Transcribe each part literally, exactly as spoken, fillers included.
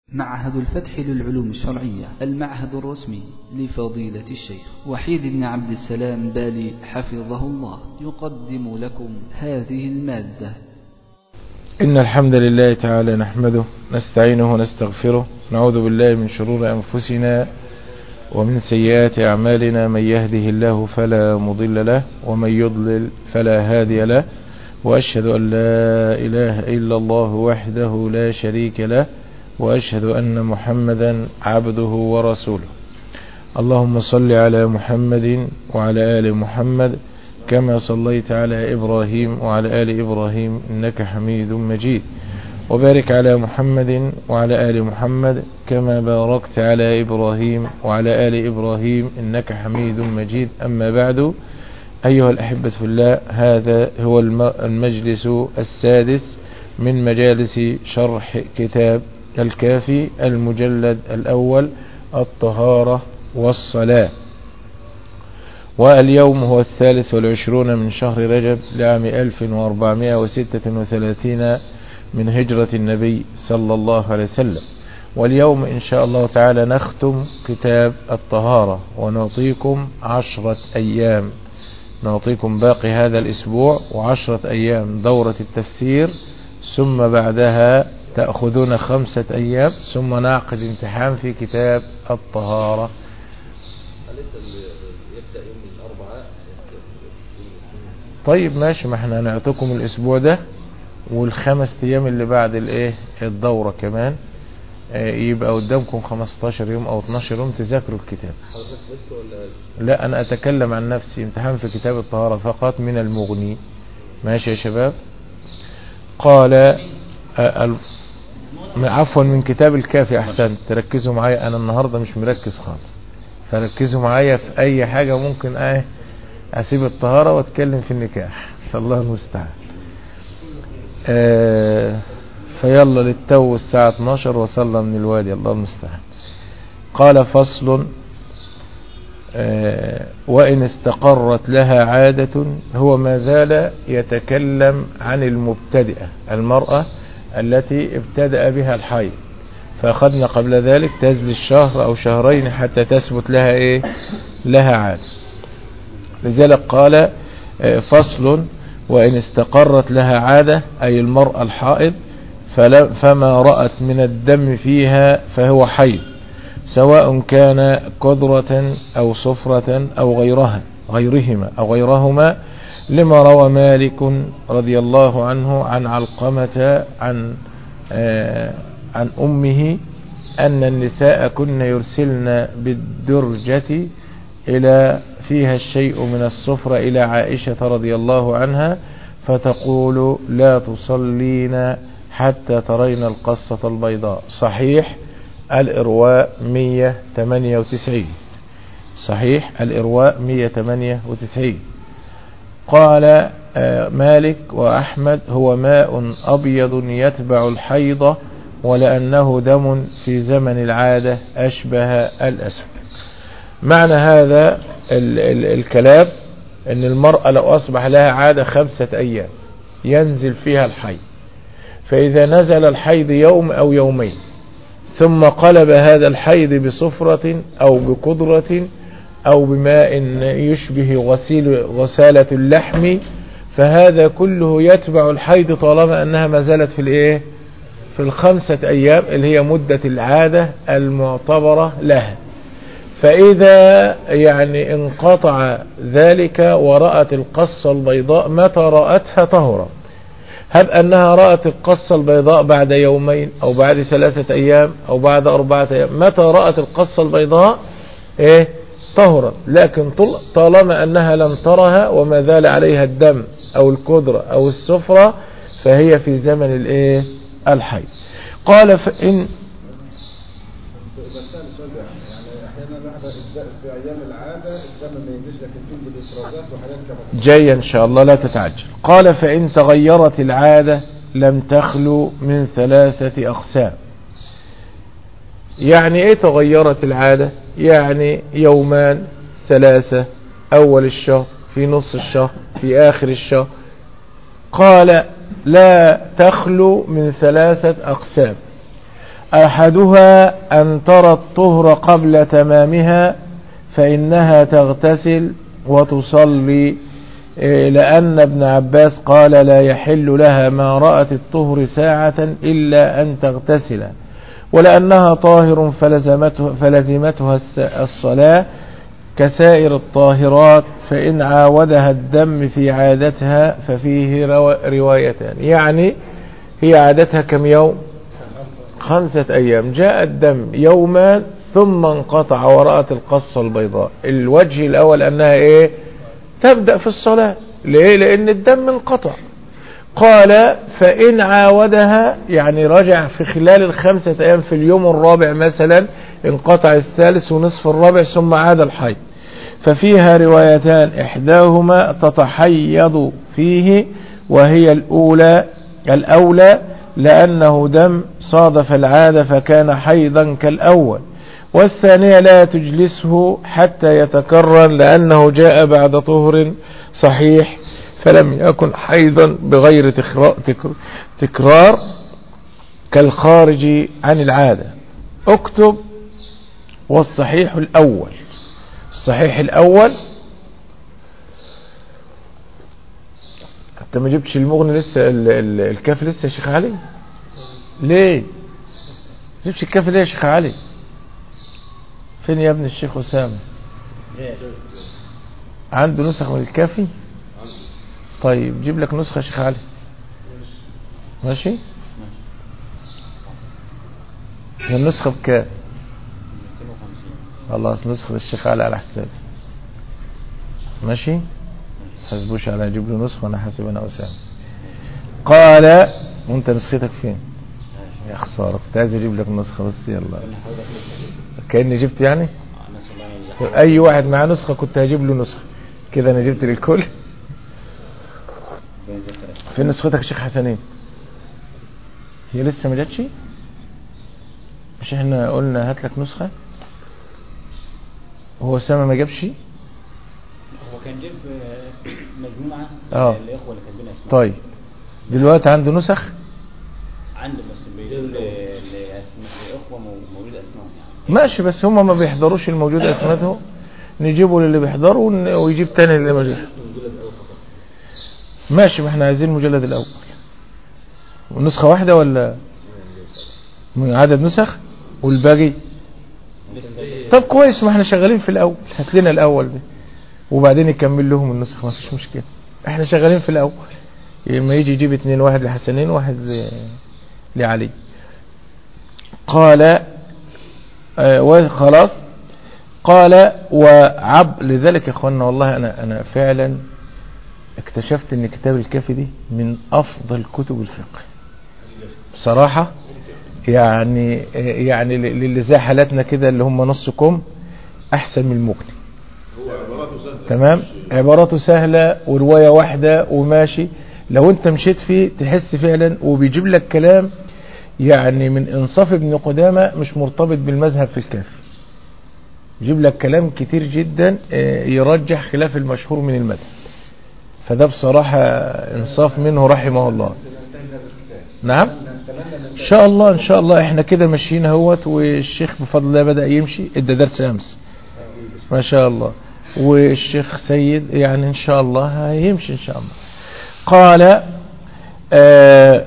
معهد الفتح للعلوم الشرعية، المعهد الرسمي لفضيلة الشيخ وحيد بن عبد السلام بالي حفظه الله، يقدم لكم هذه المادة. إن الحمد لله تعالى نحمده نستعينه ونستغفره، نعوذ بالله من شرور أنفسنا ومن سيئات أعمالنا، من يهده الله فلا مضل له ومن يضلل فلا هادي له، وأشهد أن لا إله إلا الله وحده لا شريك له، وأشهد أن محمدا عبده ورسوله. اللهم صل على محمد وعلى آل محمد كما صليت على إبراهيم وعلى آل إبراهيم إنك حميد مجيد، وبارك على محمد وعلى آل محمد كما باركت على إبراهيم وعلى آل إبراهيم إنك حميد مجيد. أما بعد، أيها الأحبة في الله، هذا هو المجلس السادس من مجالس شرح كتاب الكافي المجلد الأول، الطهارة والصلاة. واليوم هو الثالث والعشرون من شهر رجب لعام ألف وأربعمائة وستة وثلاثين من هجرة النبي صلى الله عليه وسلم. واليوم إن شاء الله تعالى نختم كتاب الطهارة، ونعطيكم عشرة أيام، نعطيكم باقي هذا الأسبوع وعشرة أيام دورة التفسير، ثم بعدها تأخذون خمسة أيام، ثم نعقد امتحان في كتاب الطهارة. طيب ماشي، ما احنا هنعطيكم الأسبوع ده والخمس أيام اللي بعد الايه الدورة كمان، يبقى قدامكم خمستاشر يوم أو اتناشر يوم تذاكروا الكتاب. لا، أنا أتكلم عن نفسي، امتحان في كتاب الطهارة فقط من المغني. ماشي يا شباب؟ قال عفوا من كتاب الكافي. أحسن، تركزوا معايا، أنا النهاردة مش مركز خالص، فركزوا معايا في أي حاجة. ممكن ايه أسيب الطهارة واتكلم في النكاح، الله المستعان. آه فيلا للتو الساعة اتناشر وصلنا من الوادي، الله المستعان. قال فصل: آه وإن استقرت لها عادة. هو ما زال يتكلم عن المبتدئة، المرأة التي ابتدأ بها الحيض، فأخذنا قبل ذلك تزل الشهر أو شهرين حتى تثبت لها إيه لها عادة. لذلك قال آه فصل: وإن استقرت لها عادة، أي المرأة الحائض، فما رأت من الدم فيها فهو حيض، سواء كان قدرة أو صفرة أو غيرها غيرهما أو غيرهما، لما روى مالك رضي الله عنه عن علقمة عن آه عن أمه أن النساء كن يرسلن بالدرجة إلى فيها الشيء من الصفرة إلى عائشة رضي الله عنها، فتقول: لا تصلين حتى ترين القصة البيضاء. صحيح الإرواء مئة وثمانية وتسعين، صحيح الإرواء مئة وثمانية وتسعين. قال مالك وأحمد: هو ماء أبيض يتبع الحيضة، ولأنه دم في زمن العادة أشبه الأسود. معنى هذا ال ال الكلام أن المرأة لو أصبح لها عادة خمسة أيام ينزل فيها الحيض، فإذا نزل الحيض يوم أو يومين ثم قلب هذا الحيض بصفرة أو بقدرة أو بماء يشبه غسيل غسالة اللحم، فهذا كله يتبع الحيض طالما أنها ما زالت في الإيه في الخمسة أيام اللي هي مدة العادة المعتبرة لها. فإذا يعني انقطع ذلك ورأت القصة البيضاء، متى رأتها طهرا؟ هل أنها رأت القصة البيضاء بعد يومين أو بعد ثلاثة أيام أو بعد أربعة أيام؟ متى رأت القصة البيضاء إيه طهرا. لكن طالما أنها لم ترها وما زال عليها الدم أو الكدرة أو السفرة، فهي في زمن الإيه الحيض. قال: فإن في أيام العادة الدم ما يجيش، لكن تنزل إفرازات وحاجات كما جاية إن شاء الله، لا تتعجل. قال: فإن تغيرت العادة لم تخلو من ثلاثة أقسام. يعني إيه تغيرت العادة؟ يعني يومان، ثلاثة، أول الشهر، في نص الشهر، في آخر الشهر. قال: لا تخلو من ثلاثة أقسام. أحدها أن ترى الطهر قبل تمامها فإنها تغتسل وتصلي، لأن ابن عباس قال لا يحل لها ما رأت الطهر ساعة إلا أن تغتسل، ولأنها طاهر فلزمته فلزمتها الصلاة كسائر الطاهرات، فإن عاودها الدم في عادتها ففيه روايتان. يعني هي عادتها كم يوم؟ خمسة أيام. جاء الدم يوما ثم انقطع ورأت القصة البيضاء. الوجه الأول أنها إيه؟ تبدأ في الصلاة. ليه؟ لأن الدم انقطع. قال فإن عاودها يعني رجع في خلال الخمسة أيام في اليوم الرابع مثلا انقطع الثالث ونصف الرابع ثم عاد الحيض، ففيها روايتان، إحداهما تتحيض فيه وهي الأولى الأولى لأنه دم صادف العادة فكان حيضا كالأول، والثانية لا تجلسه حتى يتكرر لأنه جاء بعد طهر صحيح فلم يكن حيضا بغير تكرار كالخارج عن العادة. اكتب والصحيح الأول. الصحيح الأول انت ما جبتش المغني لسه الكافي لسه يا شيخ علي؟ ليه جبتش الكافي ليه يا شيخ علي؟ فين يا ابن الشيخ أسامة؟ عنده نسخ من الكافي؟ طيب جيب لك نسخة يا شيخ علي. ماشي. هي النسخة بكام؟ خلاص نسخة الشيخ علي على حسابي. ماشي. حسبوش على اجيب له نسخة، انا حاسب انا أسامة. قال وانت نسختك فين؟ يا خسارة كنت عايز اجيب لك نسخة بس يلا كأني جبت يعني اي واحد معاه نسخة كنت هجيب له نسخة كده. انا جبت للكل. فين نسختك يا شيخ حسنين؟ هي لسه ما جاتش؟ مش احنا قلنا هات لك نسخة؟ هو أسامة ما جابش؟ هو كان جاب مجموعة اه الإخوة اللي كاتبين اسماء. طيب دلوقتي عنده نسخ؟ عنده بس بيقول الإخوة موجود اسمائهم يعني. ماشي بس هم ما بيحضروش الموجود اسمائهم، نجيبه للي بيحضروا ويجيب تاني اللي موجود. ماشي ما احنا عايزين المجلد الأول. ونسخة واحدة ولا عدد نسخ والباقي؟ طب كويس ما احنا شغالين في الأول. هات لنا الأول ده وبعدين يكمل لهم النسخ ما فيش مشكلة. احنا شغالين في الأول. لما يجي يجيب اتنين واحد لحسنين واحد لعلي. قال اه وخلاص. قال وعب لذلك يا اخوانا والله انا انا فعلا اكتشفت ان كتاب الكافي دي من افضل كتب الفقه بصراحة. يعني يعني للي زي حالاتنا كده اللي هم نص كم احسن من المغني. تمام. عباراته سهلة ورواية واحدة وماشي. لو انت مشيت فيه تحس فعلا وبيجيب لك كلام يعني من انصاف ابن قدامة مش مرتبط بالمذهب في الكافي. يجيب لك كلام كتير جدا يرجح خلاف المشهور من المذهب. فده بصراحة انصاف منه رحمه الله. نعم ان شاء الله ان شاء الله احنا كده ماشيين اهوت، والشيخ بفضل الله بدأ يمشي ادى درس امس ما شاء الله، والشيخ سيد يعني ان شاء الله هيمشي ان شاء الله. قال آه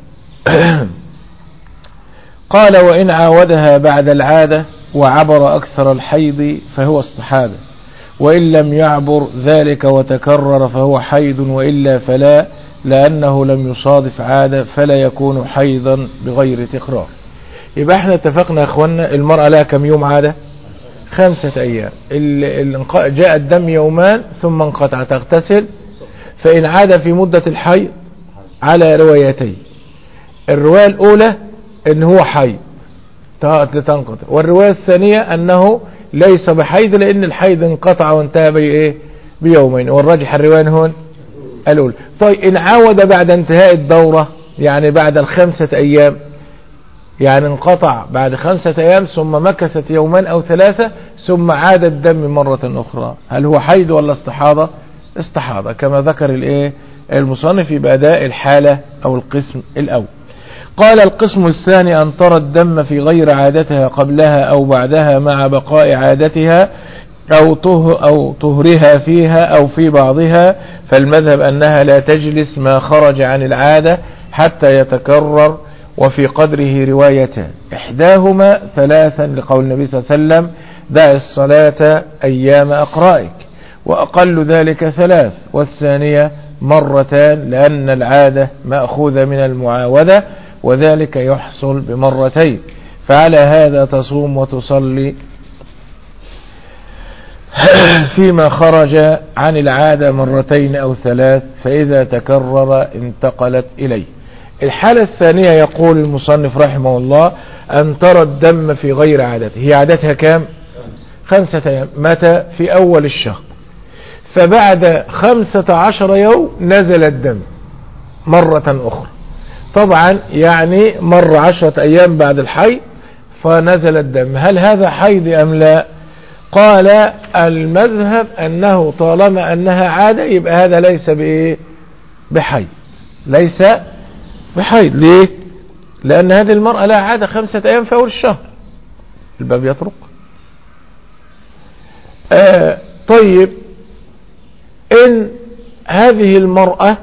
قال وإن عاودها بعد العادة وعبر أكثر الحيض فهو استحاضة، وإن لم يعبر ذلك وتكرر فهو حيض، وإلا فلا، لأنه لم يصادف عادة فلا يكون حيضا بغير تكرار. يبقى احنا اتفقنا يا اخوانا المرأة لها كم يوم عادة؟ خمسة أيام. جاء الدم يومان ثم انقطع تغتسل، فإن عاد في مدة الحيض على روايتين. الرواية الأولى ان هو حيض تنقطع، والرواية الثانية أنه ليس بحيض لأن الحيض انقطع وانتهى بإيه؟ بيومين، والراجح الرواية هون الأولى. طيب إن عاود بعد انتهاء الدورة يعني بعد الخمسة أيام، يعني انقطع بعد خمسة أيام ثم مكثت يومان أو ثلاثة ثم عاد الدم مرة أخرى، هل هو حيض ولا استحاضة؟ استحاضة كما ذكر الايه المصنف في بأداء الحالة أو القسم الأول. قال القسم الثاني أن ترى الدم في غير عادتها قبلها أو بعدها مع بقاء عادتها أو طه أو طهرها فيها أو في بعضها، فالمذهب أنها لا تجلس ما خرج عن العادة حتى يتكرر، وفي قدره روايتان، إحداهما ثلاثا لقول النبي صلى الله عليه وسلم دع الصلاة أيام أقرائك، وأقل ذلك ثلاث، والثانية مرتان لأن العادة مأخوذة من المعاودة وذلك يحصل بمرتين، فعلى هذا تصوم وتصلي فيما خرج عن العادة مرتين أو ثلاث، فإذا تكرر انتقلت إليه. الحالة الثانية يقول المصنف رحمه الله أن ترى الدم في غير عادته، هي عادتها كام؟ خمسة أيام. متى؟ في أول الشهر، فبعد خمسة عشر يوم نزل الدم مرة أخرى، طبعا يعني مر عشرة أيام بعد الحيض فنزل الدم، هل هذا حيض أم لا؟ قال المذهب أنه طالما أنها عادة يبقى هذا ليس بإيه؟ بحيض، ليس بحيض. ليه؟ لأن هذه المرأة لها عادة خمسة أيام في أول الشهر. الباب يطرق. آه طيب، إن هذه المرأة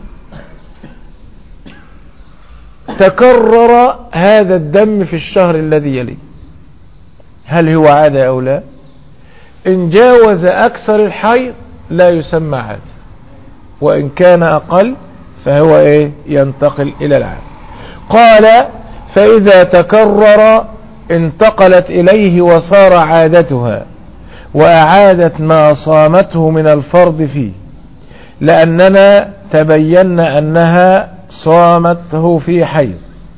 تكرر هذا الدم في الشهر الذي يلي، هل هو عادة أو لا؟ إن جاوز أكثر الحيض لا يسمى عادة، وإن كان أقل فهو إيه؟ ينتقل إلى العادة. قال فإذا تكرر انتقلت إليه وصار عادتها، وأعادت ما صامته من الفرض فيه، لأننا تبينا أنها صامته في حيض،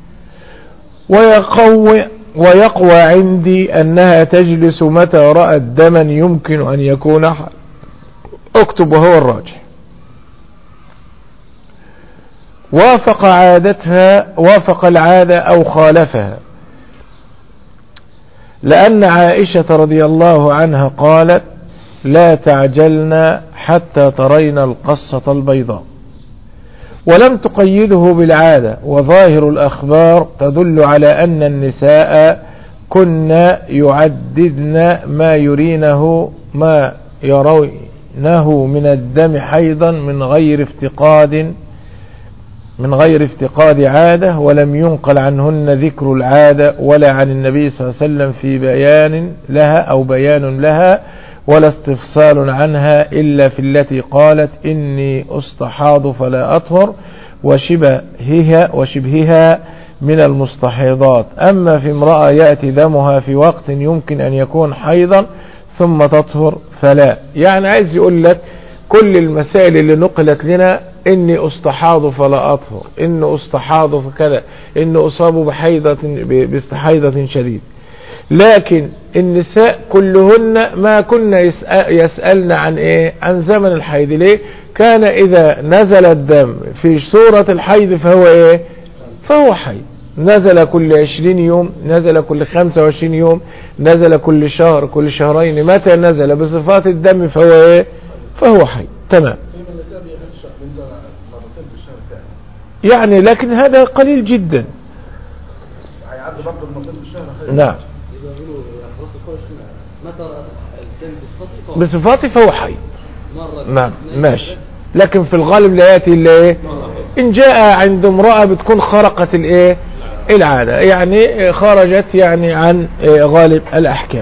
ويقوى, ويقوى عندي أنها تجلس متى رأت دما يمكن أن يكون حيض. اكتب وهو الراجح. وافق عادتها وافق العادة أو خالفها، لأن عائشة رضي الله عنها قالت لا تعجلن حتى ترين القصة البيضاء، ولم تقيده بالعادة، وظاهر الأخبار تدل على أن النساء كن يعددن ما يرينه ما يرونه من الدم حيضا من غير افتقاد من غير افتقاد عادة، ولم ينقل عنهن ذكر العادة ولا عن النبي صلى الله عليه وسلم في بيان لها أو بيان لها ولا استفصال عنها إلا في التي قالت إني أستحاض فلا أطهر وشبهها, وشبهها من المستحيضات. أما في امرأة يأتي دمها في وقت يمكن أن يكون حيضا ثم تطهر فلا. يعني عايز يقول لك كل المسائل اللي نقلت لنا إني أستحاض فلا أطهر، إني أستحاض فكذا، إني أصاب بحيضة باستحيضة شديد، لكن النساء كلهن ما كنا يسألن عن إيه؟ عن زمن الحيض. ليه؟ كان إذا نزل الدم في صورة الحيض فهو إيه؟ فهو حيض. نزل كل عشرين يوم، نزل كل خمسة وعشرين يوم، نزل كل شهر، كل شهرين، متى نزل بصفات الدم فهو إيه؟ فهو حيض. تمام. يعني لكن هذا قليل جدا. نعم. بصفاتي فهو حيض. نعم ماشي، لكن في الغالب لا يأتي إلا إيه؟ إن جاء عند امرأة بتكون خرقت الإيه؟ العادة، يعني خرجت يعني عن غالب الأحكام.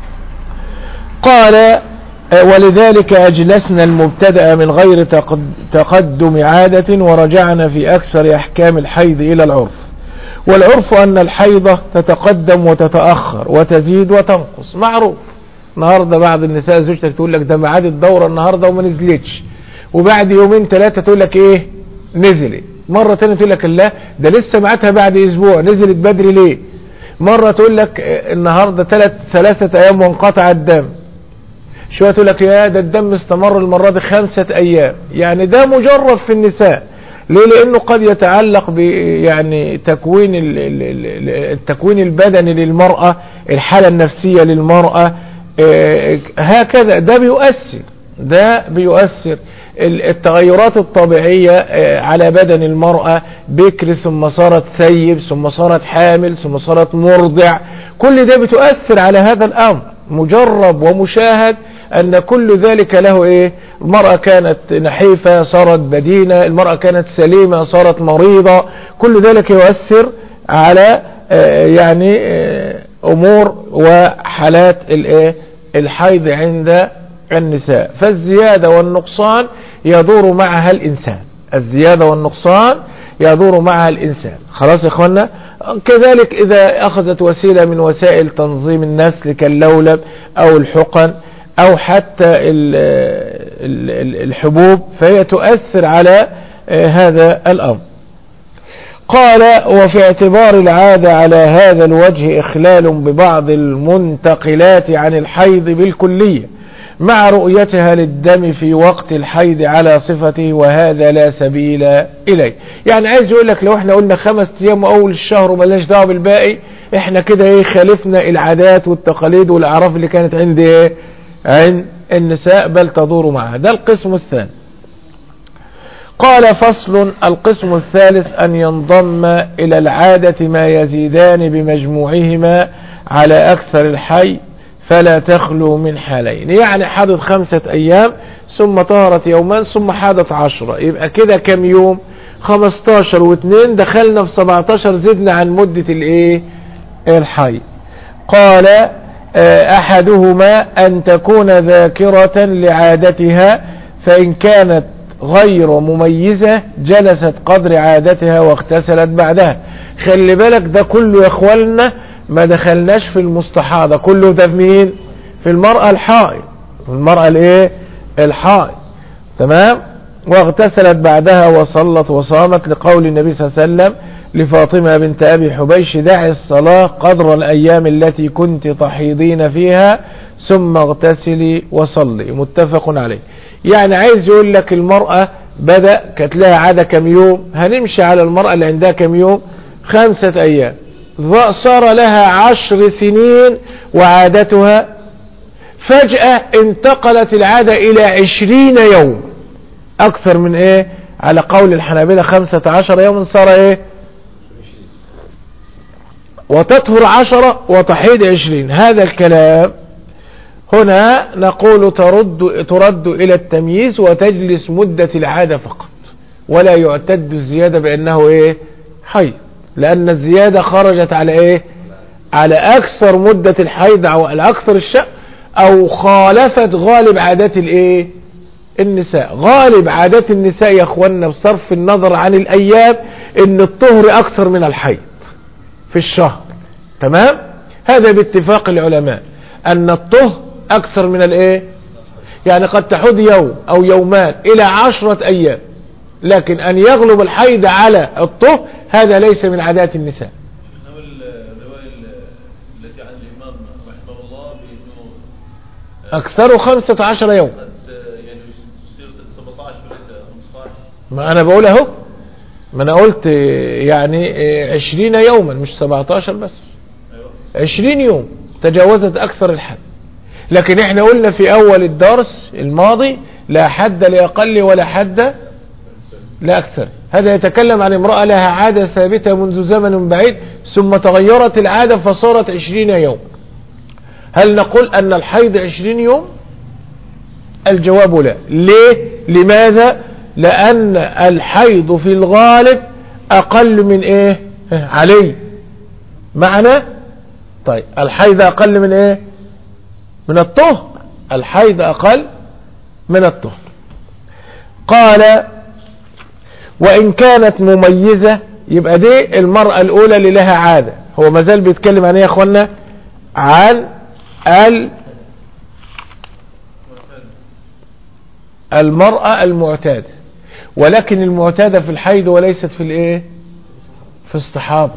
قال ولذلك أجلسنا المبتدأ من غير تقدم عادة، ورجعنا في أكثر أحكام الحيض إلى العرف، والعرف أن الحيضة تتقدم وتتأخر وتزيد وتنقص، معروف. النهاردة بعض النساء زوجتك تقول لك ده ميعاد الدورة النهاردة وما نزلتش، وبعد يومين ثلاثة تقول لك إيه؟ نزلت. مرة تانية تقول لك لا ده لسه ميعادها بعد أسبوع، نزلت بدري ليه؟ مرة تقول لك النهاردة ثلاث ثلاثة أيام وانقطع الدم، شوية تقول لك يا ده الدم استمر المرة دي خمسة أيام. يعني ده مجرد في النساء. ليه؟ لأنه قد يتعلق ب يعني تكوين التكوين البدني للمرأة، الحالة النفسية للمرأة، هكذا ده بيؤثر ده بيؤثر التغيرات الطبيعية على بدن المرأة، بكر ثم صارت ثيب ثم صارت حامل ثم صارت مرضع، كل ده بتؤثر على هذا الأمر، مجرب ومشاهد أن كل ذلك له إيه؟ المرأة كانت نحيفة صارت بدينة، المرأة كانت سليمة صارت مريضة، كل ذلك يؤثر على يعني أمور وحالات الحيض عند النساء. فالزيادة والنقصان يدور معها الإنسان، الزيادة والنقصان يدور معها الإنسان. خلاص يا إخوانا. كذلك إذا أخذت وسيلة من وسائل تنظيم النسل كاللولب أو الحقن أو حتى الحبوب فهي تؤثر على هذا الأمر. قال: وفي اعتبار العادة على هذا الوجه إخلال ببعض المنتقلات عن الحيض بالكلية مع رؤيتها للدم في وقت الحيض على صفته، وهذا لا سبيل إليه. يعني عايز يقول لك لو احنا قلنا خمس ايام اول الشهر وملناش دعوه بالباقي، احنا كده ايه خالفنا العادات والتقاليد والاعراف اللي كانت عند ايه عند النساء، بل تدور معها. ده القسم الثاني. قال: فصل. القسم الثالث أن ينضم إلى العادة ما يزيدان بمجموعهما على أكثر الحي فلا تخلو من حالين. يعني حدث خمسة أيام ثم طهرت يومان ثم حدث عشرة، يبقى كده كم يوم؟ خمستاشر واثنين، دخلنا في سبعتاشر، زدنا عن مدة الايه الحي. قال: أحدهما أن تكون ذاكرة لعادتها، فإن كانت غير مميزة جلست قدر عادتها واغتسلت بعدها. خلي بالك ده كله يا اخوالنا ما دخلناش في المستحاضة، كله ده في مين؟ في المرأة الحائض، في المرأة الايه الحائض. تمام. واغتسلت بعدها وصلت وصامت، لقول النبي صلى الله عليه وسلم لفاطمة بنت أبي حبيش: دعي الصلاة قدر الأيام التي كنت تحيضين فيها ثم اغتسلي وصلي. متفق عليه. يعني عايز يقول لك المرأة بدأ كانت لها عادة كم يوم، هنمشي على المرأة اللي عندها كم يوم؟ خمسة أيام. صار لها عشر سنين وعادتها، فجأة انتقلت العادة إلى عشرين يوم، أكثر من إيه؟ على قول الحنابلة خمسة عشر يوم، صار إيه؟ وتطهر عشرة وتحيض عشرين. هذا الكلام هنا نقول ترد, ترد إلى التمييز وتجلس مدة العادة فقط، ولا يعتد الزيادة بأنه إيه؟ حيض، لأن الزيادة خرجت على إيه؟ على أكثر مدة الحيض أو الأكثر الشأ، أو خالفت غالب عادات الإيه؟ النساء. غالب عادات النساء يا أخوانا بصرف النظر عن الأيام إن الطهر أكثر من الحيض في الشهر. تمام. هذا باتفاق العلماء أن الطهر أكثر من الإيه؟ يعني قد تحد يوم أو يومان إلى عشرة أيام، لكن أن يغلب الحيض على الطهر هذا ليس من عادات النساء. التي عن الإمام رحمه الله بأنه أكثر خمسة عشر يوم، يعني يصير سبعة عشر وليس خمسة عشر. ما أنا بقول أهو، ما أنا قلت يعني عشرين يوما مش سبعة عشر بس. أيوة. عشرين يوم تجاوزت أكثر الحد، لكن احنا قلنا في أول الدرس الماضي لا حد لأقل ولا حد لأكثر. هذا يتكلم عن امرأة لها عادة ثابتة منذ زمن بعيد ثم تغيرت العادة فصارت عشرين يوم. هل نقول أن الحيض عشرين يوم؟ الجواب لا. ليه؟ لماذا؟ لأن الحيض في الغالب أقل من إيه؟ علي معنى. طيب الحيض أقل من إيه؟ من الطهر. الحيض أقل من الطهر. قال: وإن كانت مميزة، يبقى دي المرأة الأولى اللي لها عادة. هو مازال بيتكلم عن ايه يا اخوانا؟ عن ال المرأة المعتادة، ولكن المعتادة في الحيض وليست في الايه؟ في الصحابة،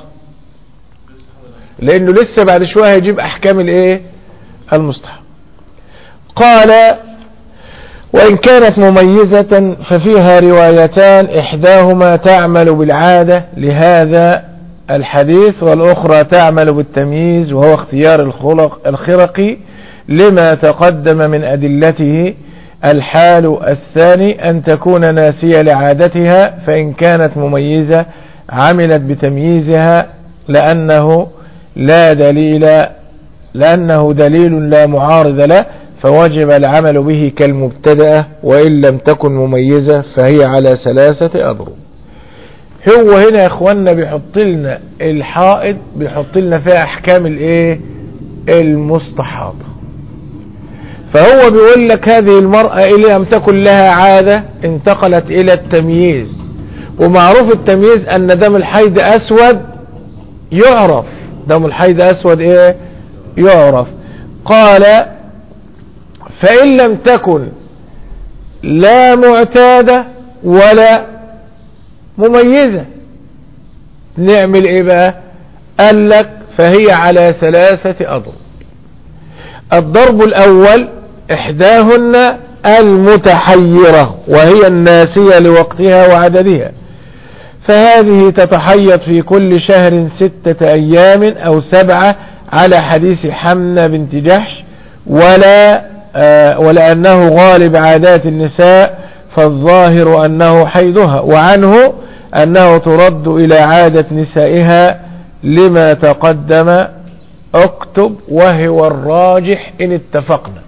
لانه لسه بعد شوية هيجيب احكام الايه؟ المستحب. قال: وإن كانت مميزة ففيها روايتان، إحداهما تعمل بالعادة لهذا الحديث، والأخرى تعمل بالتمييز، وهو اختيار الخلق الخرقي لما تقدم من أدلته الحال الثاني أن تكون ناسية لعادتها، فإن كانت مميزة عملت بتمييزها لأنه لا دليل لأنه دليل لا معارض له، فوجب العمل به كالمبتدأة، وإن لم تكن مميزة فهي على ثلاثة أضرب. هو هنا يا اخوانا بيحط لنا الحائض بيحط لنا فيها احكام الايه المستحاضة. فهو بيقول لك هذه المرأة إن لم تكن لها عادة انتقلت الى التمييز، ومعروف التمييز ان دم الحيض اسود يعرف، دم الحيض اسود ايه يعرف. قال فإن لم تكن لا معتادة ولا مميزة نعمل ايه بقى؟ قال لك فهي على ثلاثة أضرب. الضرب الأول إحداهن المتحيرة وهي الناسية لوقتها وعددها، فهذه تتحيض في كل شهر ستة أيام أو سبعة على حديث حمنة بنت جحش، ولا آه ولأنه غالب عادات النساء فالظاهر أنه حيضها، وعنه أنه ترد إلى عادة نسائها لما تقدم. اكتب وهو الراجح إن اتفقنا،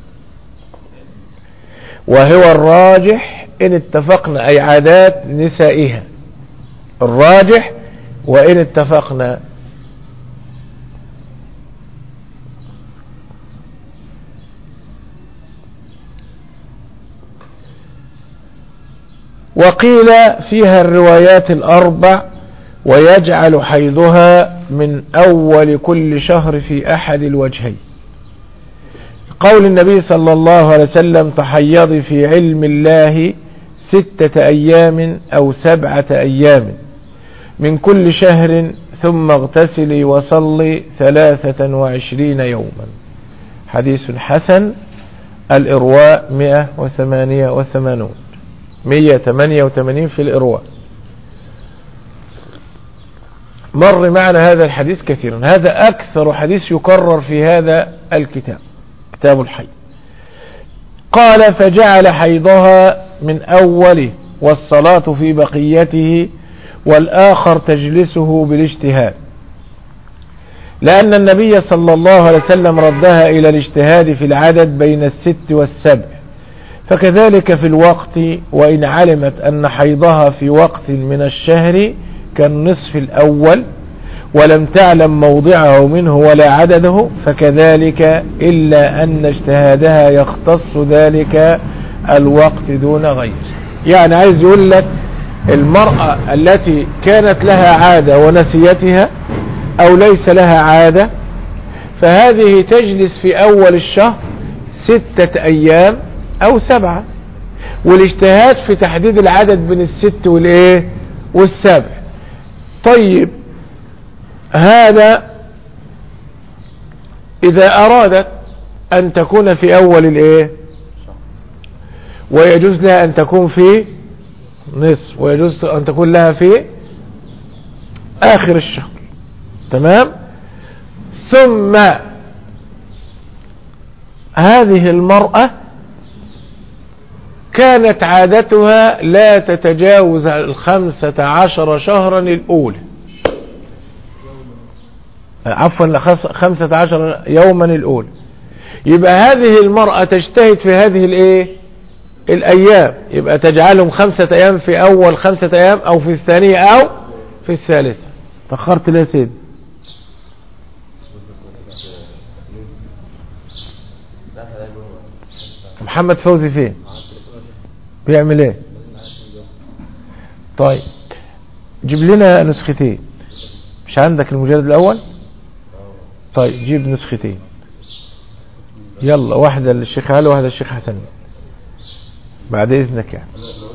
وهو الراجح إن اتفقنا أي عادات نسائها، الراجح وإن اتفقنا. وقيل فيها الروايات الأربع، ويجعل حيضها من أول كل شهر في أحد الوجهين. قول النبي صلى الله عليه وسلم تحيضي في علم الله ستة أيام أو سبعة أيام من كل شهر ثم اغتسلي وصلي ثلاثة وعشرين يوما. حديث حسن. الإرواء مئة وثمانية وثمانون مئة وثمانية وثمانين في الإرواء. مر معنا هذا الحديث كثيرا، هذا أكثر حديث يكرر في هذا الكتاب، كتاب الحيض. قال فجعل حيضها من أوله والصلاة في بقيته، والآخر تجلسه بالاجتهاد، لأن النبي صلى الله عليه وسلم ردها إلى الاجتهاد في العدد بين الست والسبع، فكذلك في الوقت، وإن علمت أن حيضها في وقت من الشهر كالنصف الأول ولم تعلم موضعه منه ولا عدده فكذلك، إلا أن اجتهادها يختص ذلك الوقت دون غيره. يعني عايز يقول لك المرأة التي كانت لها عادة ونسيتها أو ليس لها عادة، فهذه تجلس في أول الشهر ستة أيام أو سبعة، والاجتهاد في تحديد العدد بين الست والإيه والسبع. طيب هذا إذا أرادت أن تكون في أول الإيه، ويجوز لها أن تكون في نصف، ويجوز أن تكون لها في آخر الشهر. تمام. ثم هذه المرأة كانت عادتها لا تتجاوز الخمسة عشر شهرا الأولى، عفوا خمسة عشر يوما الأولى. يبقى هذه المرأة تجتهد في هذه الايه الأيام، يبقى تجعلهم خمسة أيام في أول خمسة أيام أو في الثانية أو في الثالثة. تأخرت ليه يا سيدي؟ محمد فوزي فين؟ بيعمل ايه؟ طيب جيب لنا نسختين. مش عندك المجلد الأول؟ طيب جيب نسختين، يلا، واحدة للشيخ علي وواحدة للشيخ حسن بعد إذنك. يعني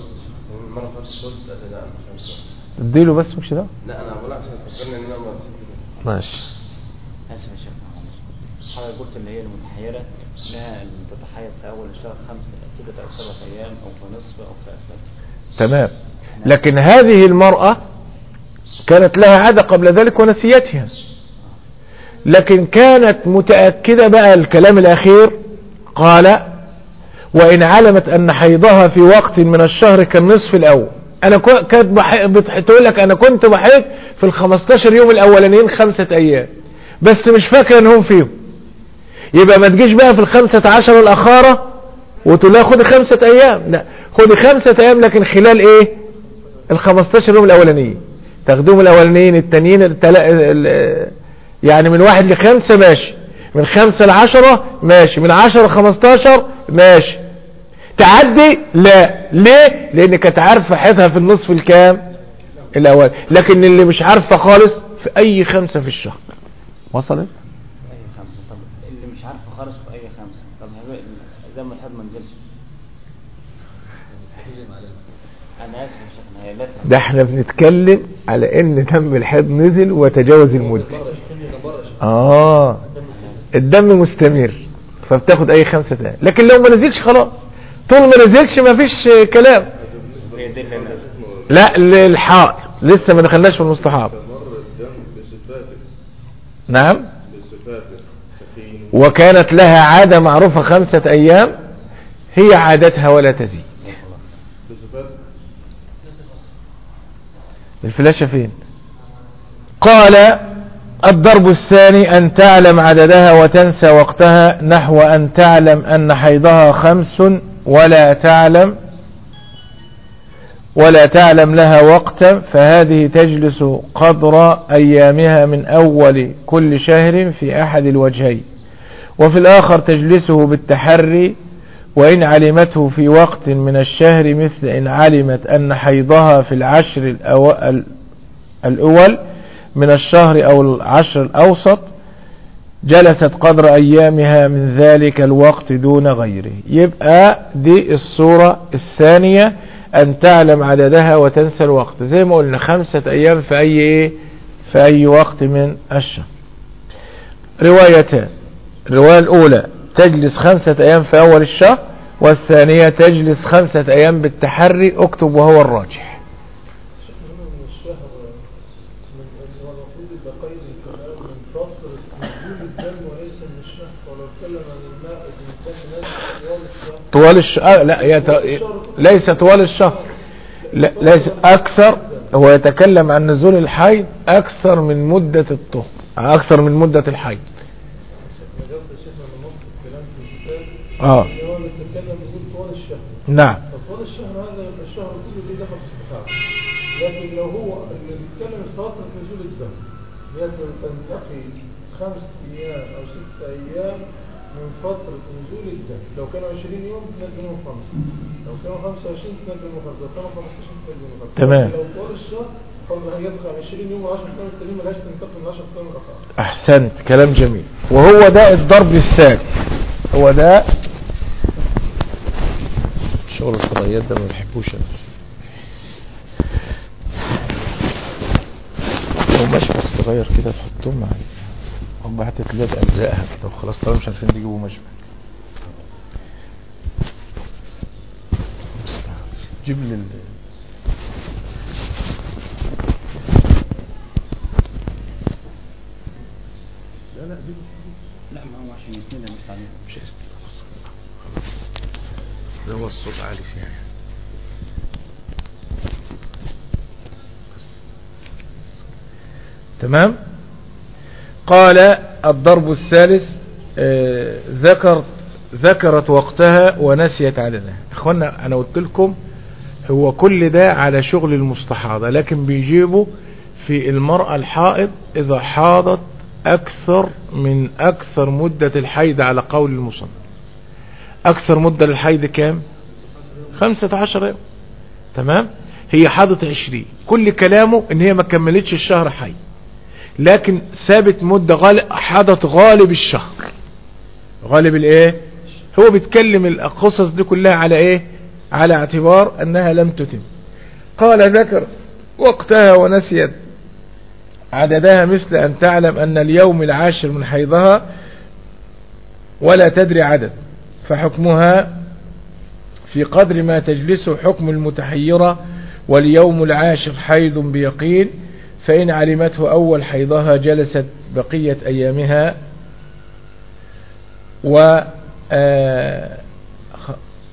اديله بس مش ده؟ لا انا بقول عشان تفكرني ان انا ماشي. اسف يا شيخ، معلش حضرتك قلت ان هي المتحيرة لها ان تتحير في اول الشهر خمسة ستة او سبعة ايام او في نصف او في اخر. تمام. لكن هذه المرأة كانت لها عادة قبل ذلك ونسيتها، لكن كانت متأكدة بقى الكلام الأخير. قال وإن علمت أن حيضها في وقت من الشهر كالنصف الأول. أنا كنت بتقول لك أنا كنت بحيض في الخمستاشر يوم الأولانيين خمسة أيام بس مش فاكر أنهم فيهم، يبقى ما تجيش بقى في الخمسة عشر الأخارة وتقول لها خدي خمسة أيام، لا خدي خمسة أيام لكن خلال إيه الخمستاشر يوم الأولانيين، تاخدوهم الأولانيين التانيين التلا... يعني من واحد لخمسة ماشي، من خمسة لعشرة ماشي، من عشرة لخمستاشر ماشي، تعدي لا. ليه؟ لان كانت عارفة حيضها في النصف الكام الاول، لكن اللي مش عارفة خالص في اي خمسة في الشهر. وصلت؟ اي خمسة. طب اللي مش عارفة خالص في اي خمسة، طب دم الحيض ما نزلش؟ انا اسف يا شيخنا، ده احنا بنتكلم على ان دم الحيض نزل وتجاوز المدة. اه الدم مستمر فبتاخد اي خمسة تاني، لكن لو ما نزلش خلاص، طول ما نزلش ما فيش كلام. لا للحائض لسه ما دخلناش في المستحاض. نعم. وكانت لها عادة معروفة خمسة ايام هي عادتها ولا تزيد. الفلاشة فين؟ قال الضرب الثاني أن تعلم عددها وتنسى وقتها، نحو أن تعلم أن حيضها خمس ولا تعلم ولا تعلم لها وقتا، فهذه تجلس قدر أيامها من أول كل شهر في أحد الوجهين، وفي الآخر تجلسه بالتحري، وإن علمته في وقت من الشهر مثل إن علمت أن حيضها في العشر الأول من الشهر أو العشر الأوسط جلست قدر أيامها من ذلك الوقت دون غيره. يبقى دي الصورة الثانية، أن تعلم عددها وتنسى الوقت، زي ما قلنا خمسة أيام في أي إيه في أي وقت من الشهر. روايتان، الرواية الأولى تجلس خمسة أيام في أول الشهر، والثانية تجلس خمسة أيام بالتحري، اكتب وهو الراجح. طوال الشهر لا يت... ليس طوال الشهر، لا ليس أكثر، هو يتكلم عن نزول الحيض أكثر من مدة الطهر، أكثر من مدة الحيض. اه نعم. طوال الشهر هذا الشهر كله دي دخل في استحاضة، لكن لو هو اللي بيتكلم في فترة نزول الدم يقدر تنتقي خمس ايام او ست ايام من فترة نزول الدم، لو كانوا عشرين يوم تنزلهم خمسة، لو كانوا خمسة وعشرين تنزلهم خمسة، لو كانوا خمستاشر تنزلهم خمسة. تمام. لو طوال الشهر قبل ان يدخل عشرين يوم و10 ايام التانيين ملهاش تنتقي من عشرة ايام الاخر. احسنت، كلام جميل. وهو ده الضرب الثالث، هو ده شغل الفضائيات ده ما بحبوش انا. لو مشبك صغير كده تحطهم معايا، هم هتتلزق الزقها كده وخلاص، طبعا مش عارفين يجيبوا مشبك. جيب لي ال... لا لا دي لا ما هو عشان يسند مش عليه، مش هيسند خلاص، اصل هو الصوت عالي فيها يعني. تمام. قال الضرب الثالث آه ذكرت ذكرت وقتها ونسيت عددها. اخوانا انا قلت لكم هو كل ده على شغل المستحاضة، لكن بيجيبوا في المرأة الحائض اذا حاضت اكثر من اكثر مدة الحيض على قول المصنف. اكثر مدة للحيض كام؟ خمسة عشر يوم. تمام. هي حاضت عشرين، كل كلامه ان هي ما كملتش الشهر حي، لكن ثابت مدة غالب، حاضت غالب الشهر، غالب الايه. هو بيتكلم القصص دي كلها على ايه؟ على اعتبار انها لم تتم. قال ذكر وقتها ونسيت عددها مثل ان تعلم ان اليوم العاشر من حيضها ولا تدري عدد، فحكمها في قدر ما تجلسه حكم المتحيرة، واليوم العاشر حيض بيقين، فإن علمته أول حيضها جلست بقية أيامها و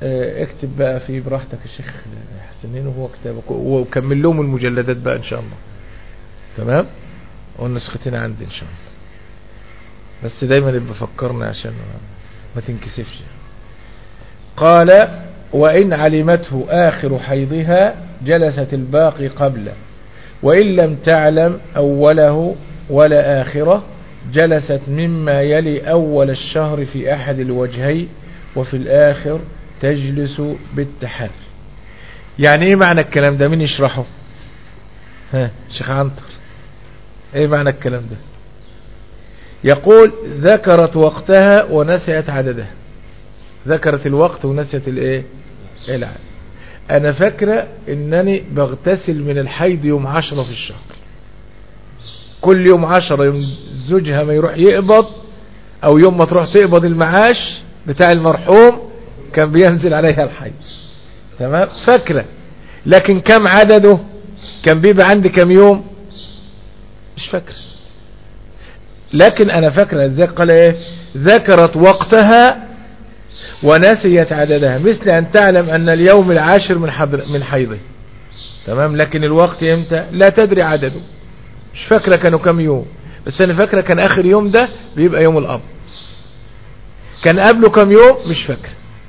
اه اكتب بقى في براحتك الشيخ حسنين وهو كتابك، وكمل لهم المجلدات بقى ان شاء الله. تمام، والنسختين عندي ان شاء الله، بس دايما يبقى فكرنا عشان ما تنكسفش. قال وإن علمته آخر حيضها جلست الباقي قبله، وإن لم تعلم أوله ولا آخره جلست مما يلي أول الشهر في أحد الوجهين، وفي الآخر تجلس بالتحري. يعني ايه معنى الكلام ده؟ مين يشرحه؟ ها شيخ عنتر، ايه معنى الكلام ده؟ يقول ذكرت وقتها ونسيت عددها. ذكرت الوقت ونسيت الايه؟ العدد. انا فاكرة انني بغتسل من الحيض يوم عشرة في الشهر، كل يوم عشرة يوم زوجها ما يروح يقبض او يوم ما تروح تقبض المعاش بتاع المرحوم كان بينزل عليها الحيض. تمام، فاكرة. لكن كم عدده؟ كان بيبقى عندي كم يوم؟ مش فاكر. لكن انا فاكرة ازاي. قال ايه؟ ذكرت وقتها ونسيت عددها، مثل ان تعلم ان اليوم العاشر من حضر من حيضه. تمام، لكن الوقت امتى لا تدري عدده. مش فاكرة كانوا كم يوم، بس انا فاكرة كان اخر يوم ده بيبقى يوم الاب. كان قبله كم يوم مش فاكر.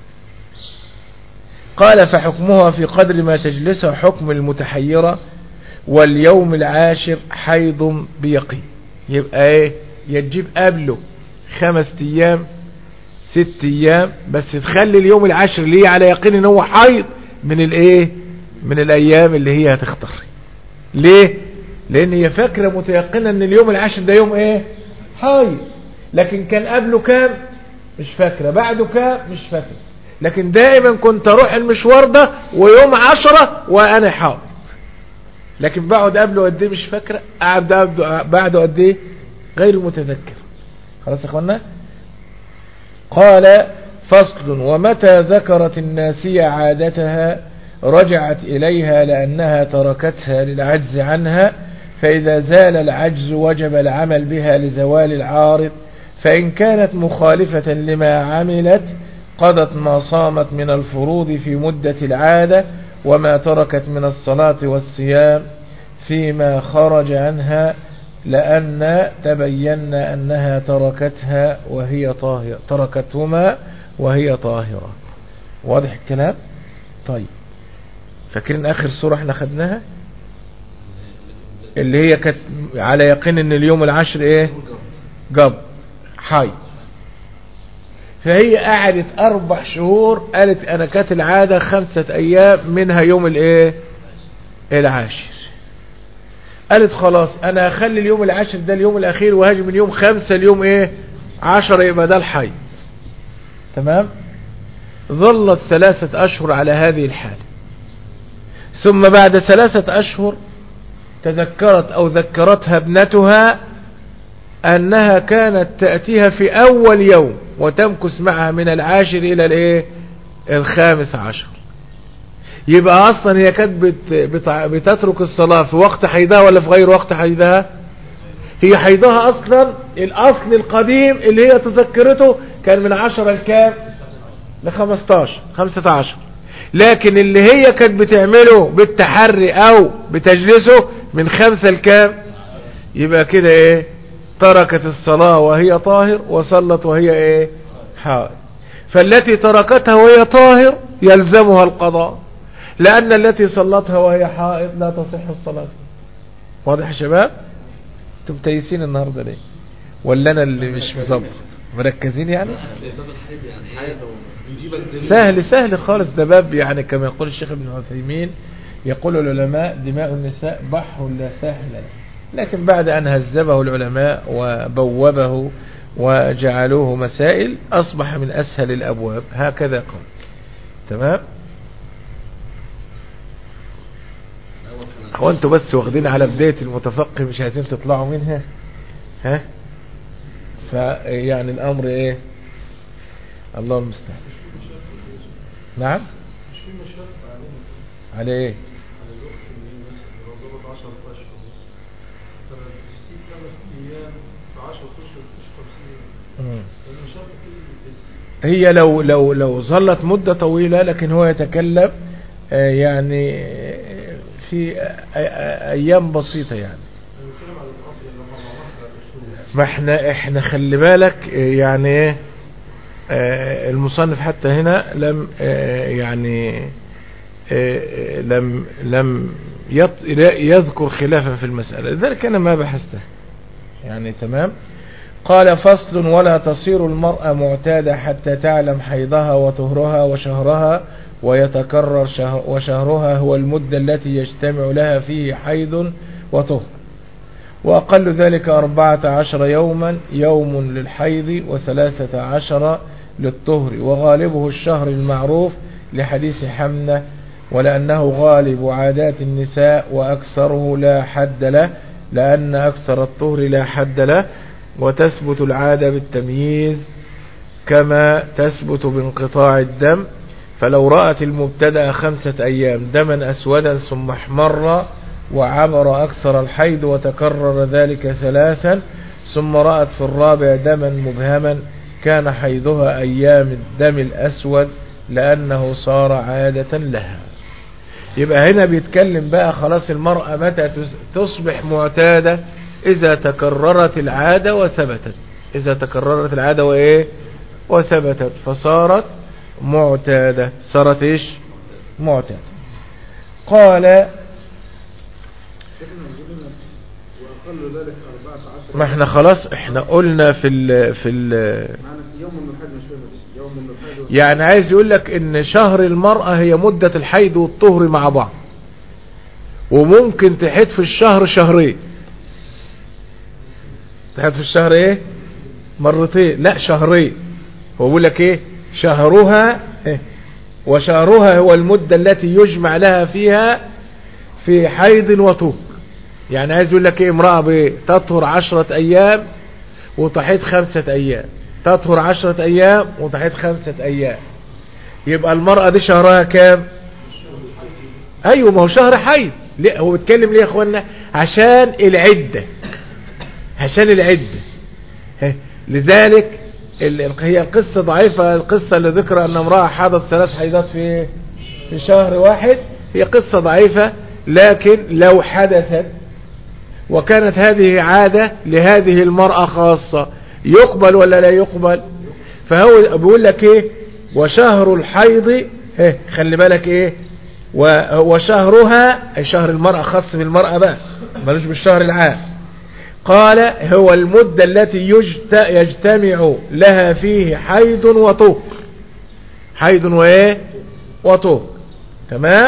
قال فحكمها في قدر ما تجلسه حكم المتحيرة، واليوم العاشر حيض بيقين. يبقى ايه؟ يجيب قبله خمس ايام ست ايام، بس تخلي اليوم العاشر ليه على يقين ان هو حيض من الايه؟ من الايام اللي هي هتختار. ليه؟ لان هي فاكرة متيقنة ان اليوم العاشر ده يوم ايه؟ حيض. لكن كان قبله كام؟ مش فاكرة. بعده كام؟ مش فاكرة. لكن دائما كنت اروح المشوار ده ويوم عشرة وانا حاضر، لكن بعد قبله قد ايه مش فاكرة، قعد بعده قد ايه غير متذكر. خلاص يا اخوانا. قال فصل ومتى ذكرت الناسية عادتها رجعت اليها لانها تركتها للعجز عنها، فاذا زال العجز وجب العمل بها لزوال العارض، فان كانت مخالفة لما عملت قضت ما صامت من الفروض في مدة العادة، وما تركت من الصلاة والصيام فيما خرج عنها، لأن تبين أنها تركتها وهي طاهرة، تركتهما وهي طاهرة. واضح الكلام؟ طيب، فاكرين آخر سورة احنا خدناها اللي هي كانت على يقين ان اليوم العشر ايه؟ قبل حي. فهي قعدت اربع شهور قالت انا كانت العادة خمسة ايام منها يوم الايه؟ العاشر. قالت خلاص انا هخلي اليوم العاشر ده اليوم الاخير، وهاجي من يوم خمسة اليوم ايه؟ عشرة، يبقى ده الحي. تمام. ظلت ثلاثة اشهر على هذه الحالة، ثم بعد ثلاثة اشهر تذكرت او ذكرتها ابنتها انها كانت تأتيها في اول يوم وتمكث معها من العاشر الى الايه؟ الخامس عشر. يبقى اصلا هي كانت بت... بتترك الصلاة في وقت حيضها ولا في غير وقت حيضها؟ هي حيضها اصلا الاصل القديم اللي هي تذكرته كان من عشرة لكام؟ لخمستاشر خمسة عشر. لكن اللي هي كانت بتعمله بالتحري او بتجلسه من خمسة لكام؟ يبقى كده ايه؟ تركت الصلاة وهي طاهر وصلت وهي ايه؟ حائض. فالتي تركتها وهي طاهر يلزمها القضاء، لأن التي صلتها وهي حائض لا تصح الصلاة. واضح يا شباب؟ انتم تيسين النهاردة ليه؟ ولا أنا اللي مش مظبط؟ مركزين يعني؟ سهل سهل خالص. ده باب يعني كما يقول الشيخ ابن عثيمين، يقول العلماء دماء النساء بحر لا ساحل له، لكن بعد أن هذبه العلماء وبوبه وجعلوه مسائل أصبح من أسهل الأبواب. هكذا قال. تمام. هو انتوا بس واخدين على بداية المتفقه مش عايزين تطلعوا منها؟ ها؟ فيعني الأمر ايه؟ الله المستعان. نعم؟ على ايه؟ هي لو لو لو ظلت مدة طويلة، لكن هو يتكلم يعني في ايام بسيطة يعني. ما احنا احنا خلي بالك يعني المصنف حتى هنا لم يعني لم لم يذكر خلافا في المسألة، لذلك انا ما بحثته يعني. تمام. قال فصل: ولا تصير المرأة معتادة حتى تعلم حيضها وطهرها وشهرها ويتكرر شهر وشهرها هو المدة التي يجتمع لها فيه حيض وطهر، وأقل ذلك أربعة عشر يوما، يوم للحيض وثلاثة عشر للطهر، وغالبه الشهر المعروف لحديث حمنة، ولأنه غالب عادات النساء وأكثره لا حد له، لأن أكثر الطهر لا حد له، وتثبت العادة بالتمييز كما تثبت بانقطاع الدم. فلو رأت المبتدأ خمسة أيام دما أسودا ثم احمر وعبر أكثر الحيض وتكرر ذلك ثلاثا، ثم رأت في الرابع دما مبهما، كان حيضها أيام الدم الأسود لأنه صار عادة لها. يبقى هنا بيتكلم بقى خلاص المرأة متى تصبح معتادة؟ إذا تكررت العادة وثبتت، إذا تكررت العادة وإيه وثبتت فصارت معتادة، صارت إيش معتادة. قال ما احنا خلاص احنا قلنا في ال في ال يعني عايز يقول لك ان شهر المرأة هي مدة الحيض والطهر مع بعض، وممكن تحيض في الشهر شهرين، تحيض في الشهر ايه مرتين، لا شهرين. هو بيقول لك ايه شهرها إيه؟ وشهرها هو المدة التي يجمع لها فيها في حيض وطهر. يعني عايز يقول لك ايه امرأة بتطهر عشرة ايام وتحيض خمسة ايام، تطهر عشرة ايام وتحيض خمسة ايام، يبقى المرأة دي شهرها كام؟ ايوه ما هو شهر حيض. ليه هو بيتكلم ليه يا اخوانا؟ عشان العدة، عشان العدة. لذلك هي القصة ضعيفة، القصة اللي ذكر ان امرأة حاضت ثلاث حيضات في في شهر واحد، هي قصة ضعيفة، لكن لو حدثت وكانت هذه عادة لهذه المرأة خاصة يقبل ولا لا يقبل؟ فهو بيقول لك ايه وشهر الحيض ايه خلي بالك ايه وشهرها، اي شهر المرأة خاص بالمرأة بقى ملوش بالشهر العام. قال هو المدة التي يجتمع لها فيه حيض وطهر، حيض وايه وطهر. تمام.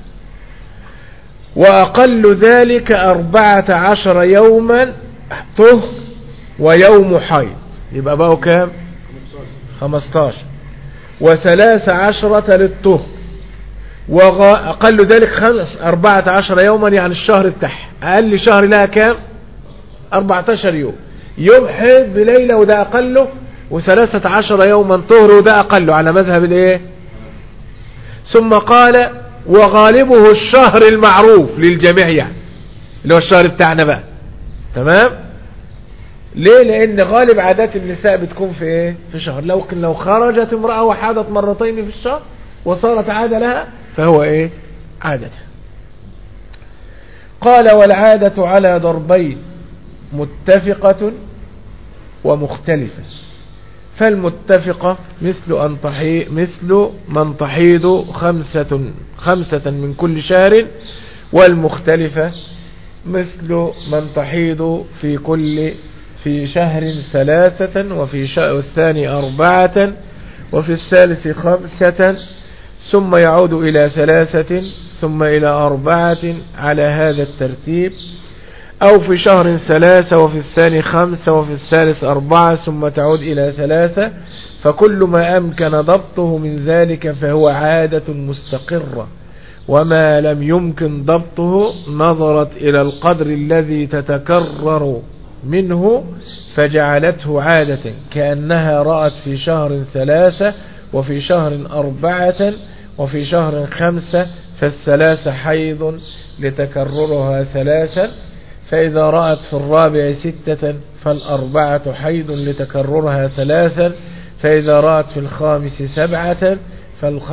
وأقل ذلك أربعة عشر يوما طهر ويوم حيض، يبقى بقوا كام؟ خمستاشر. وثلاث عشرة للطهر، وأقل ذلك خمس أربعة عشر يوما، يعني الشهر بتاعها أقل شهر لها كام؟ أربعة عشر يوم، يوم حيض بليلة وده أقله، وثلاثة عشر يوما طهر وده أقله على مذهب الايه. ثم قال وغالبه الشهر المعروف للجميع، يعني اللي هو الشهر بتاعنا بقى. تمام. ليه؟ لان غالب عادات النساء بتكون في ايه في شهر. لو لو خرجت امرأة وحاضت مرتين في الشهر وصارت عادة لها فهو ايه عادتها. قال والعادة على ضربين متفقة ومختلفة. فالمتفقة مثل أن تحي مثل من تحيض خمسة خمسة من كل شهر، والمختلفة مثل من تحيض في كل في شهر ثلاثة، وفي شهر الثاني أربعة، وفي الثالث خمسة، ثم يعود إلى ثلاثة ثم إلى أربعة على هذا الترتيب، أو في شهر ثلاثة وفي الثاني خمسة وفي الثالث أربعة ثم تعود إلى ثلاثة. فكل ما أمكن ضبطه من ذلك فهو عادة مستقرة، وما لم يمكن ضبطه نظرت إلى القدر الذي تتكرر منه فجعلته عادة، كأنها رأت في شهر ثلاثة وفي شهر أربعة وفي شهر خمسة، فالثلاث حيض لتكررها ثلاثا، فإذا رأت في الرابع ستة فالأربعة حيض لتكررها ثلاثا، فإذا رأت في الخامس سبعة فالخ...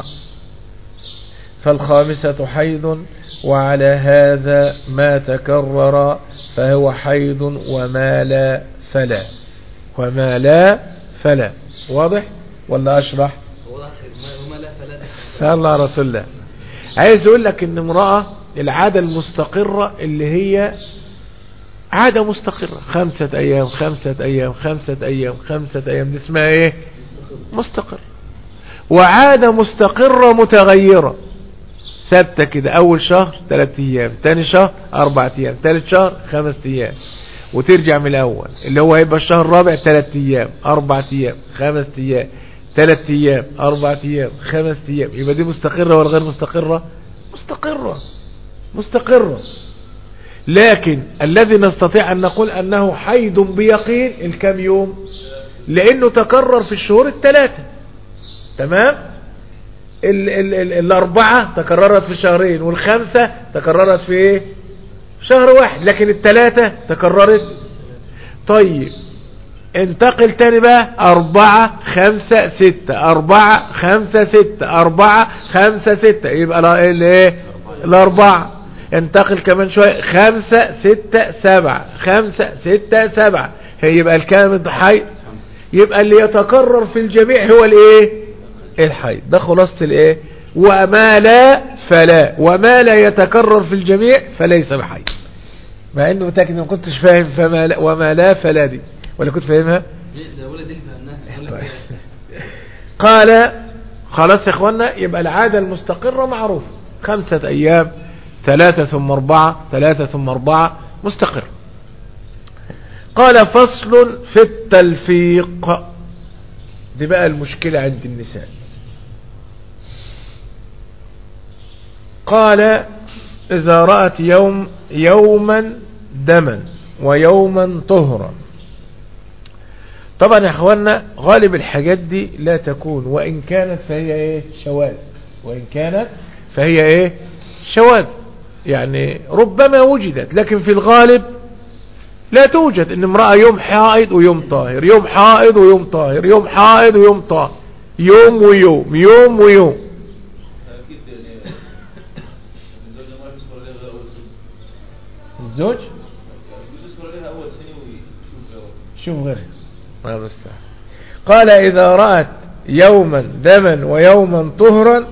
فالخامسة حيض، وعلى هذا ما تكرر فهو حيض، وما لا فلا، وما لا فلا. واضح ولا أشرح؟ وما لا فلا. صلى الله على رسول الله. عايز أقول لك إن امرأة العادة المستقرة اللي هي عادة مستقرة خمسة أيام خمسة أيام خمسة أيام خمسة أيام دي اسمها إيه؟ مستقر. وعادة مستقرة متغيرة ثابتة كده، أول شهر ثلاثة أيام، تاني شهر أربعة أيام، ثالث شهر خمس أيام، وترجع من الأول اللي هو هيبقى الشهر الرابع ثلاثة أيام أربعة أيام خمس أيام ثلاثة أيام أربعة أيام خمس أيام. يبقى دي مستقرة ولا غير مستقرة؟ مستقرة مستقرة. لكن الذي نستطيع أن نقول أنه حيض بيقين الكم يوم، لأنه تكرر في الشهور الثلاثة. تمام. ال ال ال الأربعة تكررت في شهرين، والخمسة تكررت في إيه؟ شهر واحد، لكن الثلاثة تكررت. طيب انتقل تاني بقى أربعة خمسة ستة أربعة خمسة ستة أربعة خمسة ستة، يبقى الايه؟ الأربعة. انتقل كمان شوية خمسة ستة سبعة خمسة ستة سبعة، يبقى الكامل حيض. يبقى اللي يتكرر في الجميع هو الايه؟ الحيض. ده خلاصة الايه؟ وما لا فلا، وما لا يتكرر في الجميع فليس بحيض. مع انه متأكد ما كنتش فاهم فما لا وما لا فلا دي، ولا كنت فاهمها؟ قال خلاص يا اخوانا، يبقى العادة المستقرة معروفة خمسة ايام ثلاثة ثم أربعة ثلاثة ثم أربعة مستقر. قال فصل في التلفيق. دي بقى المشكلة عند النساء. قال إذا رأت يوم يوما دما ويوما طهرا. طبعا يا اخوانا غالب الحاجات دي لا تكون، وإن كانت فهي ايه؟ شواذ. وإن كانت فهي ايه؟ شواذ. يعني ربما وجدت، لكن في الغالب لا توجد. ان امرأة يوم حائض ويوم طاهر، يوم حائض ويوم طاهر، يوم حائض ويوم طاهر، يوم ويوم يوم ويوم. الزوج شوف غيره ما مستحيل. قال إذا رأت يوما دما ويوما طهرا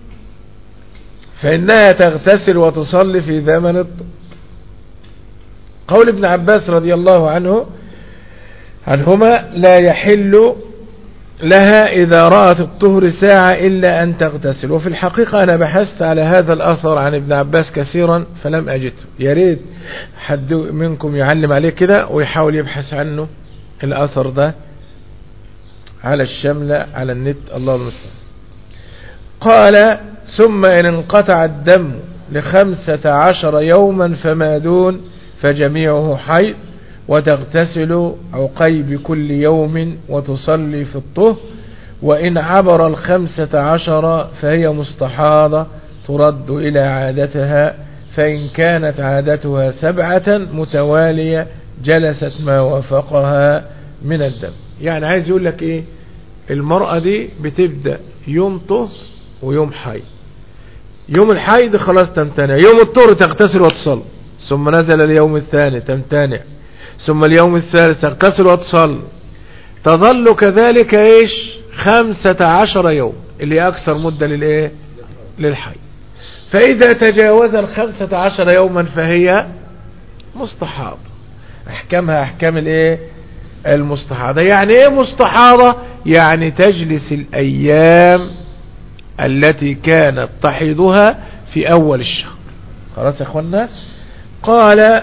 فإنها تغتسل وتصلي في زمن الطهر. قول ابن عباس رضي الله عنه عنهما لا يحل لها إذا رأت الطهر ساعة إلا أن تغتسل. وفي الحقيقة أنا بحثت على هذا الأثر عن ابن عباس كثيرا فلم أجده. يا ريت حد منكم يعلم عليه كده ويحاول يبحث عنه الأثر ده على الشملة على النت، الله المستعان. قال ثم إن انقطع الدم لخمسة عشر يوما فما دون فجميعه حيض، وتغتسل عقيب كل يوم وتصلي في الطهر. وإن عبر الخمسة عشر فهي مستحاضة ترد إلى عادتها، فإن كانت عادتها سبعة متوالية جلست ما وافقها من الدم. يعني عايز يقول لك ايه؟ المرأة دي بتبدأ يوم طهر ويوم حيض. يوم الحيض خلاص تمتنع، يوم الطهر تغتسل وتصلي، ثم نزل اليوم الثاني تمتنع، ثم اليوم الثالث تغتسل وتصلي، تظل كذلك ايش؟ خمسة عشر يوم اللي اكثر مدة للايه؟ للحيض. فاذا تجاوز الخمسة عشر يوما فهي مستحاضة. احكامها احكام الايه؟ المستحاضة. يعني ايه مستحاضة؟ يعني تجلس الايام التي كانت تحيضها في اول الشهر. خلاص يا اخوانا. قال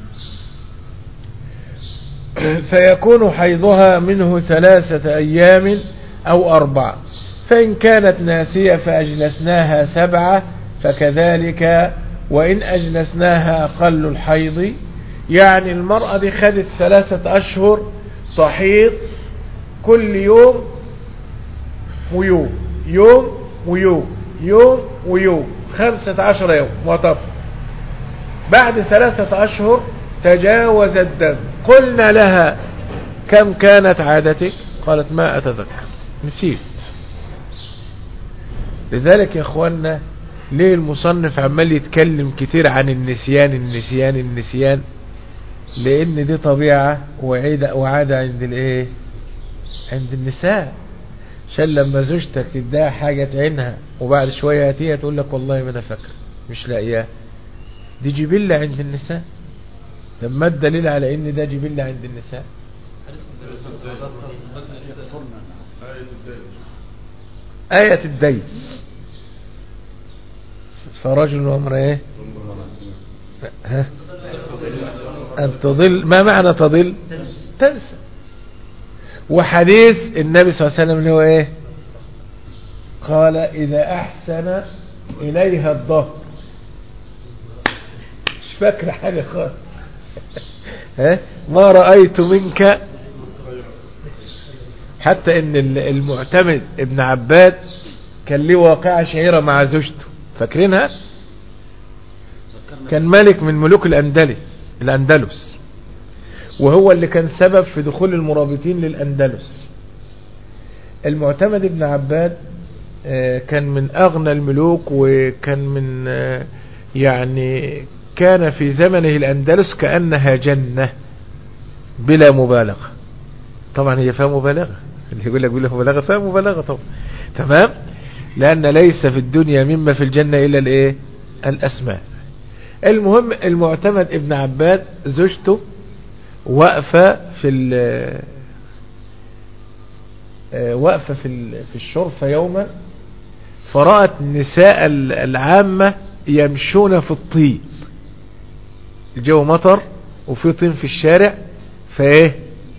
فيكون حيضها منه ثلاثة ايام او اربعة، فان كانت ناسية فاجلسناها سبعة فكذلك، وان اجلسناها اقل الحيض. يعني المرأة دي خدت ثلاثة اشهر تحيض كل يوم ويوم يوم ويوم يوم ويوم خمسة عشر يوم وتطهر. بعد ثلاثة أشهر تجاوز الدم. قلنا لها كم كانت عادتك؟ قالت ما أتذكر، نسيت. لذلك يا اخوانا ليه المصنف عمال يتكلم كتير عن النسيان النسيان النسيان؟ لان دي طبيعة وعادة وعادة عند الايه؟ عند النساء. عشان لما زوجتك تديها حاجة عينها وبعد شوية هاتيها تقول لك والله ما انا فاكر مش لاقياه. دي جبلة عند النساء. لما الدليل على ان ده جبلة عند النساء؟ آية الدين. فرجل وامرأة ايه؟ ها؟ أن تضل. ما معنى تضل؟ تنسى. وحديث النبي صلى الله عليه وسلم اللي هو ايه؟ قال إذا أحسن إليها الظهر. مش فاكر حاجة خالص. ها؟ ما رأيت منك. حتى ان المعتمد ابن عباد كان ليه واقعة شهيرة مع زوجته، فاكرينها؟ كان ملك من ملوك الأندلس الأندلس وهو اللي كان سبب في دخول المرابطين للأندلس. المعتمد ابن عباد كان من أغنى الملوك، وكان من يعني كان في زمنه الأندلس كأنها جنة بلا مبالغة. طبعا هي فيها مبالغة، اللي يقول لك بلا مبالغة فيها مبالغة طبعا. تمام. لأن ليس في الدنيا مما في الجنة إلا الإيه؟ الأسماء. المهم المعتمد ابن عباد زوجته واقفة في ال واقفة في في الشرفة يوما، فرأت النساء العامة يمشون في الطين. الجو مطر وفي طين في الشارع، فايه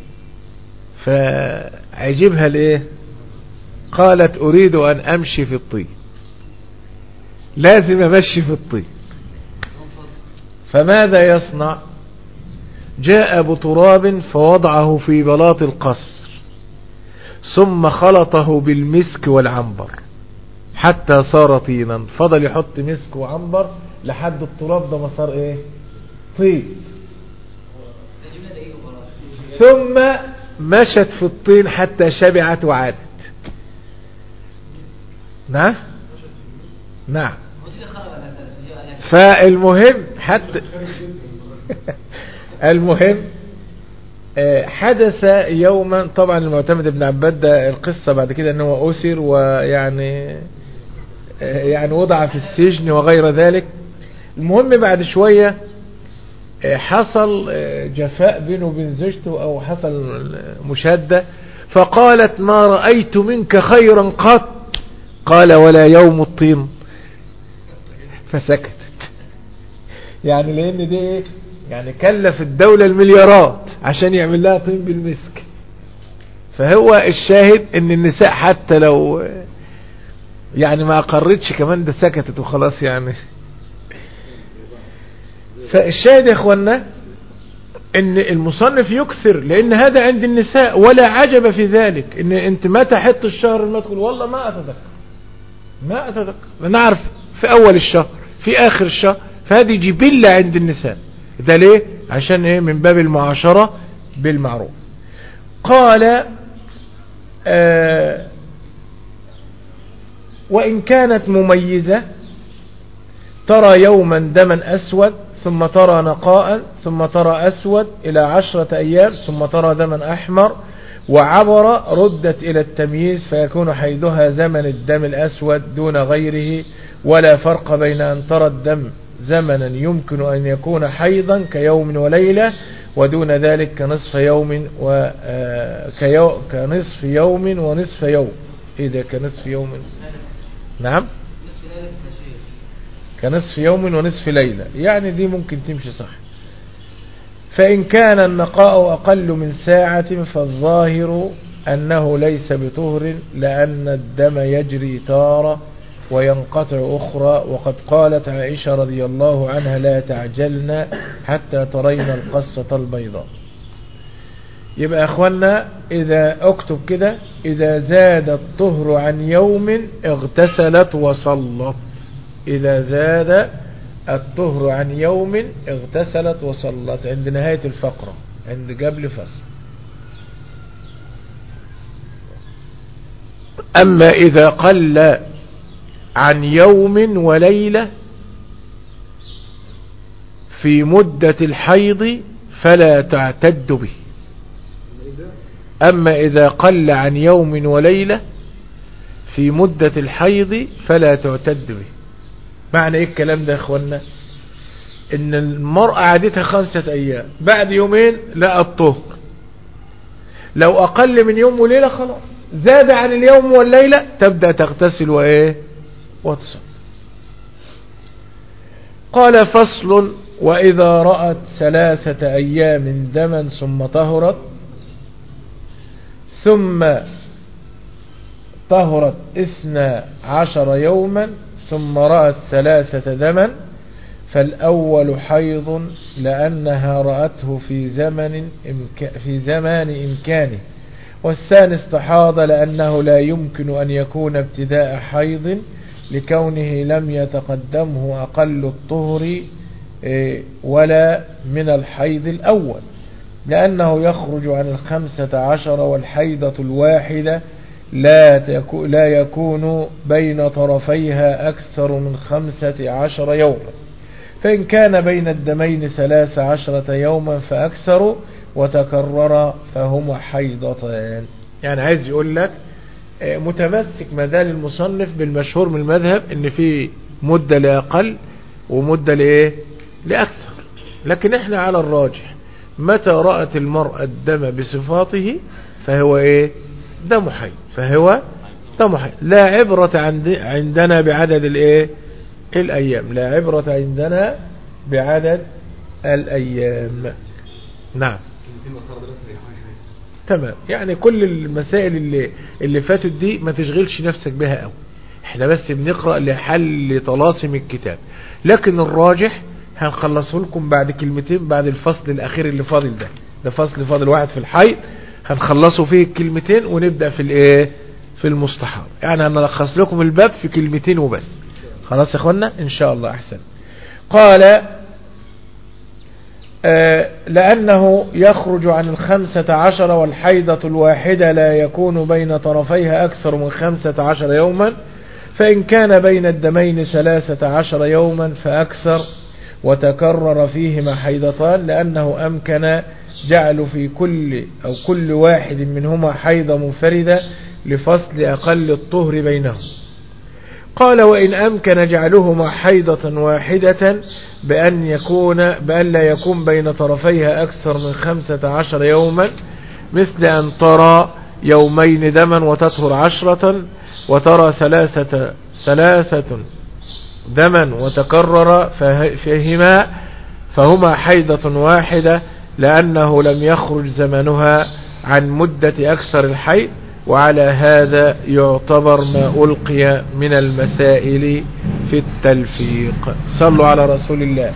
فعجبها الايه؟ قالت اريد ان امشي في الطين، لازم امشي في الطين. فماذا يصنع؟ جاء بتراب فوضعه في بلاط القصر، ثم خلطه بالمسك والعنبر حتى صار طينا. فضل يحط مسك وعنبر لحد التراب ده ما صار ايه؟ طين. ثم مشت في الطين حتى شبعت وعادت. نعم نعم. فالمهم حتى المهم حدث يوما، طبعا المعتمد ابن عباد ده القصة بعد كده انه اسر ويعني يعني وضع في السجن وغير ذلك. المهم بعد شوية حصل جفاء بينه وبين زوجته او حصل مشادة، فقالت ما رأيت منك خيرا قط. قال ولا يوم الطين. فسكتت. يعني لان دي يعني كلف الدولة المليارات عشان يعمل لها طين بالمسك. فهو الشاهد ان النساء حتى لو يعني ما اقرتش كمان ده سكتت وخلاص يعني. فالشاهد يا اخوانا ان المصنف يكثر، لان هذا عند النساء ولا عجب في ذلك. ان انت متى حط الشهر المدخل؟ والله ما اتذكر ما اتذكر نعرف في اول الشهر في اخر الشهر. فهذه جبلة عند النساء. ده ليه؟ عشان ايه؟ من باب المعاشرة بالمعروف. قال آه وإن كانت مميزة ترى يوما دما أسود، ثم ترى نقاء، ثم ترى أسود إلى عشرة أيام، ثم ترى دما أحمر، وعبر ردت إلى التمييز فيكون حيدها زمن الدم الأسود دون غيره، ولا فرق بين أن ترى الدم زمنا يمكن أن يكون حيضا كيوم وليلة، ودون ذلك كنصف يوم و كنصف يوم ونصف يوم. إذا كنصف يوم نعم كنصف يوم ونصف ليلة، يعني دي ممكن تمشي صح. فإن كان النقاء أقل من ساعة فالظاهر أنه ليس بطهر، لأن الدم يجري تارة وينقطع أخرى. وقد قالت عائشة رضي الله عنها لا تعجلن حتى ترين القصة البيضاء. يبقى أخوانا إذا اكتب كده: إذا زاد الطهر عن يوم اغتسلت وصلت. إذا زاد الطهر عن يوم اغتسلت وصلت عند نهاية الفقرة، عند قبل فصل. أما إذا قل عن يوم وليلة في مدة الحيض فلا تعتد به. أما إذا قل عن يوم وليلة في مدة الحيض فلا تعتد به. معنى إيه الكلام ده يا أخوانا؟ إن المرأة عادتها خمسة أيام، بعد يومين لا الطهر، لو أقل من يوم وليلة خلاص، زاد عن اليوم والليلة تبدأ تغتسل وإيه وتصل. قال فصل: وإذا رأت ثلاثة أيام دما ثم طهرت ثم طهرت اثنى عشر يوما ثم رأت ثلاثة دما فالأول حيض لأنها رأته في زمن في زمان إمكانه، والثاني استحاض لأنه لا يمكن أن يكون ابتداء حيض لكونه لم يتقدمه أقل الطهر ولا من الحيض الأول، لأنه يخرج عن الخمسة عشر، والحيضة الواحدة لا يكون بين طرفيها أكثر من خمسة عشر يوما، فإن كان بين الدمين ثلاث عشرة يوما فأكثر وتكرر فهما حيضتان. يعني عايز يقول لك متمسك مازال المصنف بالمشهور من المذهب ان في مدة لأقل ومدة لإيه لأكثر، لكن احنا على الراجح متى رأت المرأة الدم بصفاته فهو ايه دم حيض، فهو دم حيض. لا عبرة عندنا بعدد الايه الايام، لا عبرة عندنا بعدد الايام. نعم تمام. يعني كل المسائل اللي اللي فاتت دي ما تشغلش نفسك بها قوي، احنا بس بنقرأ لحل طلاسم الكتاب، لكن الراجح هنخلصه لكم بعد كلمتين بعد الفصل الاخير اللي فاضل ده، ده فصل فاضل واحد في الحيض هنخلصه فيه الكلمتين ونبدأ في الايه في المستحاضة. يعني هنلخص لكم الباب في كلمتين وبس، خلاص يا اخوانا ان شاء الله احسن. قال آه لأنه يخرج عن الخمسة عشر، والحيضة الواحدة لا يكون بين طرفيها أكثر من خمسة عشر يوما، فإن كان بين الدمين ثلاثة عشر يوما فأكثر وتكرر فيهما حيضتان، لأنه أمكن جعل في كل أو كل واحد منهما حيضة منفردة لفصل أقل الطهر بينهم. قال وإن أمكن جعلهما حيضة واحدة بأن يكون بأن لا يكون بين طرفيها أكثر من خمسة عشر يوما، مثل أن ترى يومين دما وتطهر عشرة، وترى ثلاثة ثلاثة دما وتكرر فهما فهما حيضة واحدة، لأنه لم يخرج زمنها عن مدة أكثر الحيض، وعلى هذا يعتبر ما ألقي من المسائل في التلفيق. صلوا على رسول الله.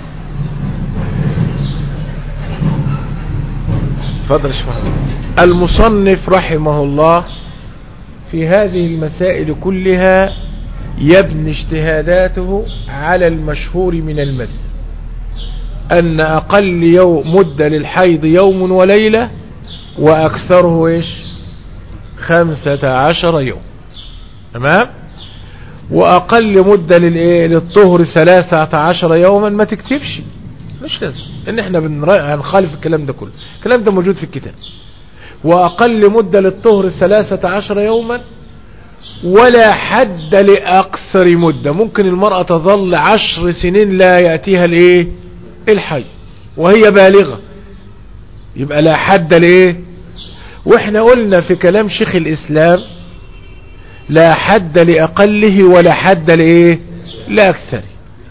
تفضل شيخ. المصنف رحمه الله في هذه المسائل كلها يبني اجتهاداته على المشهور من المذهب، أن أقل يوم مدة للحيض يوم وليلة، وأكثره إيش خمسة عشر يوم، تمام. وأقل مدة للإيه للطهر ثلاثة عشر يوما. ما تكتبش، مش لازم إن إحنا هنخالف الكلام ده كله، الكلام ده موجود في الكتاب. وأقل مدة للطهر ثلاثة عشر يوما، ولا حد لأكثر مدة. ممكن المرأة تظل عشر سنين لا يأتيها الإيه الحي وهي بالغة، يبقى لا حد لإيه. واحنا قلنا في كلام شيخ الإسلام لا حد لأقله ولا حد لإيه لأكثر.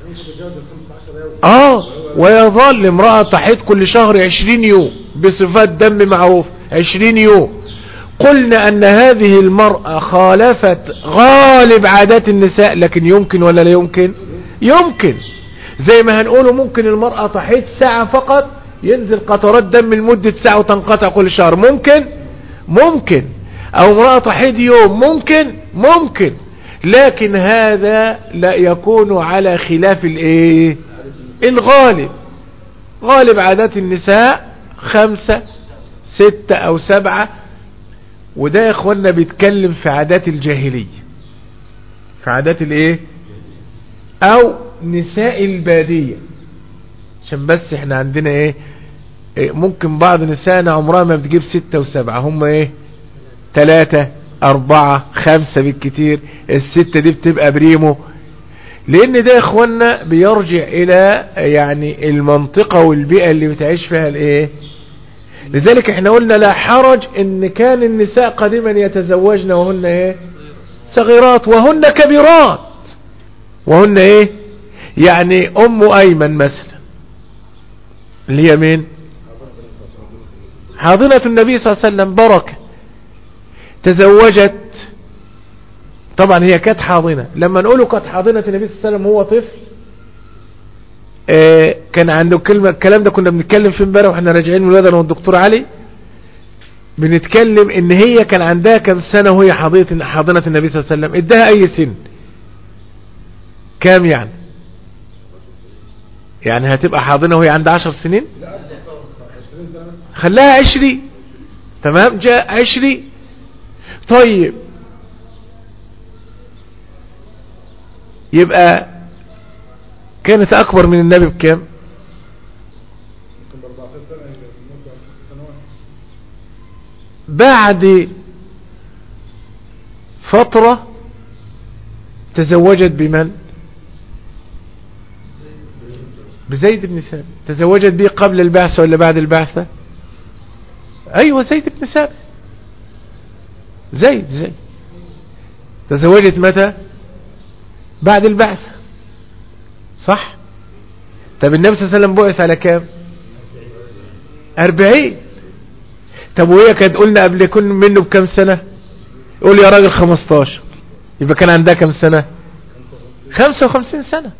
آه ويظل امرأة تحيض كل شهر عشرين يوم بصفات دم معروف عشرين يوم. قلنا أن هذه المرأة خالفت غالب عادات النساء، لكن يمكن ولا لا يمكن؟ يمكن. زي ما هنقوله ممكن المرأة تحيض ساعة فقط ينزل قطرات دم لمدة ساعة وتنقطع كل شهر، ممكن ممكن. او امرأة تحيض يوم، ممكن ممكن. لكن هذا لا يكون على خلاف الايه الغالب غالب عادات النساء خمسة ستة او سبعة، وده يا اخوانا بيتكلم في عادات الجاهلية، في عادات الايه او نساء البادية، عشان بس احنا عندنا ايه, إيه ممكن بعض نسائنا عمرها ما بتجيب ستة وسبعة، هم ايه ثلاثة اربعة خمسة بالكتير، الستة دي بتبقى بريمو، لان ده يا اخوانا بيرجع الى يعني المنطقة والبيئة اللي بتعيش فيها الايه. لذلك احنا قلنا لا حرج ان كان النساء قديما يتزوجن وهن ايه صغيرات وهن كبيرات، وهن ايه يعني ام ايمن مثلا اللي هي مين حاضنة النبي صلى الله عليه وسلم بركة، تزوجت طبعا هي كانت حاضنة، لما نقوله كانت حاضنة النبي صلى الله عليه وسلم هو طفل اه كان عنده كلمة، الكلام ده كنا بنتكلم في امبارح واحنا راجعين من الولد والدكتور علي بنتكلم ان هي كان عندها كم سنة وهي حاضنة حاضنة النبي صلى الله عليه وسلم، ادها اي سن كام يعني يعني هتبقى حاضنة وهي عندها عشر سنين، خلاها عشري تمام جاء عشري. طيب يبقى كانت اكبر من النبي بكام بعد فترة تزوجت بمن بزيد بن ثابت، تزوجت به قبل البعثة ولا بعد البعثة؟ ايوه زيد بن ثابت، زيد زيد تزوجت متى بعد البعثة صح. طب النبي صلى الله عليه وسلم بعث على كام أربعين، طب وهي كانت قلنا قبل كل منه بكم سنة قول يا راجل خمستاشر، يبقى كان عندها كم سنة خمسة وخمسين سنة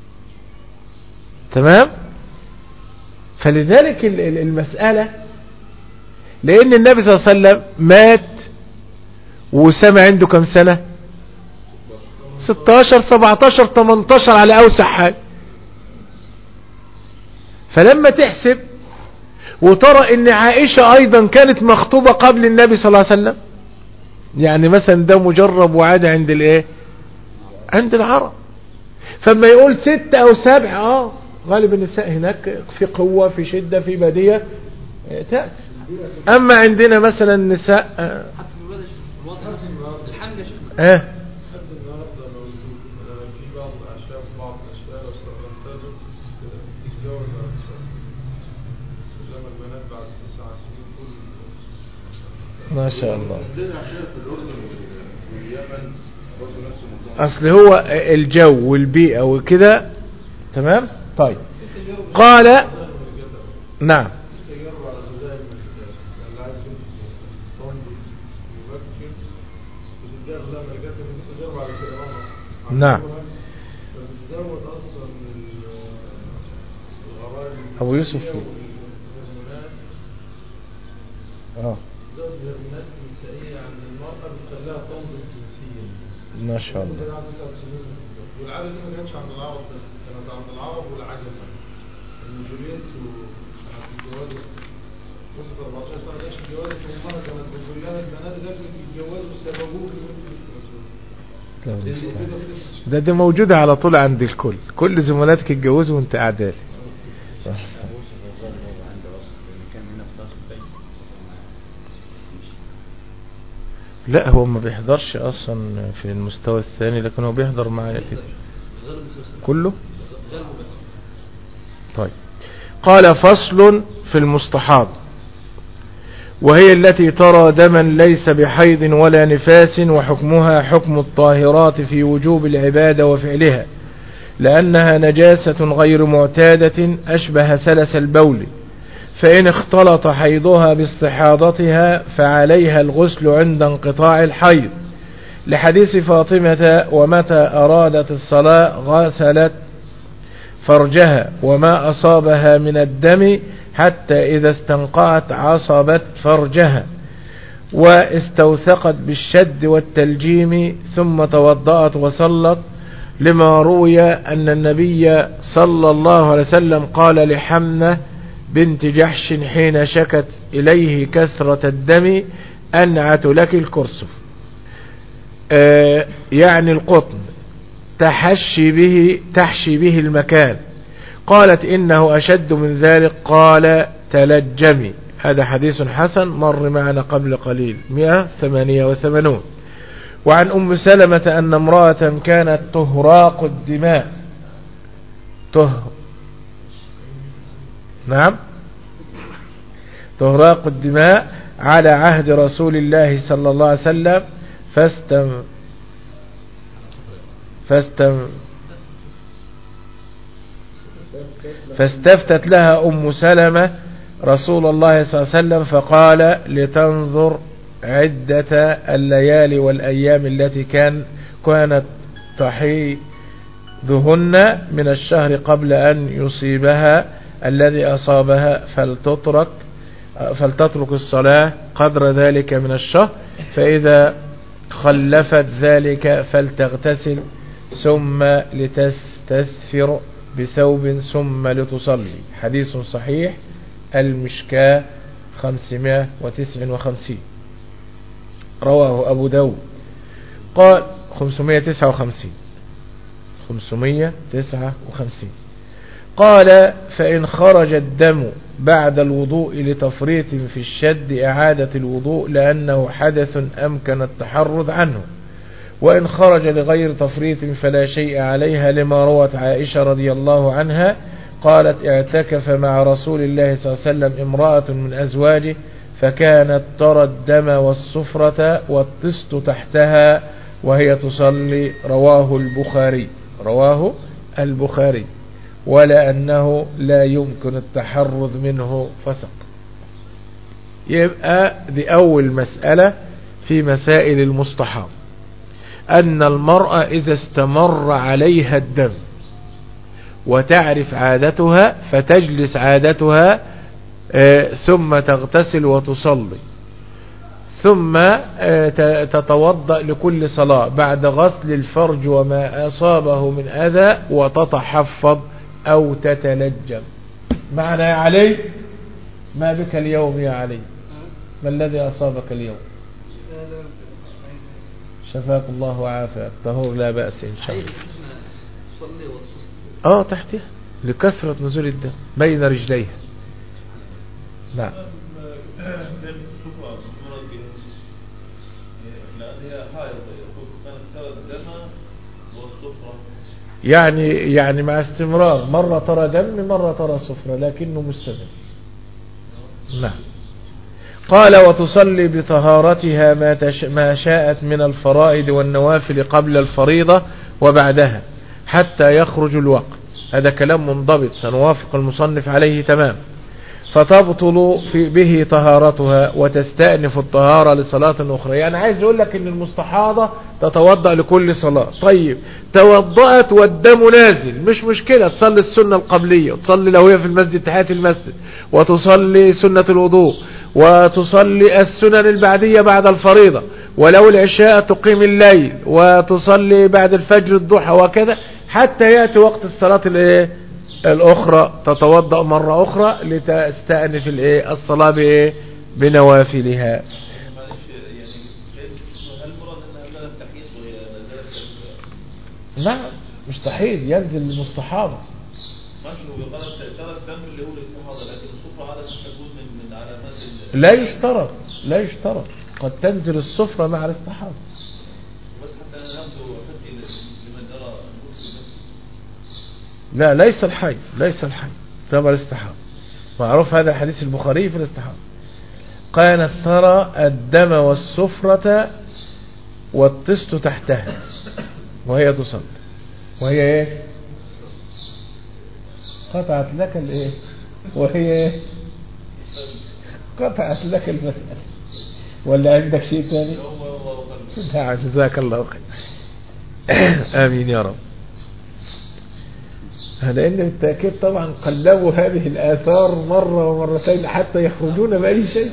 تمام. فلذلك المسألة لأن النبي صلى الله عليه وسلم مات وسمع عنده كم سنة ستاشر سبعتاشر تمنتاشر على أوسع حال، فلما تحسب وترى ان عائشة ايضا كانت مخطوبة قبل النبي صلى الله عليه وسلم، يعني مثلا ده مجرب وعادة عند الايه عند العرب، فما يقول ستة او سبع اه غالب النساء هناك في قوة في شدة في بدية تأتي، اما عندنا مثلا النساء اه, آه. ما شاء الله. اصل هو الجو والبيئة وكده تمام. طيب قال نعم نعم ابو يوسف اه ما شاء الله. والعادة دي ما كانتش عند العرب بس، كانت عند العرب والعجم، الجوليت والجواز وصلت أربعتاشر سنة داش الجواز، وامها كانت بتقول لها البنات لازم يتجوزوا سببوه ده ده موجودة على طول عند الكل، كل زملاتك اتجوزوا وانت قاعدة. لا هو ما بيحضرش اصلا في المستوى الثاني، لكن هو بيحضر معايا كده كله. طيب قال فصل في المستحاض، وهي التي ترى دما ليس بحيض ولا نفاس، وحكمها حكم الطاهرات في وجوب العبادة وفعلها، لأنها نجاسة غير معتادة أشبه سلس البول، فإن اختلط حيضها باستحاضتها فعليها الغسل عند انقطاع الحيض، لحديث فاطمة ومتى أرادت الصلاة غسلت فرجها وما أصابها من الدم حتى إذا استنقعت عصبت فرجها واستوثقت بالشد والتلجيم ثم توضأت وصلت، لما روي أن النبي صلى الله عليه وسلم قال لحمنة بنت جحش حين شكت إليه كثرة الدم أنعت لك الكرسف، آه يعني القطن، تحشي به تحشي به المكان. قالت إنه أشد من ذلك، قال تلجمي. هذا حديث حسن مر معنا قبل قليل مئة وثمانية وثمانين. وعن أم سلمة أن امرأة كانت تهراق الدماء ته نعم تهراق الدماء على عهد رسول الله صلى الله عليه وسلم، فاستم فاستم فاستفتت لها أم سلمة رسول الله صلى الله عليه وسلم فقال لتنظر عدة الليالي والأيام التي كان كانت تحيضهن من الشهر قبل أن يصيبها الذي أصابها، فلتترك فلتترك الصلاة قدر ذلك من الشهر، فإذا خلفت ذلك فلتغتسل ثم لتستثفر بثوب ثم لتصلي. حديث صحيح، المشكاة خمسمائة وتسعة وخمسين، رواه أبو داود. قال خمسمائة وتسعة وخمسين خمسمائة وتسعة وخمسين قال فإن خرج الدم بعد الوضوء لتفريط في الشد أعادة الوضوء لأنه حدث أمكن التحرز عنه، وإن خرج لغير تفريط فلا شيء عليها، لما روت عائشة رضي الله عنها قالت اعتكف مع رسول الله صلى الله عليه وسلم امرأة من أزواجه فكانت ترى الدم والصفرة والطست تحتها وهي تصلي. رواه البخاري رواه البخاري ولأنه لا يمكن التحرز منه فسق. يبقى دي أول مسألة في مسائل المستحاض، أن المرأة إذا استمر عليها الدم وتعرف عادتها فتجلس عادتها ثم تغتسل وتصلي، ثم تتوضأ لكل صلاة بعد غسل الفرج وما أصابه من أذى وتتحفظ أو تتلجم. معنى يا علي ما بك اليوم يا علي؟ ما الذي أصابك اليوم؟ شفاك الله وعافاك، طهور لا بأس إن شاء الله. اه تحتها لكثرة نزول الدم بين رجليها. نعم. يعني يعني مع استمرار، مرة ترى دم مرة ترى صفرة لكنه مستمر. نعم. قال وتصلي بطهارتها ما, تش... ما شاءت من الفرائض والنوافل قبل الفريضة وبعدها حتى يخرج الوقت. هذا كلام منضبط سنوافق المصنف عليه تمام. فتبطل في به طهارتها وتستأنف الطهارة لصلاة أخرى. يعني عايز يقول لك ان المستحاضة تتوضأ لكل صلاة. طيب توضأت والدم نازل مش مشكلة، تصلي السنة القبلية وتصلي لو هي في المسجد تحيات المسجد، وتصلي سنة الوضوء، وتصلي السنن البعدية بعد الفريضة، ولو العشاء تقيم الليل، وتصلي بعد الفجر الضحى، وكذا حتى يأتي وقت الصلاة الايه الأخرى تتوضأ مرة أخرى لتستأنف الايه الصلاة بايه بنوافلها. نعم مش تحيض، ينزل المستحاضة. لا يشترط لا يشترط قد تنزل الصفرة مع الاستحاضة. لا ليس الحي ليس الحي تبع الاستحاضة، معروف هذا حديث البخاري في الاستحاضة. كانت ترى الدم والصفرة والطست تحتها وهي تصلي، وهي ايه قطعت لك الايه وهي ايه قطعت لك المسألة. ولا عندك شيء ثاني؟ نعم جزاك الله خير. آمين يا رب. لأن بالتأكيد طبعا قلبوا هذه الآثار مرة ومرتين حتى يخرجون بأي شيء.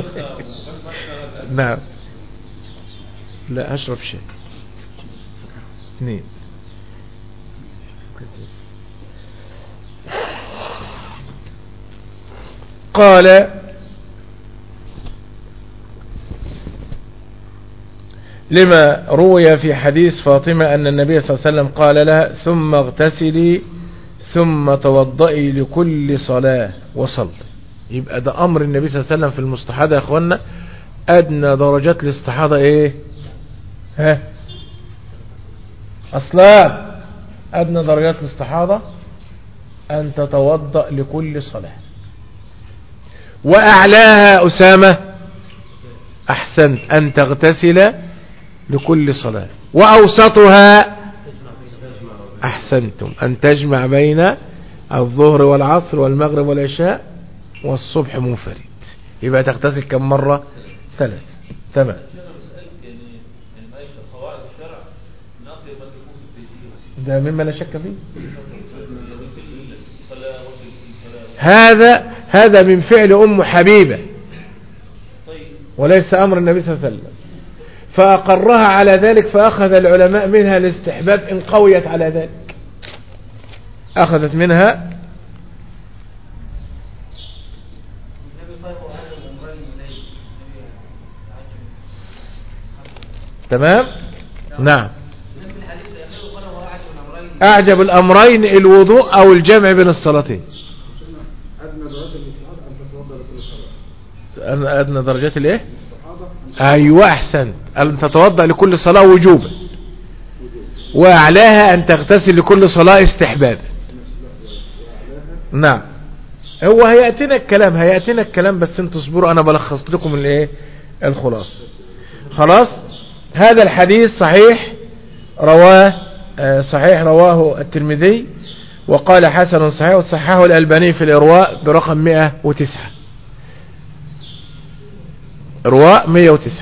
نعم. لا أشرب شيء. اثنين. قال لما روي في حديث فاطمة أن النبي صلى الله عليه وسلم قال لها ثم اغتسلي ثم توضئي لكل صلاة وصلي. يبقى ده أمر النبي صلى الله عليه وسلم في المستحاضة يا أخوانا. أدنى درجات الاستحاضة إيه؟ ها أصلا أدنى درجات الاستحاضة أن تتوضأ لكل صلاة، وأعلاها أسامة أحسنت أن تغتسل لكل صلاة، وأوسطها أحسنتم أن تجمع بين الظهر والعصر والمغرب والعشاء والصبح منفرد. يبقى تغتسل كم مرة؟ ثلاث. تمام. ده مما لا شك فيه. هذا هذا من فعل أم حبيبة وليس أمر النبي صلى الله عليه وسلم، فأقرها على ذلك، فأخذ العلماء منها الاستحباب إن قويت على ذلك. أخذت منها تمام. نعم. أعجب الأمرين الوضوء أو الجمع بين الصلاتين. أدنى درجات الإيه؟ أيوة أحسن أن تتوضأ لكل صلاة وجوبا، وأعلاها أن تغتسل لكل صلاة استحبابا. نعم. هو هيأتينا الكلام هيأتينا الكلام بس انتوا اصبروا، أنا بلخص لكم الإيه الخلاصة. خلاص. هذا الحديث صحيح رواه صحيح رواه الترمذي وقال حسن صحيح، وصححه الألباني في الإرواء برقم مئة وتسعة. إرواء مئة وتسعة.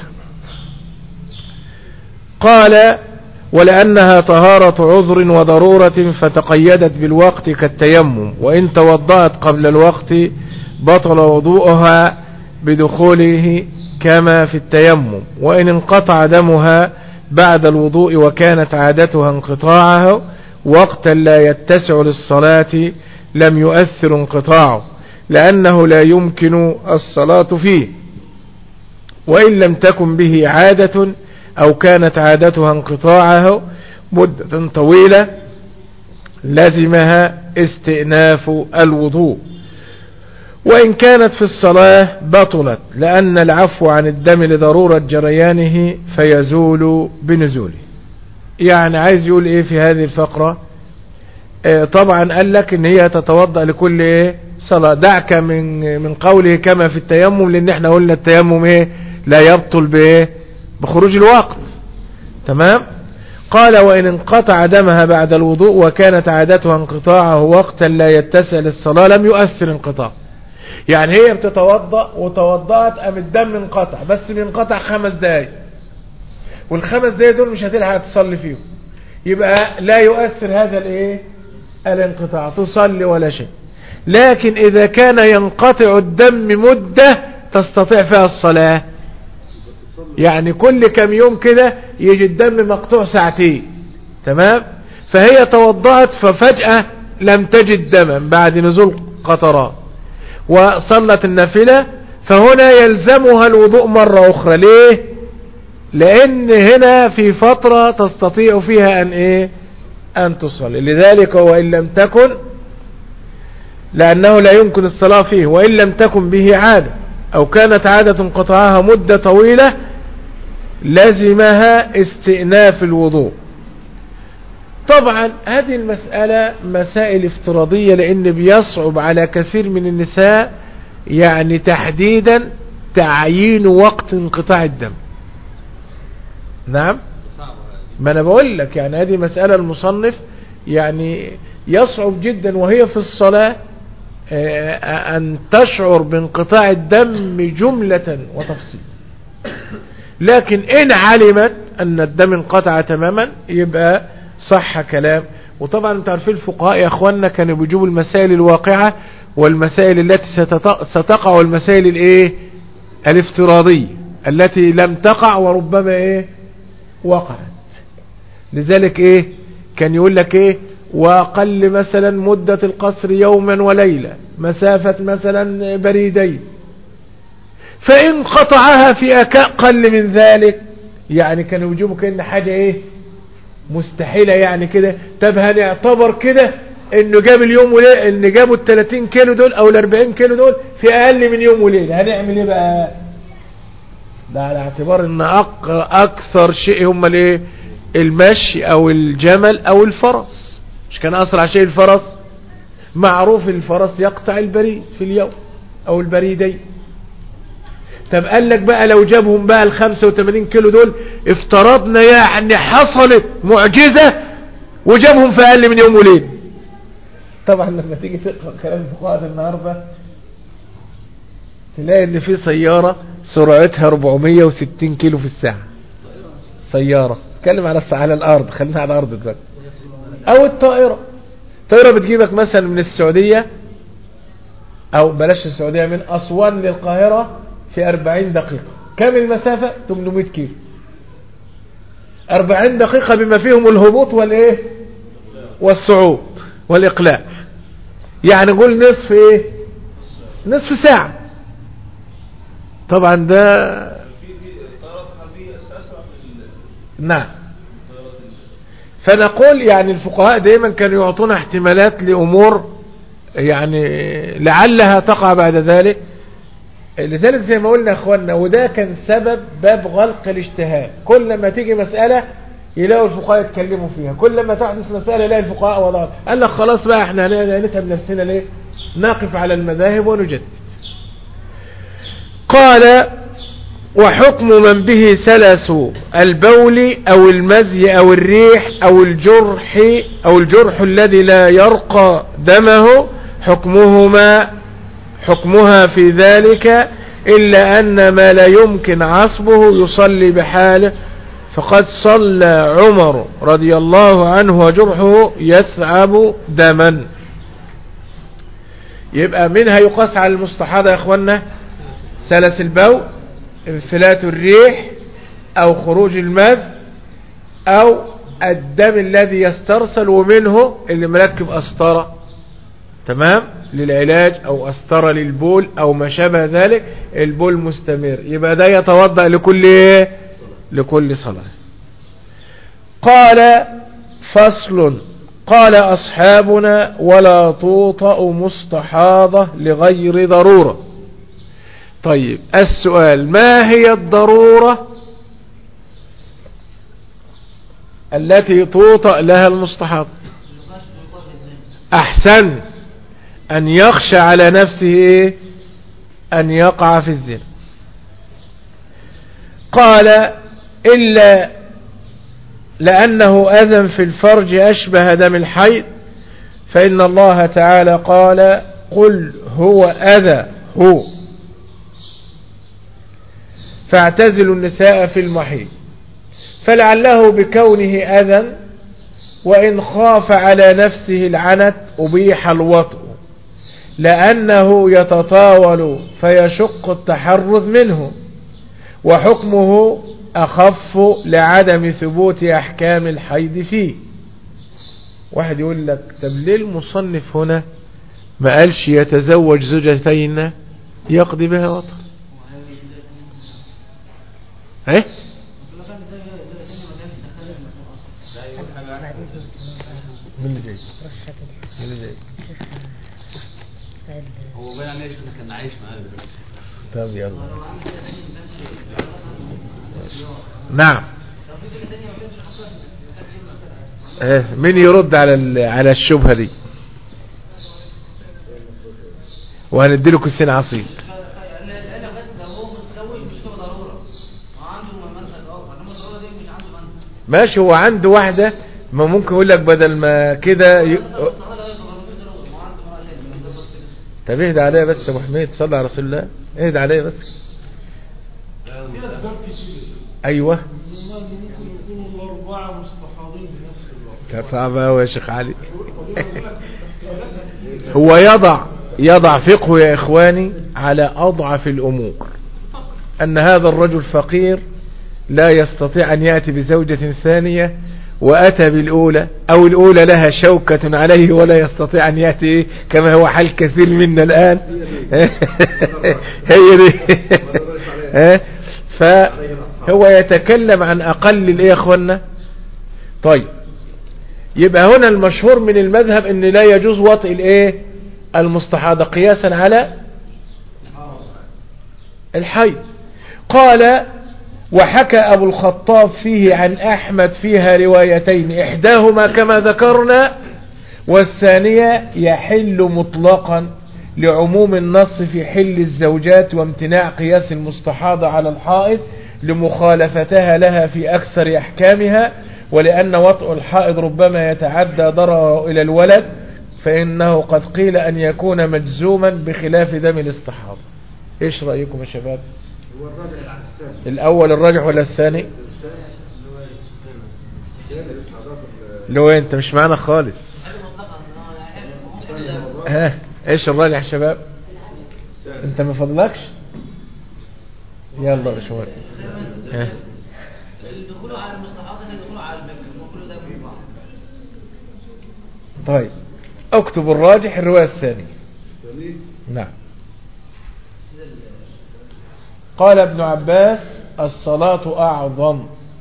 قال ولأنها طهارة عذر وضرورة فتقيدت بالوقت كالتيمم، وإن توضأت قبل الوقت بطل وضوءها بدخوله كما في التيمم، وإن انقطع دمها بعد الوضوء وكانت عادتها انقطاعه وقتا لا يتسع للصلاة لم يؤثر انقطاعه، لأنه لا يمكن الصلاة فيه، وإن لم تكن به عادة أو كانت عادتها انقطاعه مدة طويلة لزمها استئناف الوضوء، وإن كانت في الصلاة بطلت، لأن العفو عن الدم لضرورة جريانه فيزول بنزوله. يعني عايز يقول إيه في هذه الفقرة؟ اه طبعا قال لك إن هي تتوضأ لكل إيه صلاة. دعك من من قوله كما في التيمم، لأن احنا قلنا التيمم إيه لا يبطل بإيه بخروج الوقت. تمام. قال وإن انقطع دمها بعد الوضوء وكانت عادتها انقطاعه وقتا لا يتسع للصلاة لم يؤثر انقطاع. يعني هي بتتوضأ وتوضأت أم الدم انقطع، بس بينقطع خمس دقايق، والخمس دقايق دول مش هتلحق تصلي فيهم، يبقى لا يؤثر هذا الايه الانقطاع، تصلي ولا شيء. لكن إذا كان ينقطع الدم مدة تستطيع فيها الصلاة، يعني كل كم يوم كده يجي الدم مقطوع ساعتين، تمام، فهي توضأت ففجأة لم تجد دما بعد نزول قطرات وصلت النافلة، فهنا يلزمها الوضوء مرة أخرى. ليه؟ لأن هنا في فترة تستطيع فيها أن إيه أن تصلي. لذلك وإن لم تكن، لأنه لا يمكن الصلاة فيه، وإن لم تكن به عادة أو كانت عادة انقطاعها مدة طويلة لزمها استئناف الوضوء. طبعا هذه المسألة مسائل افتراضية، لأن بيصعب على كثير من النساء يعني تحديدا تعيين وقت انقطاع الدم. نعم، ما أنا بقول لك يعني هذه مسألة المصنف يعني يصعب جدا وهي في الصلاة أن تشعر بانقطاع الدم جملة وتفصيل، لكن إن علمت أن الدم انقطع تماما يبقى صح كلام. وطبعا انتوا عارفين الفقهاء يا اخواننا كانوا بيجيبوا المسائل الواقعة والمسائل التي ستقع والمسائل الايه الافتراضية التي لم تقع وربما ايه وقعت. لذلك ايه كان يقول لك ايه وأقل مثلا مدة القصر يوما وليلة مسافة مثلا بريدين، فإن قطعها في أقل من ذلك يعني كانوا يجيبوا كأن حاجة ايه مستحيلة يعني كده. طب هنعتبر كده انه جاب اليوم وليلة، ان جابوا الثلاثين كيلو دول او الاربعين كيلو دول في اقل من يوم وليلة، هنعمل ايه بقى؟ ده على اعتبار ان اكثر شيء هم الايه المشي او الجمل او الفرس. مش كان اسرع شيء الفرس؟ معروف الفرس يقطع البريد في اليوم او البريدين. طب قال لك بقى لو جابهم بقى ال خمسة وثمانين كيلو دول، افترضنا يعني حصلت معجزة وجابهم في اقل من يوم وليلة. طبعا لما تيجي تقرأ كلام الفقهاء النهارده تلاقي ان في سيارة سرعتها أربعمية وستين كيلو في الساعة، سيارة اتكلم على على الارض، خلينا على الارض دلوقتي، او الطائرة. طائرة بتجيبك مثلا من السعودية او بلاش السعودية، من اسوان للقاهرة في أربعين دقيقة. كم المسافة؟ ثمانمائة كيلو. أربعين دقيقة بما فيهم الهبوط والايه والصعود والاقلاع، يعني قول نصف ايه نصف ساعة. طبعا ده نعم. فنقول يعني الفقهاء دائما كانوا يعطون احتمالات لأمور يعني لعلها تقع بعد ذلك. لذلك زي ما قلنا اخواننا، وده كان سبب باب غلق الاجتهاد. كل ما تيجي مسألة يلاقوا الفقهاء يتكلموا فيها، كل ما تحدث مسألة يلاقي الفقهاء وضعوا. قال لك خلاص بقى احنا هنتعب نفسنا ليه؟ نقف على المذاهب ونجدد. قال وحكم من به سلس البول او المزي او الريح او الجرح او الجرح الذي لا يرقى دمه حكمهما حكمها في ذلك، إلا أن ما لا يمكن عصبه يصلي بحاله، فقد صلى عمر رضي الله عنه وجرحه يثعب دما. يبقى منها يقاس على المستحاضة يا اخوانا سلس البول، انفلات الريح، او خروج المذ، او الدم الذي يسترسل، ومنه اللي مركب أسطرة تمام للعلاج او أسطرة للبول او ما شابه ذلك، البول مستمر، يبقى ده يتوضأ لكل ايه لكل صلاة. قال فصل. قال أصحابنا ولا توطأ مستحاضة لغير ضرورة. طيب السؤال، ما هي الضرورة التي توطأ لها المستحاضة؟ أحسن، أن يخشى على نفسه أن يقع في الزنا. قال إلا لأنه أذى في الفرج أشبه دم الحيض، فإن الله تعالى قال قل هو أذى هو فاعتزلوا النساء في المحيض، فلعله بكونه أذى وإن خاف على نفسه العنت أبيح الوطء، لأنه يتطاول فيشق التحرز منه، وحكمه أخف لعدم ثبوت أحكام الحيض فيه. واحد يقول لك طب ليه المصنف هنا ما قالش يتزوج زوجتين يقضي بها وطر؟ ايه من اللي جاي من اللي جاي هو بقى عايش كان عايش معانا دلوقتي. طب يلا نعم. ايه مين يرد على على الشبهة دي؟ وهنديله كيسين عصير. ماشي، هو عنده واحدة، ما ممكن يقول لك بدل ما كده ي... طب اهدى عليا بس يا ابو حميد، صلى على رسول الله، اهدى عليا بس. ايوه كان صعب قوي يا شيخ علي. هو يضع يضع فقه يا اخواني على اضعف الامور، ان هذا الرجل فقير لا يستطيع ان يأتي بزوجة ثانية، وأتى بالأولى، أو الأولى لها شوكة عليه ولا يستطيع أن يأتي كما هو حال كثير منا الآن. هي دي. فهو يتكلم عن أقل الإيه يا أخوانا. طيب يبقى هنا المشهور من المذهب أن لا يجوز وطئ الإيه المستحاضة قياسا على الحيض. قال وحكى أبو الخطاب فيه عن أحمد فيها روايتين، إحداهما كما ذكرنا، والثانية يحل مطلقا لعموم النص في حل الزوجات وامتناع قياس المستحاضة على الحائض لمخالفتها لها في أكثر أحكامها، ولأن وطئ الحائض ربما يتعدى ضرره إلى الولد، فإنه قد قيل أن يكون مجزوما بخلاف دم الاستحاضة. إيش رأيكم يا شباب؟ الأول الراجح ولا الثاني؟ لو انت مش معنا خالص. ها ايش الراجح يا شباب؟ انت ما فضلكش؟ يلا يا شباب. ها الدخول على المستحاضة الدخول على المكر وكل ده من بعض. طيب اكتب الراجح الرواية الثانية. نعم. قال ابن عباس الصلاة أعظم.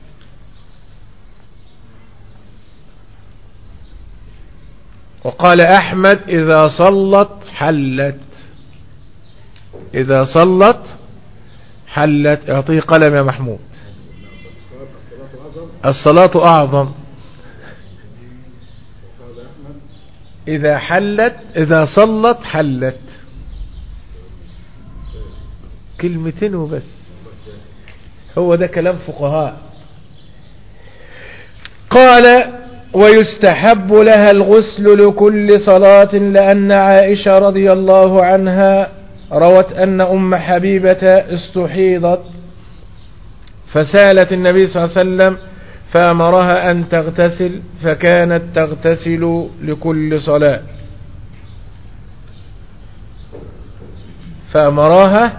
وقال أحمد إذا صلت حلت، إذا صلت حلت. اعطيه قلم يا محمود. الصلاة أعظم إذا حلت، إذا صلت حلت. كلمتين وبس، هو ده كلام فقهاء. قال ويستحب لها الغسل لكل صلاة، لأن عائشة رضي الله عنها روت أن أم حبيبة استحيضت فسالت النبي صلى الله عليه وسلم فأمرها أن تغتسل، فكانت تغتسل لكل صلاة. فأمرها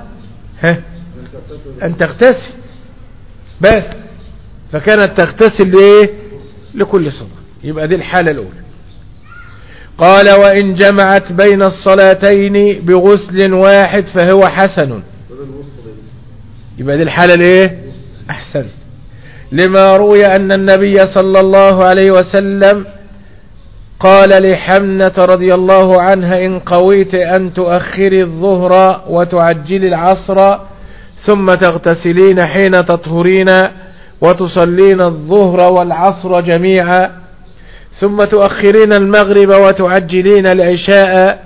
أن تغتسل بس، فكانت تغتسل ليه لكل صلاة. يبقى دي الحالة الأولى. قال وإن جمعت بين الصلاتين بغسل واحد فهو حسن. يبقى دي الحالة الايه أحسن، لما روي أن النبي صلى الله عليه وسلم قال لحمنة رضي الله عنها إن قويت أن تؤخري الظهر وتعجلي العصر ثم تغتسلين حين تطهرين وتصلين الظهر والعصر جميعا ثم تؤخرين المغرب وتعجلين العشاء،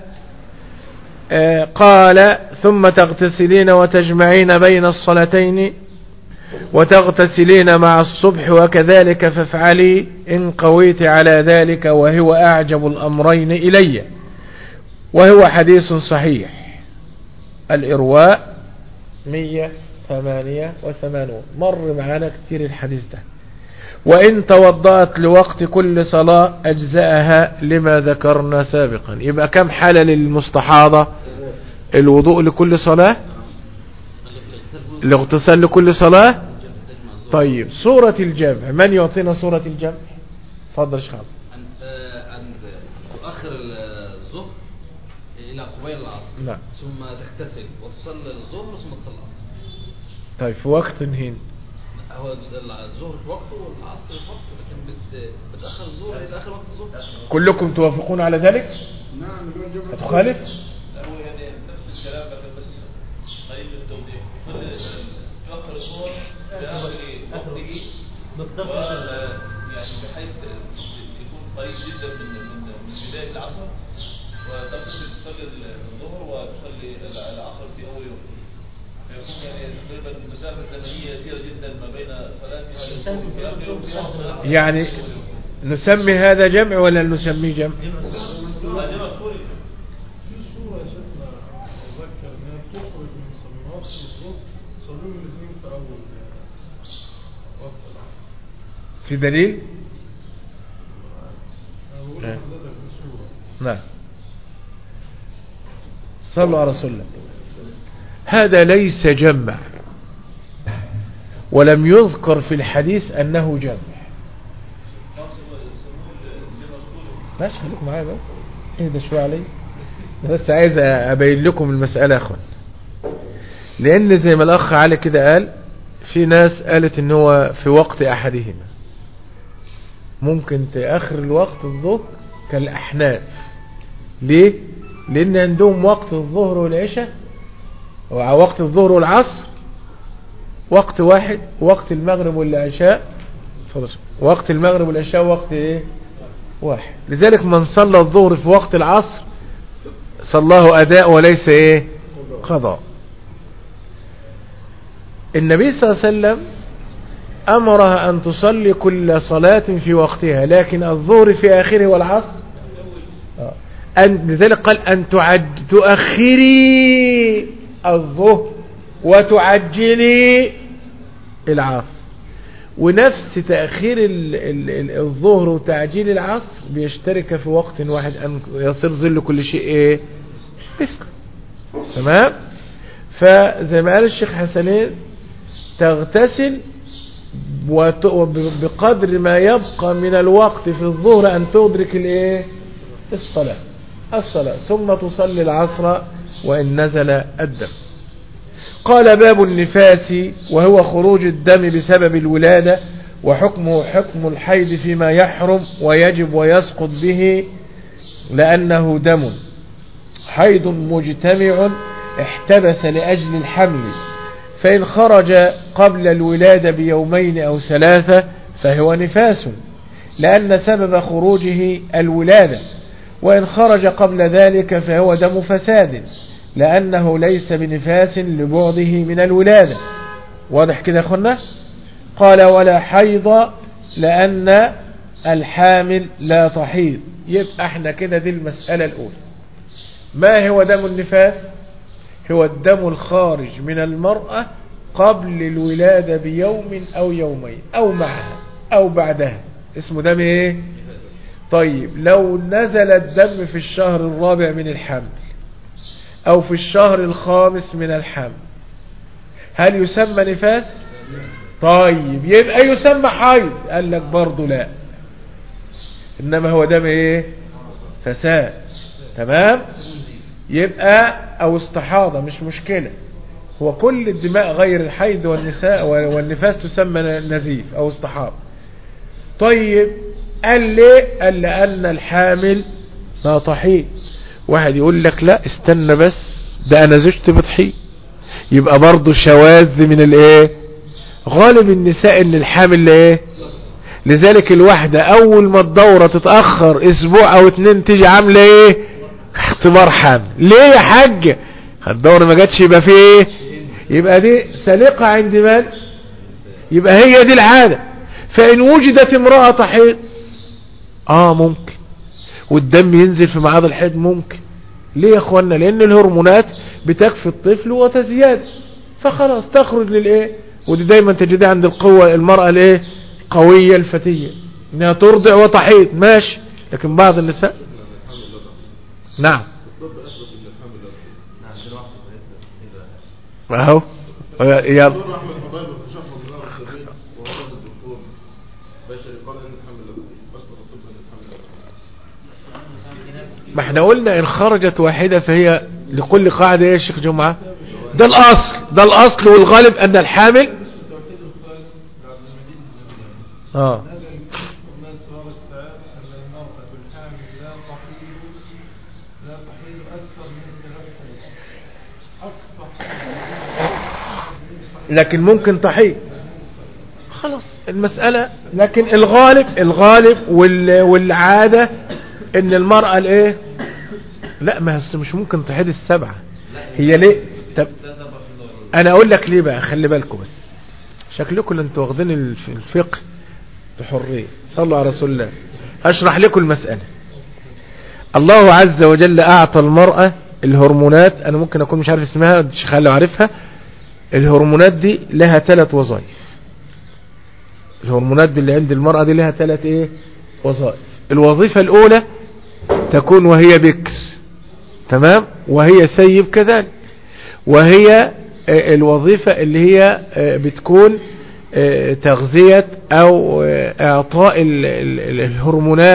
قال ثم تغتسلين وتجمعين بين الصلاتين وتغتسلين مع الصبح، وكذلك فافعلي إن قويت على ذلك، وهو أعجب الأمرين إلي. وهو حديث صحيح. الإرواء مئة وثمانية وثمانون، مر معنا كثير الحديث ده. وإن توضأت لوقت كل صلاة أجزأها لما ذكرنا سابقا. يبقى كم حالة للمستحاضة؟ الوضوء لكل صلاة، الاغتسال لكل صلاة. طيب صورة الجمع، من يعطينا صورة الجمع؟ تفضل شيخ. أن تؤخر الظهر إلى قبيل العصر. نعم. ثم تغتسل وتصلي الظهر ثم تصلي العصر. طيب في وقت هين هو الظهر في وقته والعصر في وقته، لكن بتأخر الظهر إلى آخر وقت الظهر. كلكم توافقون على ذلك؟ نعم. هتخالف؟ لا هو يعني نفس الكلام بس قريب للتوضيح. يؤخر الظهر بآخر وقته يعني بحيث يكون قريب جدا من من بداية العصر، وتغتسل تصلي الظهر وتصلي العصر في أول وقته، فيكون يعني تقريبا مسافة زمنية يسيرة جدا ما بين صلاتها. يعني نسمي هذا جمع ولا نسميه جمع؟ في دليل؟ نعم. صلوا على رسول الله. هذا ليس جمع، ولم يذكر في الحديث أنه جمع. ماشي خليكم معايا بس اهدى شويه علي، بس عايز ابين لكم المساله يا اخوان. لان زي ما الاخ علي كده قال، في ناس قالت ان هو في وقت احدهما ممكن تاخر الوقت الظهر كالاحناف. ليه؟ لان عندهم وقت الظهر والعشاء ووقت الظهر والعصر وقت واحد، وقت المغرب والعشاء وقت المغرب والعشاء وقت ايه واحد. لذلك من صلى الظهر في وقت العصر صلاه اداء وليس ايه قضاء. النبي صلى الله عليه وسلم امرها ان تصلي كل صلاة في وقتها، لكن الظهر في اخره والعصر أن لذلك قال ان تعد تؤخري الظهر وتعجلي العصر. ونفس تأخير ال ال ال الظهر وتعجيل العصر بيشترك في وقت واحد، أن يصير ظل كل شيء ايه مثل. تمام. فزي ما قال الشيخ حسنين تغتسل بقدر ما يبقى من الوقت في الظهر أن تدرك الايه الصلاة الصلاة ثم تصلي العصر وإن نزل الدم. قال باب النفاس وهو خروج الدم بسبب الولادة، وحكمه حكم الحيض فيما يحرم ويجب ويسقط به لأنه دم حيض مجتمع احتبس لأجل الحمل، فإن خرج قبل الولادة بيومين أو ثلاثة فهو نفاس لأن سبب خروجه الولادة، وإن خرج قبل ذلك فهو دم فساد لأنه ليس بنفاس لبعده من الولادة. واضح كده يا أخوانا؟ قال ولا حيض لأن الحامل لا تحيض. يبقى احنا كده دي المسألة الأولى. ما هو دم النفاس؟ هو الدم الخارج من المرأة قبل الولادة بيوم أو يومين أو معها أو بعدها، اسمه دم ايه؟ طيب لو نزل الدم في الشهر الرابع من الحمل أو في الشهر الخامس من الحمل هل يسمى نفاس؟ طيب يبقى يسمى حيض؟ قال لك برضو لا، إنما هو دم ايه؟ فساد. تمام. يبقى أو استحاضة مش مشكلة، هو كل الدماء غير الحيض والنساء والنفاس تسمى نزيف أو استحاضة. طيب قال ليه؟ قال لأن الحامل لا تحيض. واحد يقول لك لا استنى بس، ده أنا زوجتي بتحيض، يبقى برضو شواذ من الايه؟ غالب النساء ان الحامل ايه؟ لذلك الواحدة اول ما الدورة تتأخر اسبوع او اتنين تيجي عاملة ايه؟ اختبار حمل. ليه يا حاج؟ الدورة ما جاتش يبقى فيه ايه؟ يبقى دي سليقة عند من؟ يبقى هي دي العادة. فان وجدت امرأة تحيض اه ممكن، والدم ينزل في ميعاد الحيض ممكن. ليه يا اخوانا؟ لان الهرمونات بتكفي الطفل وتزياده، فخلاص تخرج للايه. ودي دايما تجدها عند القوة المرأة الايه قوية الفتية انها ترضع وتحيض ماشي، لكن بعض النساء نعم ما هو يلا ما احنا قلنا ان خرجت واحدة فهي لكل قاعدة يا شيخ جمعة. ده الاصل، ده الاصل والغالب ان الحامل اه لكن ممكن تحيض خلاص المسألة. لكن الغالب الغالب والعادة ان المرأة الايه لا ما مش ممكن تحيض السبعة. هي ليه؟ طب انا اقول لك ليه بقى، خلي بالكم بس، شكلكم انتوا واخدين الفقه بحرية. صلوا على رسول الله. اشرح لكم المسألة. الله عز وجل اعطى المرأة الهرمونات، انا ممكن اكون مش عارف اسمها، الشيخ لو عارفها. الهرمونات دي لها ثلاث وظائف. الهرمونات دي اللي عند المرأة دي لها ثلاث ايه وظائف. الوظيفة الاولى تكون وهي بكر، تمام، وهي سيب كذلك. وهي الوظيفة اللي هي بتكون تغذية او اعطاء الهرمونات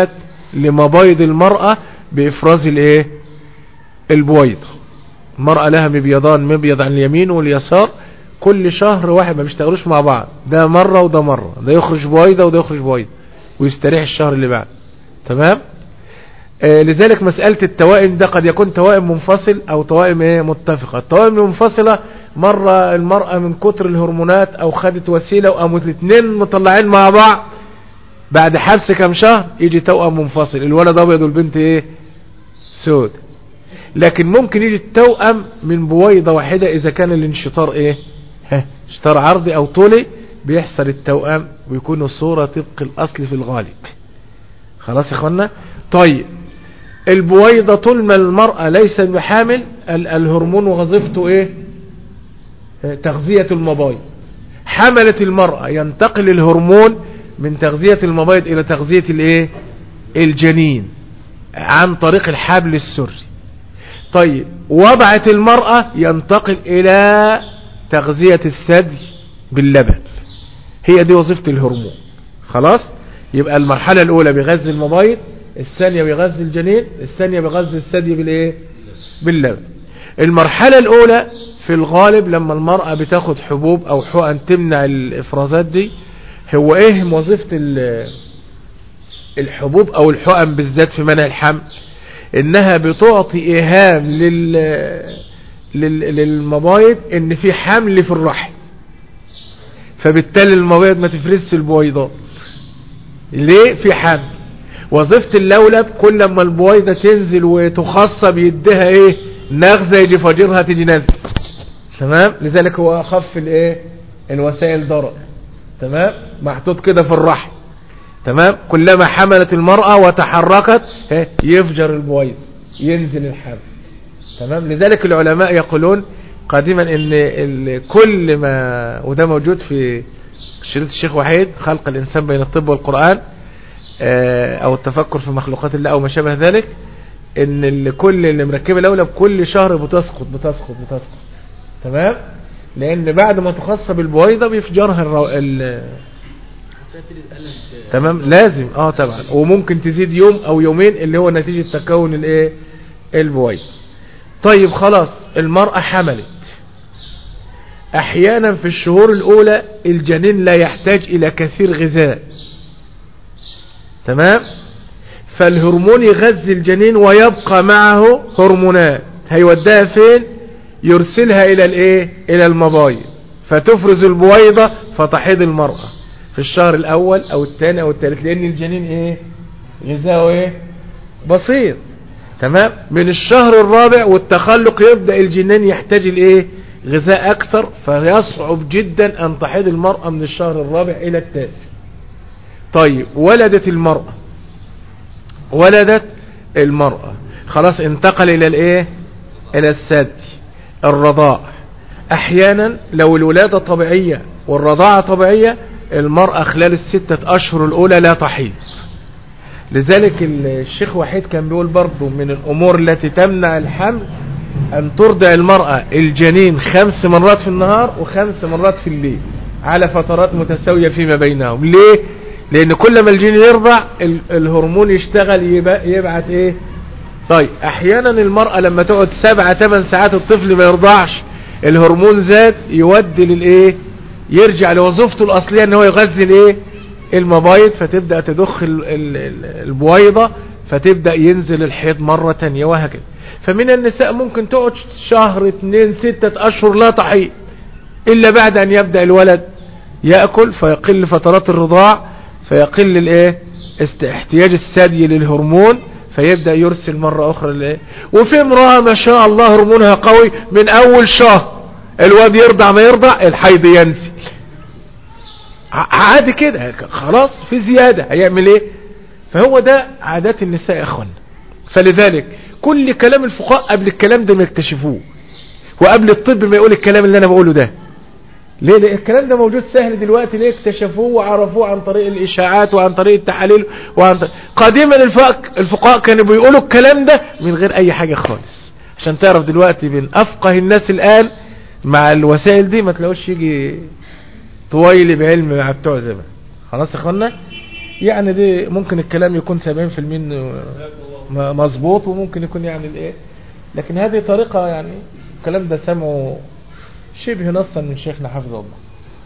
لمبايض المرأة بإفراز الايه البويضة. المرأة لها مبيضان، مبيض عن اليمين واليسار، كل شهر واحد، ما بيشتغلوش مع بعض، ده مرة وده مرة، ده يخرج بويضة وده يخرج بويضة، ويستريح الشهر اللي بعد. تمام. آه لذلك مسألة التوائم ده قد يكون توائم منفصل او توائم ايه متفقة. التوائم المنفصلة مرة المرأة من كتر الهرمونات او خدت وسيلة وقاموا الاثنين مطلعين مع بعض، بعد حبس كم شهر يجي توأم منفصل، الولد ابيض والبنت ايه سود. لكن ممكن يجي التوأم من بويضة واحدة اذا كان الانشطار ايه ها انشطار عرضي او طولي، بيحصل التوأم ويكون الصورة طبق الاصل في الغالب. خلاص يا اخوانا. طيب البويضة طول ما المرأة ليست بحامل، الهرمون وظيفته ايه تغذية المبايض. حملت المرأة ينتقل الهرمون من تغذية المبايض الى تغذية الايه الجنين عن طريق الحبل السري. طيب وضعت المرأة ينتقل الى تغذية الثدي باللبن، هي دي وظيفة الهرمون. خلاص. يبقى المرحلة الاولى بيغذي المبايض، الثانية بيغذي الجنين، الثانية بيغذي الثدي بالايه باللبن. المرحلة الاولى في الغالب لما المرأة بتاخد حبوب او حقن تمنع الافرازات دي، هو ايه وظيفة الحبوب او الحقن بالذات في منع الحمل؟ انها بتعطي ايهام لل للمبايض ان في حمل في الرحم، فبالتالي المبايض ما تفرزش البويضات. ليه؟ في حمل. وظيفة اللولب كل ما البويضة تنزل وتخصب يديها ايه نغزة، يجي فجرها تيجي نازل. تمام. لذلك هو اخف الايه الوسائل ضرر. تمام. محطوط كده في الرحم. تمام. كلما حملت المرأة وتحركت يفجر البويض ينزل الحمل. تمام. لذلك العلماء يقولون قديما ان كل ما، وده موجود في شريط الشيخ وحيد خلق الانسان بين الطب والقرآن او التفكر في مخلوقات الله او ما شابه ذلك، ان كل اللي مركبه لولب كل شهر بتسقط بتسقط بتسقط. تمام. لان بعد ما تخصب البويضة بيفجرها الرو... ال... تمام. لازم اه طبعا، وممكن تزيد يوم او يومين اللي هو نتيجة تكون الايه البويضة. طيب خلاص المرأة حملت، احيانا في الشهور الاولى الجنين لا يحتاج الى كثير غذاء. تمام. فالهرمون يغذي الجنين ويبقى معه هرمونات، هيوديها فين؟ يرسلها الى الايه الى المبايض، فتفرز البويضة فتحيض المرأة في الشهر الاول او الثاني او الثالث، لان الجنين ايه غذاؤه ايه بسيط. تمام. من الشهر الرابع والتخلق يبدأ الجنين يحتاج الايه غذاء اكثر، فيصعب جدا ان تحيض المرأة من الشهر الرابع الى التاسع. طيب ولدت المرأة ولدت المرأة خلاص انتقل الى الايه الى الثدي الرضاع. احيانا لو الولادة طبيعية والرضاعة طبيعية، المرأة خلال الستة اشهر الاولى لا تحيض. لذلك الشيخ وحيد كان بيقول برضو من الامور التي تمنع الحمل ان ترضع المرأة الجنين خمس مرات في النهار وخمس مرات في الليل على فترات متساوية فيما بينهم. ليه؟ لان كل ما الجنين يرضع الهرمون يشتغل يبعت ايه. طيب احيانا المرأة لما تقعد سبعة ثمان ساعات الطفل ما يرضعش، الهرمون زاد يودي للايه يرجع لوظيفته الاصلية ان هو يغذي الايه المبايض، فتبدأ تدخ البويضة فتبدأ ينزل الحيض مرة تانية وهكذا. فمن النساء ممكن تقعد شهر اتنين ستة اشهر لا تحيض الا بعد ان يبدأ الولد يأكل فيقل فترات الرضاع، فيقل الايه احتياج الثدي للهرمون، فيبدأ يرسل مرة اخرى الايه. وفي امرأة ما شاء الله هرمونها قوي من اول شهر الواد يرضع ما يرضع الحيض ينزل عادي كده خلاص، في زيادة هيعمل ايه. فهو ده عادات النساء يا اخوانا. فلذلك كل كلام الفقهاء قبل الكلام ده ما يكتشفوه، وقبل الطب ما يقول الكلام اللي انا بقوله ده. ليه؟ ليه الكلام ده موجود سهل دلوقتي، ليه اكتشفوه وعرفوه عن طريق الاشاعات وعن طريق التحاليل وعن طريق... قديما الفقهاء كانوا بيقولوا الكلام ده من غير اي حاجة خالص. عشان تعرف دلوقتي بين افقه الناس الان مع الوسائل دي ما تلاقوش يجي طويل بعلم مع بتوع زمان. خلاص يا اخوانا. يعني دي ممكن الكلام يكون سبعين في المية مظبوط، وممكن يكون يعني الايه، لكن هذه طريقة يعني الكلام ده سمعه شبه نصا من شيخنا حفظه الله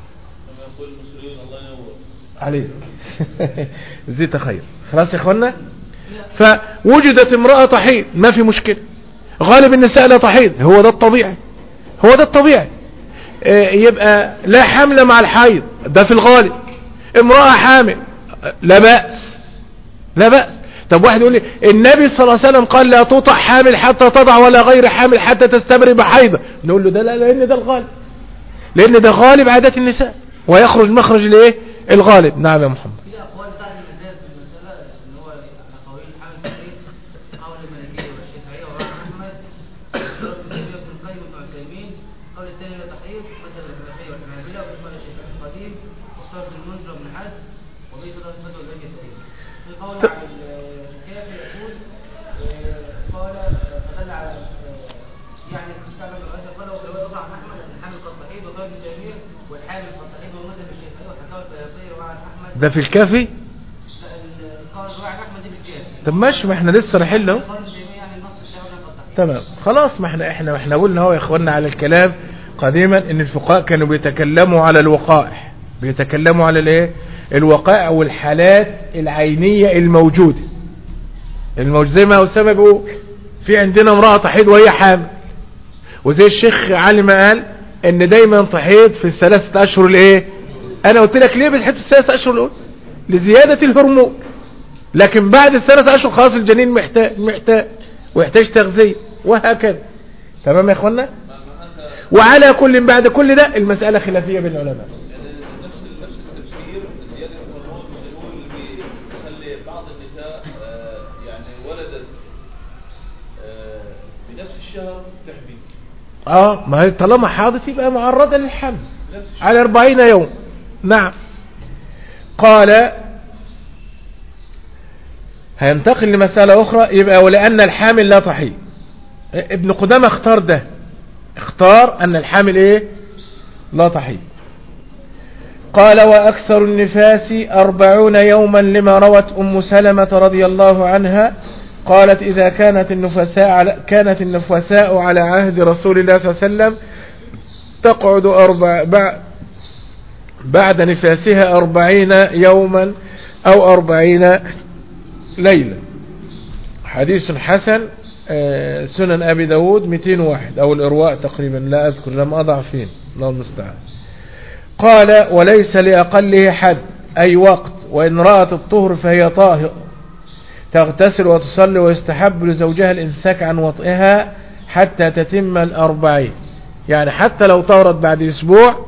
عليك. زيت خير. خلاص يا اخوانا. فوجدت امرأة تحيض ما في مشكلة، غالب النساء لا تحيض، هو ده الطبيعي، هو ده الطبيعي. يبقى لا حمل مع الحيض، ده في الغالب. امرأة حامل لا بأس، لا بأس. طب واحد يقول لي النبي صلى الله عليه وسلم قال لا تطع حامل حتى تضع ولا غير حامل حتى تستبرئ بحيضة، نقول له ده لا، لان ده الغالب، لان ده غالب عادات النساء ويخرج مخرج الايه الغالب. نعم يا محمد. في اقوال بعض المذاهب في المساله اللي هو اقاويل الحامل في البيت، قول المالكيه والشافعيه وابن احمد وابن القيم وابن عثيمين، قول الثاني لا تحيض مثل الحنفيه والحنابله واسماء الشافعي القديم واختار ابن المنذر وابن حزم وبيت الله فتوى الزكاه الكريم. في قول عن الكافي يقول قال فدل على يعني استعمل الرئاسه قال ولو وضع عن احمد الحامل قد تحيض وقال ابن تيميه والحامل قد تحيض ومذهب الشافعي وحكاه البيهقي وعن احمد. ده في الكافي؟ طب ماشي، ما احنا لسه رايحين له. تمام خلاص، ما احنا احنا احنا قلنا اهو يا اخواننا على الكلام قديما ان الفقهاء كانوا بيتكلموا على الوقائع، بيتكلموا على الايه الوقائع والحالات العينيه الموجوده الموجود، زي ما اسامه بيقول في عندنا امراه تحيض وهي حامل، وزي الشيخ علي ما قال ان دايما تحيض في الثلاثه اشهر الايه. انا قلت لك ليه بتحيض في الثلاثه اشهر الاول؟ لزياده الهرمون، لكن بعد الثلاث اشهر خلاص الجنين محتاج محتاج ويحتاج تغذيه وهكذا. تمام يا اخوانا. وعلى كل بعد كل ده المساله خلافيه بين العلماء. نفس نفس التفسير زياده الهرمون بيقول بيخلي بعض النساء يعني ولدت بنفس الشهر تحمل. اه ما هي طالما حاضت يبقى معرضه للحمل على أربعين يوم. نعم. قال هينتقل لمسألة أخرى، يبقى ولأن الحامل لا تحيض. ابن قدامة اختار ده، اختار أن الحامل إيه لا تحيض. قال وأكثر النفاس أربعون يوما لما روت أم سلمة رضي الله عنها قالت إذا كانت النفساء على كانت النفساء على عهد رسول الله صلى الله عليه وسلم تقعد أربع بعد نفاسها أربعين يوما أو أربعين ليلة. حديث حسن، سنن أبي داود مئتين وواحد أو الإرواء تقريبا، لا أذكر لم أضع فين، الله المستعان. قال وليس لأقله حد أي وقت، وإن رأت الطهر فهي طاهر تغتسل وتصلي، ويستحب لزوجها الإمساك عن وطئها حتى تتم الأربعين، يعني حتى لو طهرت بعد أسبوع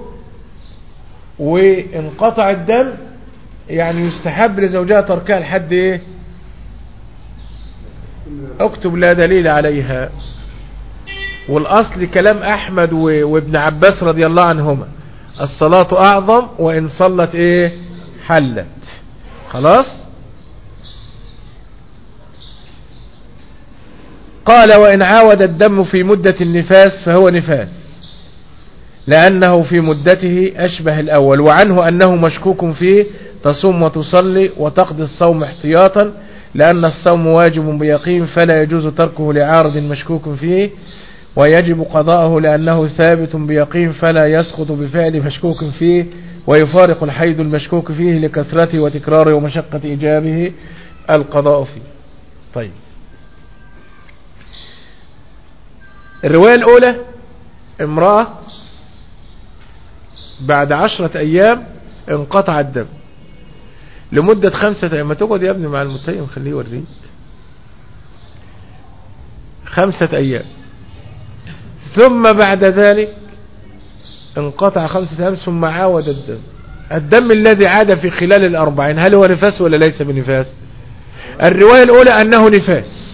وانقطع الدم يعني يستحب لزوجها تركها لحد ايه؟ اكتب لا دليل عليها. والاصل كلام احمد وابن عباس رضي الله عنهما الصلاة اعظم وان صلت ايه حلت. خلاص. قال وان عاود الدم في مدة النفاس فهو نفاس لأنه في مدته أشبه الأول، وعنه أنه مشكوك فيه تصوم وتصلي وتقضي الصوم احتياطا لأن الصوم واجب بيقين فلا يجوز تركه لعارض مشكوك فيه، ويجب قضاءه لأنه ثابت بيقين فلا يسقط بفعل مشكوك فيه، ويفارق الحيض المشكوك فيه لكثرته وتكراره ومشقة إيجابه القضاء فيه. طيب الرواية الأولى امرأة بعد عشرة أيام انقطع الدم لمدة خمسة أيام. ما تقعد يا ابني مع المتيم خليه يوريك. خمسة أيام ثم بعد ذلك انقطع خمسة أيام ثم عاود الدم. الدم الذي عاد في خلال الأربعين هل هو نفاس ولا ليس بنفاس؟ الرواية الأولى أنه نفاس.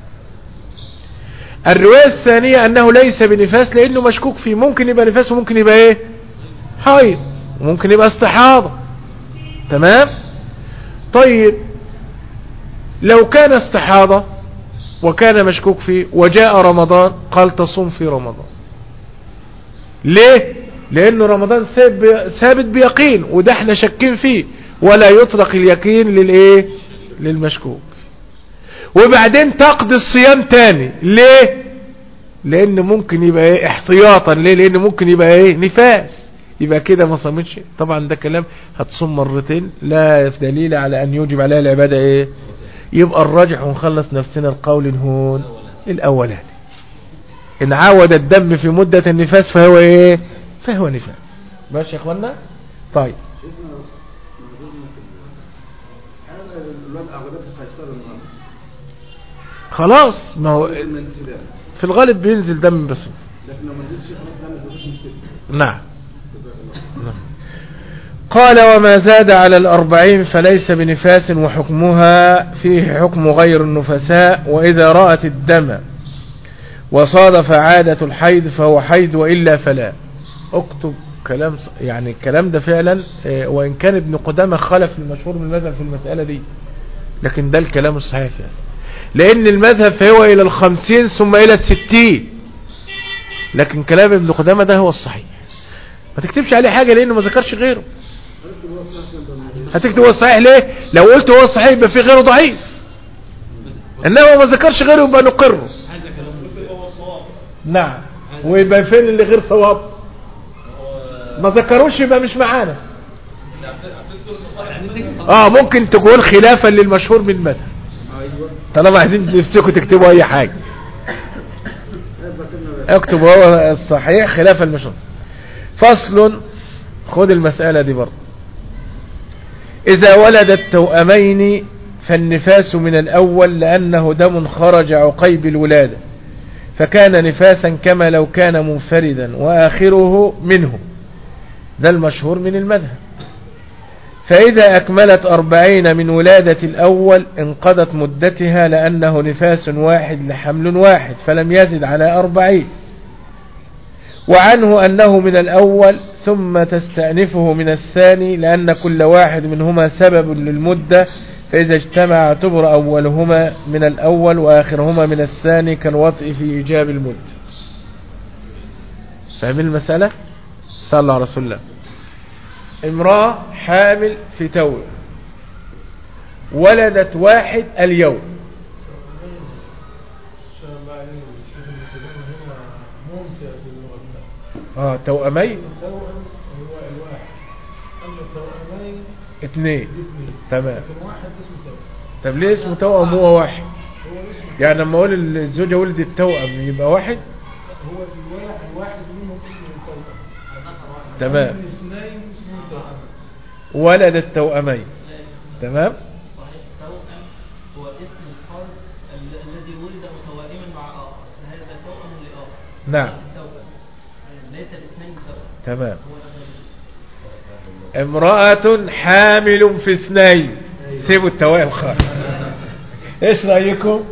الرواية الثانية أنه ليس بنفاس لأنه مشكوك فيه، ممكن يبقى نفاس وممكن يبقى ايه حيض وممكن يبقى استحاضة. تمام. طيب لو كان استحاضة وكان مشكوك فيه وجاء رمضان قال تصوم في رمضان. ليه؟ لأنه رمضان ثابت بيقين وده احنا شاكين فيه، ولا يطلق اليقين للايه للمشكوك. وبعدين تقضي الصيام تاني. ليه؟ لان ممكن يبقى ايه احتياطا. ليه؟ لان ممكن يبقى ايه نفاس، يبقى كده ما صامتش. طبعا ده كلام هتصوم مرتين لا دليل على ان يوجب عليها العبادة ايه. يبقى الراجح ونخلص نفسنا القول هون الاولاني، ان عاود الدم في مدة النفاس فهو ايه فهو نفاس. ماشي يا اخوانا. طيب خلاص، ما هو في الغالب بينزل دم بس. نعم. نعم. قال وما زاد على الأربعين فليس بنفاس وحكمها فيه حكم غير النفساء، وإذا رأت الدم وصادف عادة الحيض فهو حيض وإلا فلا. اكتب كلام يعني الكلام ده فعلا، وإن كان ابن قدامة خلف المشهور من المذهب في المسألة دي، لكن ده الكلام الصحيح يعني. لأن المذهب فهو إلى الخمسين ثم إلى الستين، لكن كلام ابن قدامة ده هو الصحيح. ما تكتبش عليه حاجة لأنه ما ذكرش غيره. هتكتب هو الصحيح ليه؟ لو قلت هو الصحيح يبقى في غيره ضعيف، إنه ما ذكرش غيره يبقى نقره. نعم. ويبقى فين اللي غير صواب؟ ما ذكروش يبقى مش معانا. اه ممكن تقول خلافا للمشهور من المذهب، طالما عايزين نفسكم تكتبوا اي حاجة اكتبوا هو الصحيح خلافا للمشهور. فصل، خد المسألة دي برضه. إذا ولد التوأمين فالنفاس من الأول لأنه دم خرج عقيب الولادة فكان نفاسا كما لو كان منفردا وآخره منه، ده المشهور من المذهب. فإذا أكملت أربعين من ولادة الأول انقضت مدتها لأنه نفاس واحد لحمل واحد فلم يزد على أربعين. وعنه أنه من الأول ثم تستأنفه من الثاني لأن كل واحد منهما سبب للمدة، فإذا اجتمع اعتبر أولهما من الأول وآخرهما من الثاني كالوطء في إيجاب المدة. فاهمين المسألة؟ صلى الله على رسول الله. امرأة حامل في توأم ولدت واحد اليوم. اه توأمين اثنين. تمام. طب ليه اسمه توأم هو واحد؟ يعني لما اقول الزوجة ولدت توأم يبقى واحد؟ هو الواحد منهم اسمه توأم. تمام. ولدت توأمين. تمام. توأم هو اسم الفرد الذي ولد متوائما مع آخر، هذا توأم لآخر. نعم. ليس الاثنين توأم. تمام. امرأة حامل في اثنين. سيبوا التوائم خالص. ايش رأيكم؟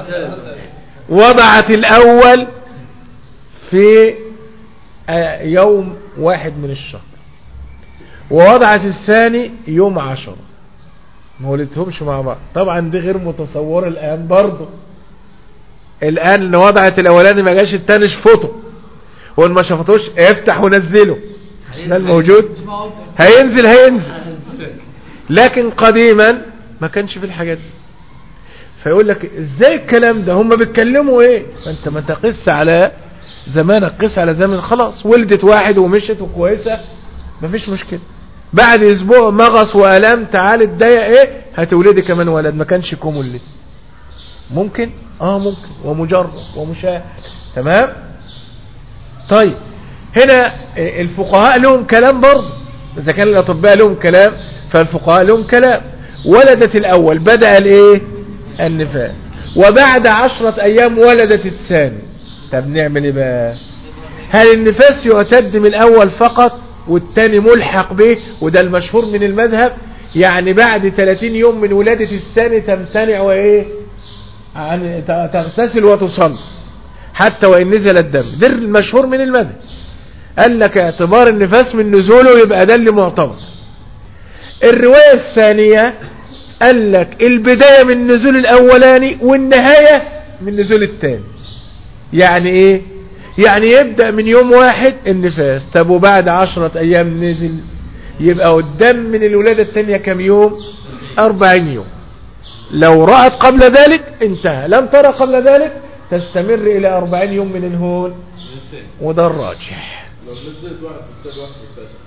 وضعت الأول في يوم واحد من الشهر ووضعت الثاني يوم عشرة، ما ولدتهمش مع بعض. طبعا دي غير متصورة الآن برضو. الآن اللي وضعت الأولاني ما جاش التاني شفطه، وإن ما شفطوش افتح ونزله، مش ده الموجود؟ هينزل هينزل. لكن قديما ما كانش في الحاجات دي. فيقول لك ازاي الكلام ده؟ هم بيتكلموا ايه؟ فانت ما تقس على زمانك، قس على زمن. خلاص ولدت واحد ومشت وكويسة مفيش مشكلة. بعد اسبوع مغص والام تعال اتضايق ايه هتولدي كمان ولد. ما كانش يكون ولد. ممكن اه ممكن ومجرد ومشاهد. تمام. طيب هنا الفقهاء لهم كلام برضه، اذا كان الاطباء لهم كلام فالفقهاء لهم كلام. ولدت الاول بدأ الايه النفاس، وبعد عشرة ايام ولدت الثاني. طب نعمل ايه بقى؟ هل النفاس يعتد من الاول فقط والثاني ملحق به؟ وده المشهور من المذهب. يعني بعد ثلاثين يوم من ولادة الثاني تمتنع وايه عن تغتسل وتصلي حتى وان نزل الدم. ده المشهور من المذهب. قال لك اعتبار النفاس من نزوله يبقى ده اللي معتبر. الرواية الثانية قال لك البداية من نزول الاولاني والنهاية من نزول الثاني. يعني ايه؟ يعني يبدأ من يوم واحد النفاس. طب وبعد عشرة ايام نزل يبقى قدام من الولادة الثانية كم يوم؟ أربعين يوم. لو رأت قبل ذلك انتهى، لم ترى قبل ذلك تستمر إلى أربعين يوم من الهون، وده الراجح. لو نزلت واحد في السادة واحد في السادة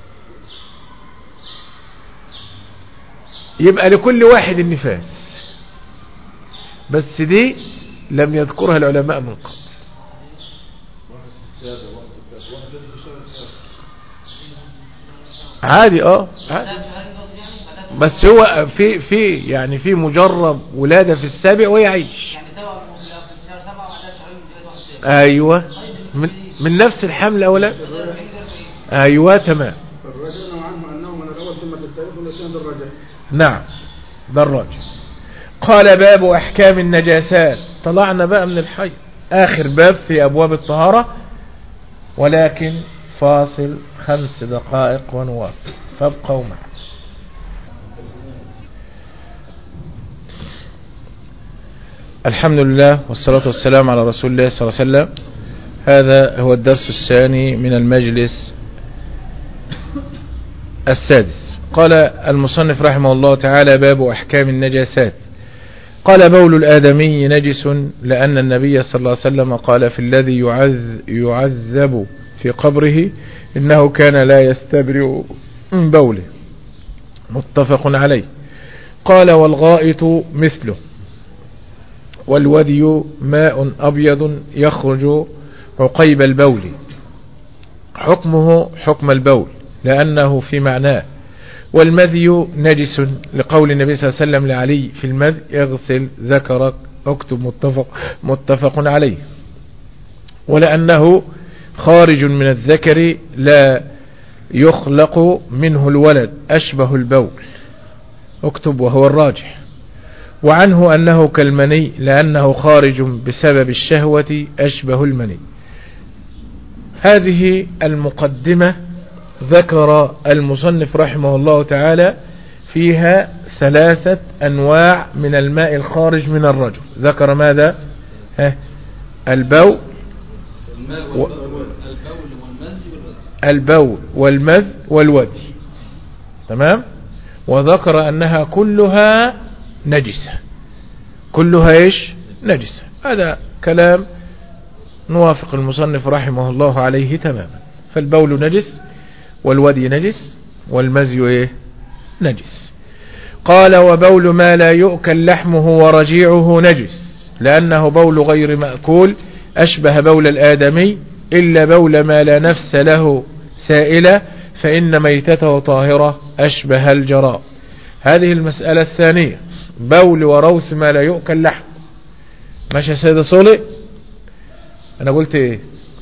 يبقى لكل واحد النفاس، بس دي لم يذكرها العلماء من قبل. عادي اه عادي. بس هو في في يعني في مجرب ولادة في السابع ويعيش. ايوه من, من نفس الحمل اولا. ايوه تمام. الرجل عنه انه من الاول ثم الثالث والثاني الرجل. نعم ده الراجح. قال باب احكام النجاسات. طلعنا بقى من الحي، اخر باب في ابواب الطهارة، ولكن فاصل خمس دقائق ونواصل، فابقوا معنا. الحمد لله والصلاة والسلام على رسول الله صلى الله عليه وسلم. هذا هو الدرس الثاني من المجلس السادس. قال المصنف رحمه الله تعالى باب أحكام النجاسات. قال بول الآدمي نجس، لأن النبي صلى الله عليه وسلم قال في الذي يعذب في قبره إنه كان لا يستبرئ من بوله، متفق عليه. قال والغائط مثله، والودي ماء أبيض يخرج عقيب البول، حكمه حكم البول لأنه في معناه. والمذي نجس لقول النبي صلى الله عليه وسلم لعلي في المذي اغسل ذكرك، اكتب متفق, متفق عليه. ولأنه خارج من الذكر لا يخلق منه الولد أشبه البول، اكتب وهو الراجح. وعنه أنه كالمني لأنه خارج بسبب الشهوة أشبه المني. هذه المقدمة ذكر المصنف رحمه الله تعالى فيها ثلاثة أنواع من الماء الخارج من الرجل. ذكر ماذا؟ ها البول و... البول والمذ والودي، تمام. وذكر أنها كلها نجسة، كلها ايش؟ نجسة. هذا كلام نوافق المصنف رحمه الله عليه تماما. فالبول نجس، والودي نجس، والمزي ايه؟ نجس. قال وبول ما لا يؤكل لحمه ورجيعه نجس، لأنه بول غير مأكول أشبه بول الآدمي، إلا بول ما لا نفس له سائلة فإن ميتته طاهرة أشبه الجراء. هذه المسألة الثانية، بول وروث ما لا يؤكل لحم. ماشي يا سيدة صولي؟ أنا قلت إيه؟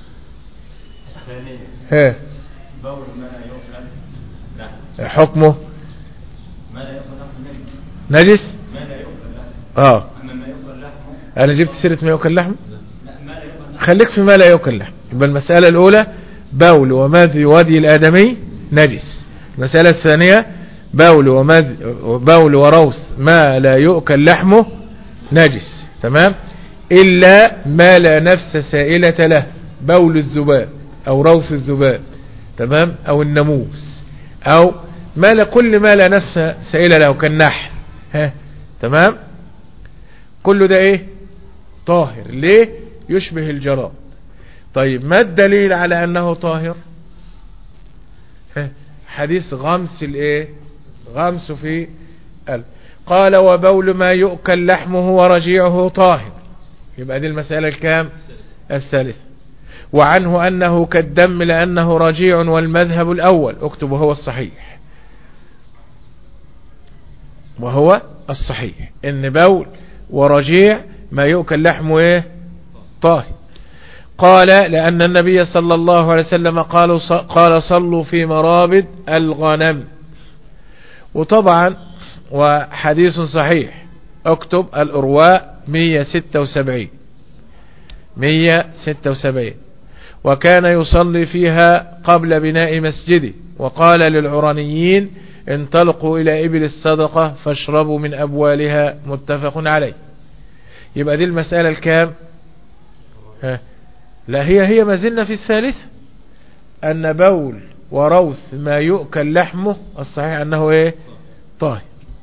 ها بول ما لا يؤكل لحم، حكمه ما لا يؤكل لحم نجس. ما لا يؤكل لحم. اه أما ما يؤكل لحمه، أنا جبت سيرة ما يؤكل لحم. لا ما لا يؤكل لحم. خليك في ما لا يؤكل لحم. يبقى المسألة الأولى بول ومذي ودي الآدمي نجس. المسألة الثانية بول ومذ بول وروث ما لا يؤكل لحمه نجس، تمام، إلا ما لا نفس سائلة له، بول الذباب أو روث الذباب، تمام، أو الناموس، أو ما لا كل ما لا نفس سائلة له كالنحل، ها تمام. كل ده إيه؟ طاهر. ليه؟ يشبه الجراد. طيب ما الدليل على أنه طاهر؟ ها حديث غمس الإيه؟ غمس في ال... قال وبول ما يؤكل لحمه ورجيعه طاهر. يبقى دي المسألة الكام؟ الثالثة. وعنه أنه كالدم لأنه رجيع، والمذهب الأول اكتب وهو الصحيح، وهو الصحيح إن بول ورجيع ما يؤكل لحمه إيه؟ طاهر. قال لأن النبي صلى الله عليه وسلم قال قال صلوا في مرابد الغنم. وطبعا وحديث صحيح اكتب الأرواء مية ستة وسبعين مية ستة وسبعين. وكان يصلي فيها قبل بناء مسجده، وقال للعرانيين انطلقوا إلى إبل الصدقة فاشربوا من أبوالها، متفق عليه. يبقى دي المسألة الكام؟ ها لا هي هي ما زلنا في الثالث، أن بول وروث ما يؤكل لحمه الصحيح أنه إيه طاهر.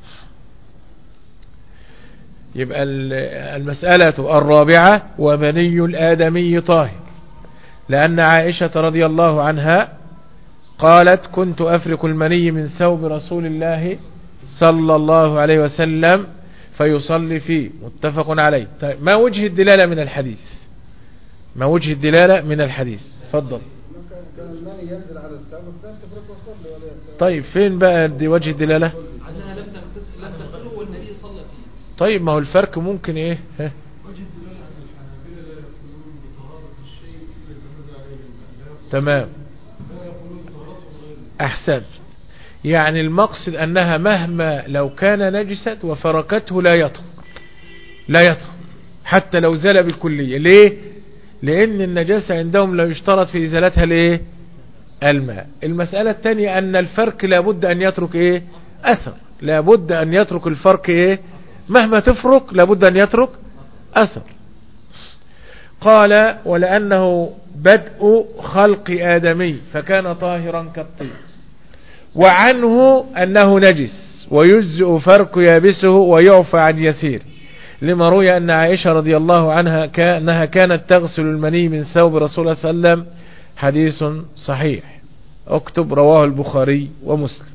يبقى المسألة الرابعة ومني الآدمي طاهر، لأن عائشة رضي الله عنها قالت كنت أفرك المني من ثوب رسول الله صلى الله عليه وسلم فيصلي فيه، متفق عليه. طيب ما وجه الدلالة من الحديث؟ ما وجه الدلالة من الحديث؟ تفضل. كان الماني ينزل على الثوب فكان تفرك وصلي ولا يتفرك. طيب فين بقى دي وجه الدلالة؟ عنها لم تغسل لم تغسله والنبي صلى فيه. طيب ما هو الفرق ممكن ايه؟ ها؟ وجه الدلالة عند الحنابلة لا يقولون بطهارة الشيء إلا إذا نزل عليه الماء. تمام. لا يقولون بطهارته غير. أحسنت. يعني المقصد أنها مهما لو كان نجست وفركته لا يطهر، لا يطهر حتى لو زال بالكلية. ليه؟ لأن النجاسة عندهم لا يشترط في إزالتها ليه؟ الماء. المسألة الثانية أن الفرك لابد أن يترك إيه؟ أثر، لابد أن يترك الفرك إيه؟ مهما تفرك لابد أن يترك أثر. قال ولأنه بدء خلق آدمي فكان طاهرا كالطين، وعنه أنه نجس ويجزئ فرك يابسه ويعفى عن يسير، لما روي أن عائشة رضي الله عنها أنها كانت تغسل المني من ثوب رسول الله صلى الله عليه وسلم، حديث صحيح. اكتب رواه البخاري ومسلم.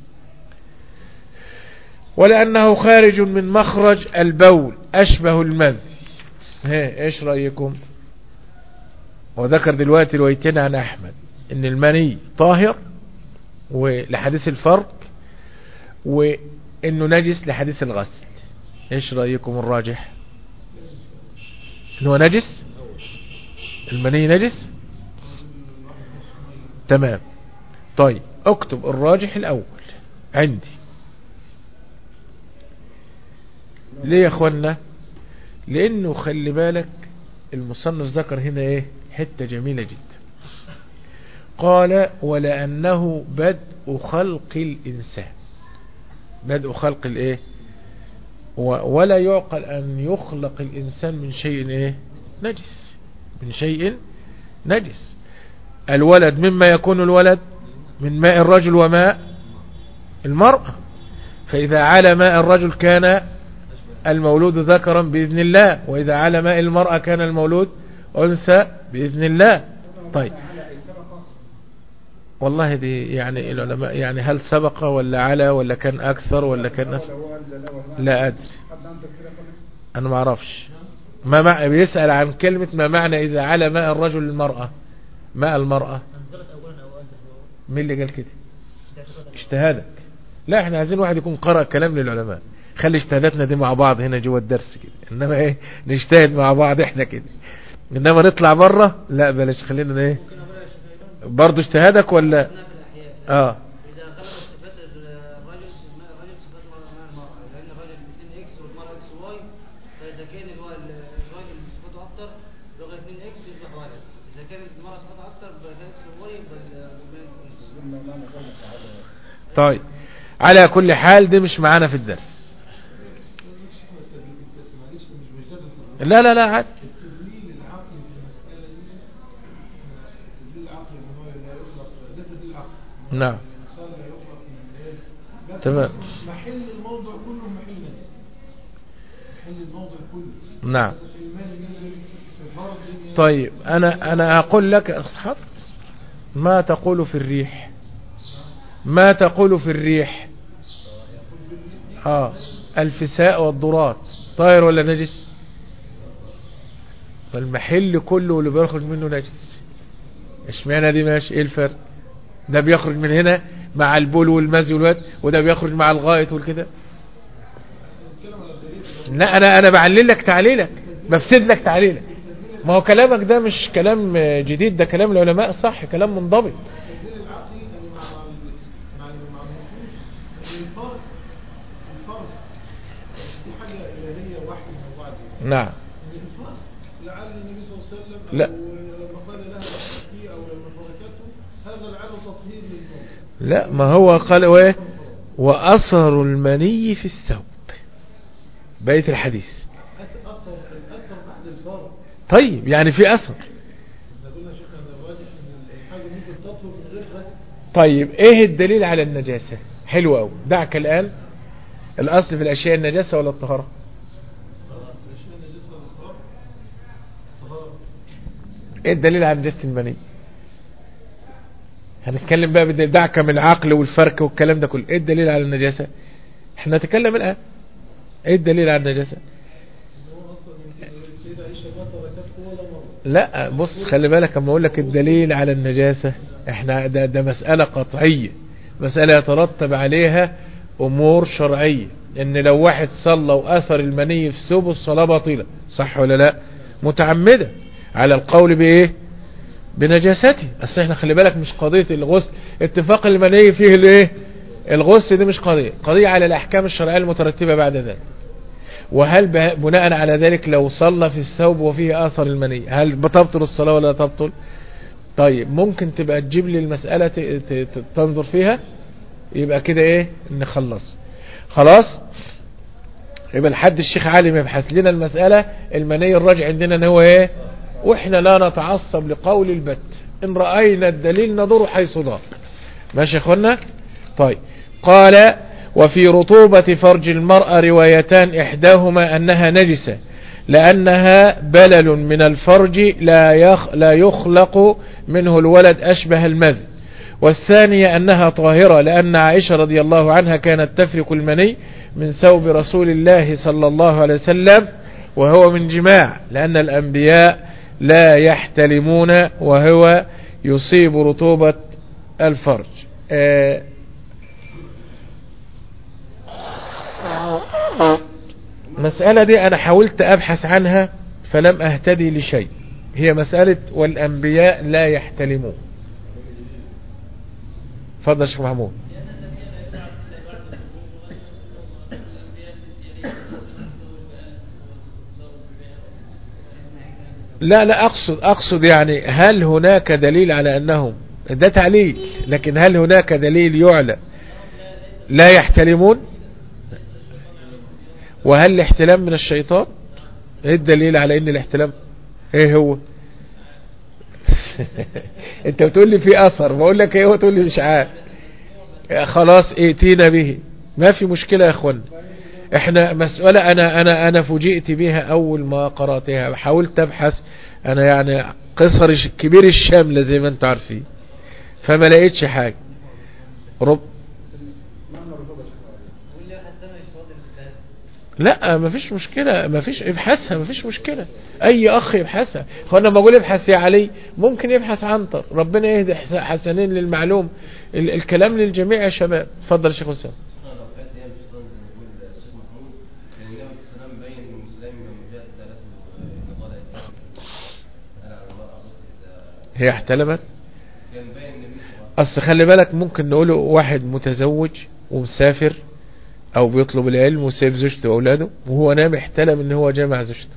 ولأنه خارج من مخرج البول أشبه المذي. ها ايش رأيكم؟ وذكر دلوقتي روايتين عن أحمد ان المني طاهر ولحديث الفرق، وانه نجس لحديث الغسل. ايش رأيكم الراجح؟ انه نجس، المني نجس. تمام. طيب اكتب الراجح الاول عندي. ليه يا اخوانا؟ لانه خلي بالك المصنف ذكر هنا ايه حتة جميلة جدا. قال ولأنه بدء خلق الإنسان، بدء خلق الايه، ولا يعقل أن يخلق الإنسان من شيء ايه نجس، من شيء نجس. الولد مما يكون الولد من ماء الرجل وماء المرأة، فإذا على ماء الرجل كان المولود ذكرا بإذن الله، وإذا على ماء المرأة كان المولود أنثى بإذن الله. طيب والله دي يعني العلماء يعني هل سبق ولا على ولا كان أكثر ولا كان أكثر؟ لا أدري، أنا ما أعرفش. ما مع... بيسأل عن كلمة ما معنى إذا على ماء الرجل المرأة، ماء المرأة. مين اللي قال كده؟ اجتهادك. لا احنا عايزين واحد يكون قرأ كلام للعلماء، خلي اجتهاداتنا دي مع بعض هنا جوه الدرس كده، انما ايه نجتهد مع بعض احنا كده، انما نطلع بره لا بلاش، خلينا ايه برضو اجتهادك ولا اه إذا غلب صفات الرجل الرجل صفات المرأة، لأن الرجل اثنين إكس والمرأة إكس واي، فإذا كان الراجل صفاته أكتر يبقى اثنين إكس يصبح ولد، إذا كانت المرأة صفاتها أكتر يبقى إكس واي يبقى. طيب على كل حال دي مش معانا في الدرس. لا لا لا عاد. نعم تمام. محل الموضع كله محل نجس، محل الموضع كله. نعم. طيب انا انا اقول لك ما تقول في الريح، ما تقول في الريح اه الفساء والضرات طاهر ولا نجس؟ فالمحل كله اللي بيخرج منه نجس. اشمعنى دي ماشي؟ ايه الفرق؟ ده بيخرج من هنا مع البول والمزي والواد، وده بيخرج مع الغائط والكده. لا انا انا بعلل لك تعليلك، بفسد لك تعليلك. ما هو كلامك ده مش كلام جديد، ده كلام العلماء صح، كلام منضبط. نعم. لعل النبي صلى الله عليه وسلم لا لما قال لها تحكي او لما تركته هذا لعله تطهير للموت. لا ما هو قال ايه واثر المني في الثوب، بقية الحديث اثر الاثر بعد الفرق. طيب يعني في اثر. احنا قلنا شيخنا الواضح ان الحاجه ممكن تطهر من غير غسل. طيب ايه الدليل على النجاسة؟ حلو قوي. دعك الآن الأصل في الأشياء النجاسة ولا الطهارة؟ ايه الدليل على نجاسة المني؟ هنتكلم بقى بدل دعك من العقل والفرك والكلام ده كله. ايه الدليل على النجاسة؟ احنا نتكلم الآن. ايه الدليل على النجاسة؟ لا بص خلي بالك اما اقول لك الدليل على النجاسة، احنا ده, ده مسألة قطعية، مسألة يترتب عليها امور شرعية. ان لو واحد صلى واثر المني في ثوبه الصلاة باطلة، صح ولا لا؟ متعمدة على القول بايه؟ بنجاسته. اصل احنا خلي بالك مش قضية الغسل، اتفاق المني فيه الايه؟ الغسل دي مش قضية، قضية على الاحكام الشرعية المترتبة بعد ذلك. وهل بناء على ذلك لو صلى في الثوب وفيه آثر المني هل بتبطل الصلاة ولا تبطل؟ طيب ممكن تبقى تجيب لي المسألة تنظر فيها، يبقى كده ايه نخلص خلاص. يبقى لحد الشيخ علي يبحث لنا المسألة المني الراجع عندنا ان هو ايه، واحنا لا نتعصب لقول البت، ان رأينا الدليل ندور حيث دار. ماشي يا اخوانا؟ طيب قال وفي رطوبة فرج المرأة روايتان، إحداهما أنها نجسة لأنها بلل من الفرج لا يخ لا يخلق منه الولد أشبه المذ، والثانية أنها طاهرة لأن عائشة رضي الله عنها كانت تفرك المني من ثوب رسول الله صلى الله عليه وسلم وهو من جماع، لأن الأنبياء لا يحتلمون وهو يصيب رطوبة الفرج. آه مسألة دي أنا حاولت أبحث عنها فلم أهتدي لشيء، هي مسألة والأنبياء لا يحتلمون. فضل الشيخ محمود. لا لا أقصد أقصد يعني هل هناك دليل على أنهم، ده تعليل، لكن هل هناك دليل يعلى لا يحتلمون؟ وهل الاحتلام من الشيطان؟ ايه الدليل على ان الاحتلام ايه هو؟ انت بتقول لي في اثر، بقول لك ايه هو تقول لي مش عارف. خلاص ائتينا به، ما في مشكلة يا اخوان. احنا مسألة انا انا انا فوجئت بها اول ما قرأتها، حاولت ابحث انا يعني قصر كبير الشاملة زي ما انت عارفين، فما لقيتش حاجة. رب لا مفيش مشكلة، مفيش ابحثها، مفيش مشكلة، اي اخ يبحثها. فانا بقول ابحث يا علي، ممكن يبحث عنتر، ربنا يهدي حسنين للمعلوم. ال الكلام للجميع يا شباب. اتفضل يا شيخ حسام. هي احتلمت؟ اصل خلي بالك ممكن نقوله واحد متزوج ومسافر او بيطلب العلم وسيب زوجته واولاده وهو نام احتلم ان هو جامع زوجته.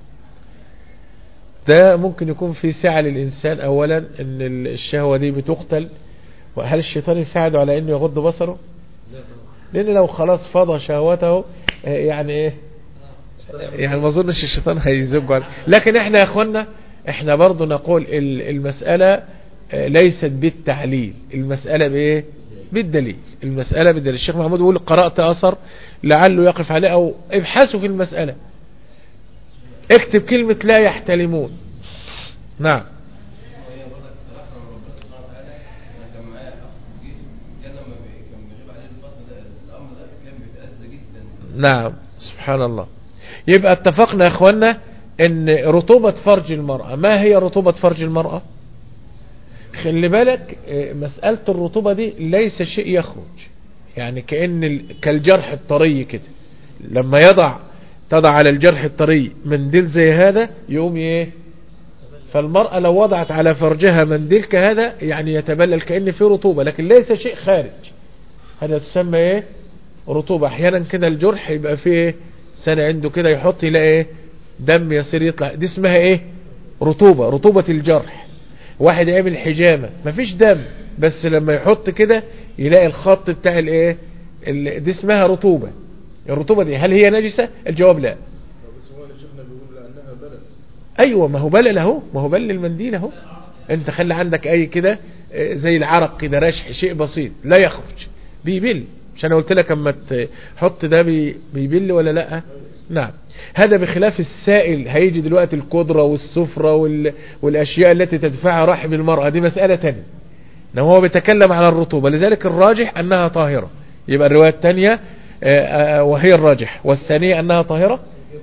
ده ممكن يكون في سعة للانسان اولا ان الشهوة دي بتقتل، وهل الشيطان يساعده على انه يغض بصره؟ لان لو خلاص فضى شهوته يعني ايه، يعني ما اظنش الشيطان هيزوجه عليه. لكن احنا يا اخوانا احنا برضو نقول المسألة ليست بالتعليل، المسألة بايه؟ بالدليل. المسألة بالدليل. الشيخ محمود يقول قرأت أثر لعله يقف عليه، أو ابحثوا في المسألة، اكتب كلمة لا يحتلمون. نعم نعم سبحان الله. يبقى اتفقنا يا اخوانا ان رطوبة فرج المرأة، ما هي رطوبة فرج المرأة؟ خلي بالك مسألة الرطوبة دي ليس شيء يخرج، يعني كأن كالجرح الطري كده، لما يضع تضع على الجرح الطري منديل زي هذا يقوم ايه. فالمرأة لو وضعت على فرجها منديل كهذا يعني يتبلل كأن فيه رطوبة، لكن ليس شيء خارج، هذا تسمى ايه؟ رطوبة. احيانا كده الجرح يبقى فيه ايه؟ سنة عنده كده يحط يلاقي ايه؟ دم يصير يطلع، دي اسمها ايه؟ رطوبة، رطوبة الجرح. واحد يعمل حجامة مفيش دم، بس لما يحط كده يلاقي الخط بتاع الايه، دي اسمها رطوبة. الرطوبة دي هل هي نجسة؟ الجواب لا. ايوه ما هو بلل اهو، ما هو بلل المنديل اهو. انت خلي عندك اي كده زي العرق كده رشح شيء بسيط لا يخرج بيبل. مش انا قلت لك اما تحط ده بيبل ولا لا؟ نعم. هذا بخلاف السائل. هيجي دلوقتي القدرة والسفرة والاشياء التي تدفعها رحم المرأة، دي مسألة تانية. هو بيتكلم على الرطوبة، لذلك الراجح انها طاهرة. يبقى الرواية الثانية وهي الراجح، والثانية انها طاهرة.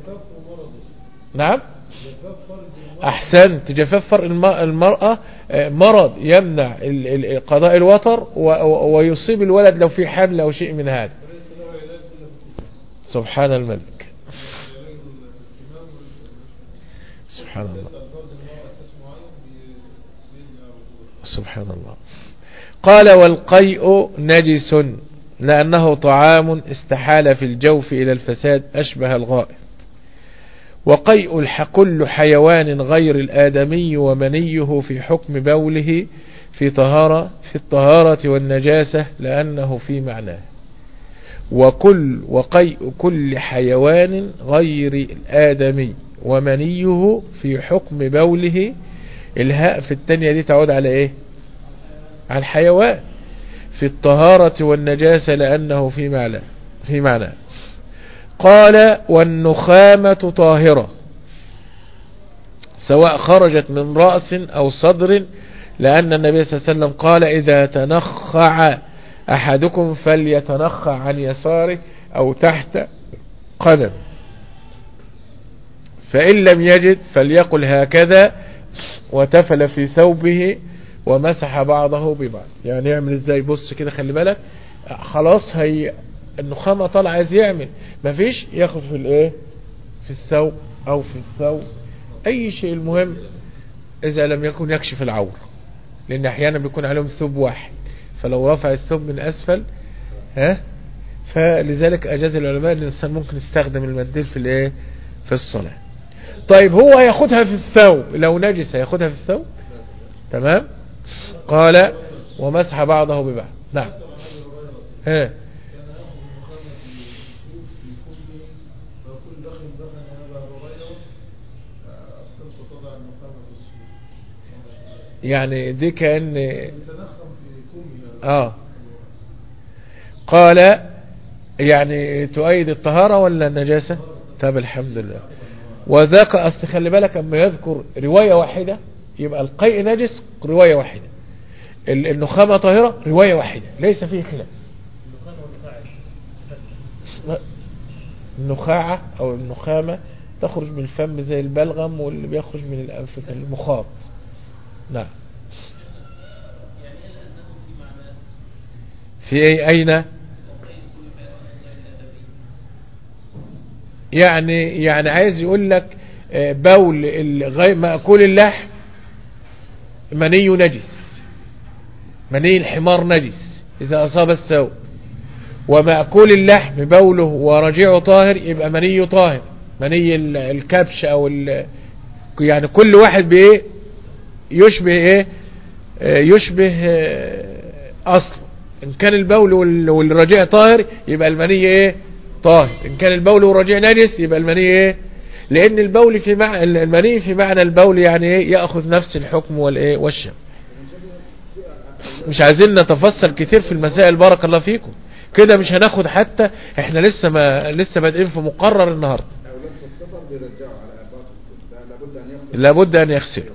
نعم احسنت. جفاف فرق المرأة مرض يمنع قضاء الوتر ويصيب الولد لو في حمل او شيء من هذا. سبحان الملك. سبحان الله. سبحان الله. قال والقيء نجس لأنه طعام استحال في الجوف إلى الفساد أشبه الغائط. وقيء كل حيوان غير الآدمي ومنيه في حكم بوله في طهارة في الطهارة والنجاسة لأنه في معناه. وكل وقيء كل حيوان غير الآدمي ومنيه في حكم بوله. الهاء في الثانية دي تعود على ايه؟ على الحيوان. في الطهارة والنجاسة لأنه في معنى في معنى. قال والنخامة طاهرة سواء خرجت من رأس أو صدر، لأن النبي صلى الله عليه وسلم قال إذا تنخع أحدكم فليتنخع عن يساره أو تحت قدم، فإن لم يجد فليقل هكذا وتفل في ثوبه ومسح بعضه ببعض. يعني يعمل ازاي؟ بص كده خلي بالك، خلاص هي النخامة طالع عايز يعمل، مفيش ياخد في الايه في الثوب او في الثوب اي شيء، المهم اذا لم يكن يكشف العورة، لان احيانا بيكون عليهم ثوب واحد، فلو رفع الثوب من اسفل ها فلذلك اجاز العلماء ان الانسان ممكن يستخدم المنديل في الايه في الصلاة. طيب هو هياخدها في الثوب، لو نجس هياخدها في الثوب تمام. قال ومسح بعضه ببعض. نعم. ها يعني دي كأن اه قال يعني تؤيد الطهارة ولا النجاسة؟ طب الحمد لله. وذاك اصل خلي بالك اما يذكر رواية واحدة يبقى القيء نجس رواية واحدة، النخامة طاهرة رواية واحدة ليس فيه خلاف. النخاعة او النخامة تخرج من الفم زي البلغم، واللي بيخرج من الانف المخاط. نعم. في أي أين يعني يعني عايز يقول لك بول غير مأكول اللحم مني نجس، مني الحمار نجس إذا أصاب الثوب، ومأكول اللحم بوله ورجيعه طاهر يبقى مني طاهر، مني الكبش أو يعني كل واحد بإيه يشبه إيه يشبه أصل. إن كان البول والرجيع طاهر يبقى المني إيه طاهر، إن كان البول والرجيع نجس يبقى المني إيه، لأن البول في معنى المني في معنى البول يعني إيه يأخذ نفس الحكم والإيه والشم. مش عايزين نتفصل كتير في المسائل بارك الله فيكم كده، مش هناخد حتى احنا لسه ما لسه بادئين في مقرر النهارده. لابد أن يغسلوا.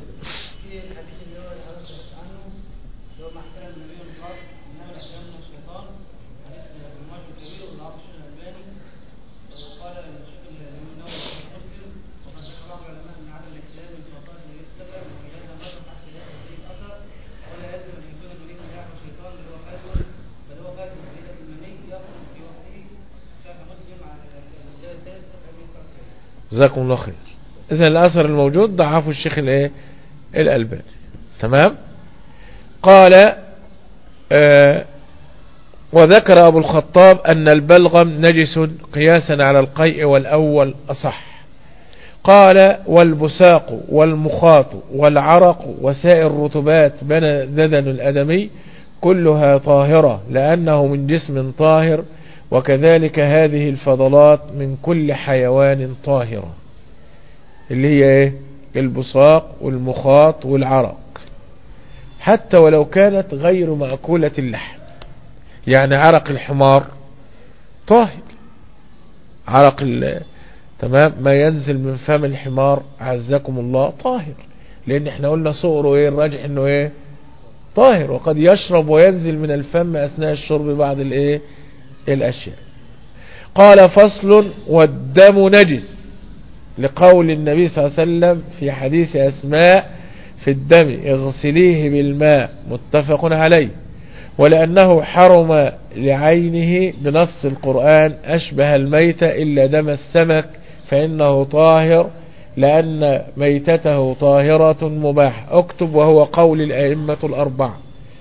جزاكم الله خير. إذن الأثر الموجود ضعفه الشيخ الايه الألباني. تمام. قال آه وذكر أبو الخطاب أن البلغم نجس قياسا على القيء والأول أصح. قال والبساق والمخاط والعرق وسائر الرطبات بدن الأدمي كلها طاهرة لأنه من جسم طاهر، وكذلك هذه الفضلات من كل حيوان طاهرة، اللي هي ايه البصاق والمخاط والعرق. حتى ولو كانت غير مأكولة اللحم. يعني عرق الحمار طاهر، عرق تمام ما ينزل من فم الحمار عزكم الله طاهر، لان احنا قلنا صقره ايه الراجح انه ايه طاهر، وقد يشرب وينزل من الفم اثناء الشرب بعض الايه الاشياء. قال فصل والدم نجس، لقول النبي صلى الله عليه وسلم في حديث أسماء في الدم اغسليه بالماء، متفق عليه. ولأنه حرم لعينه بنص القرآن أشبه الميتة إلا دم السمك فإنه طاهر لأن ميتته طاهرة مباحة. اكتب وهو قول الأئمة الأربعة.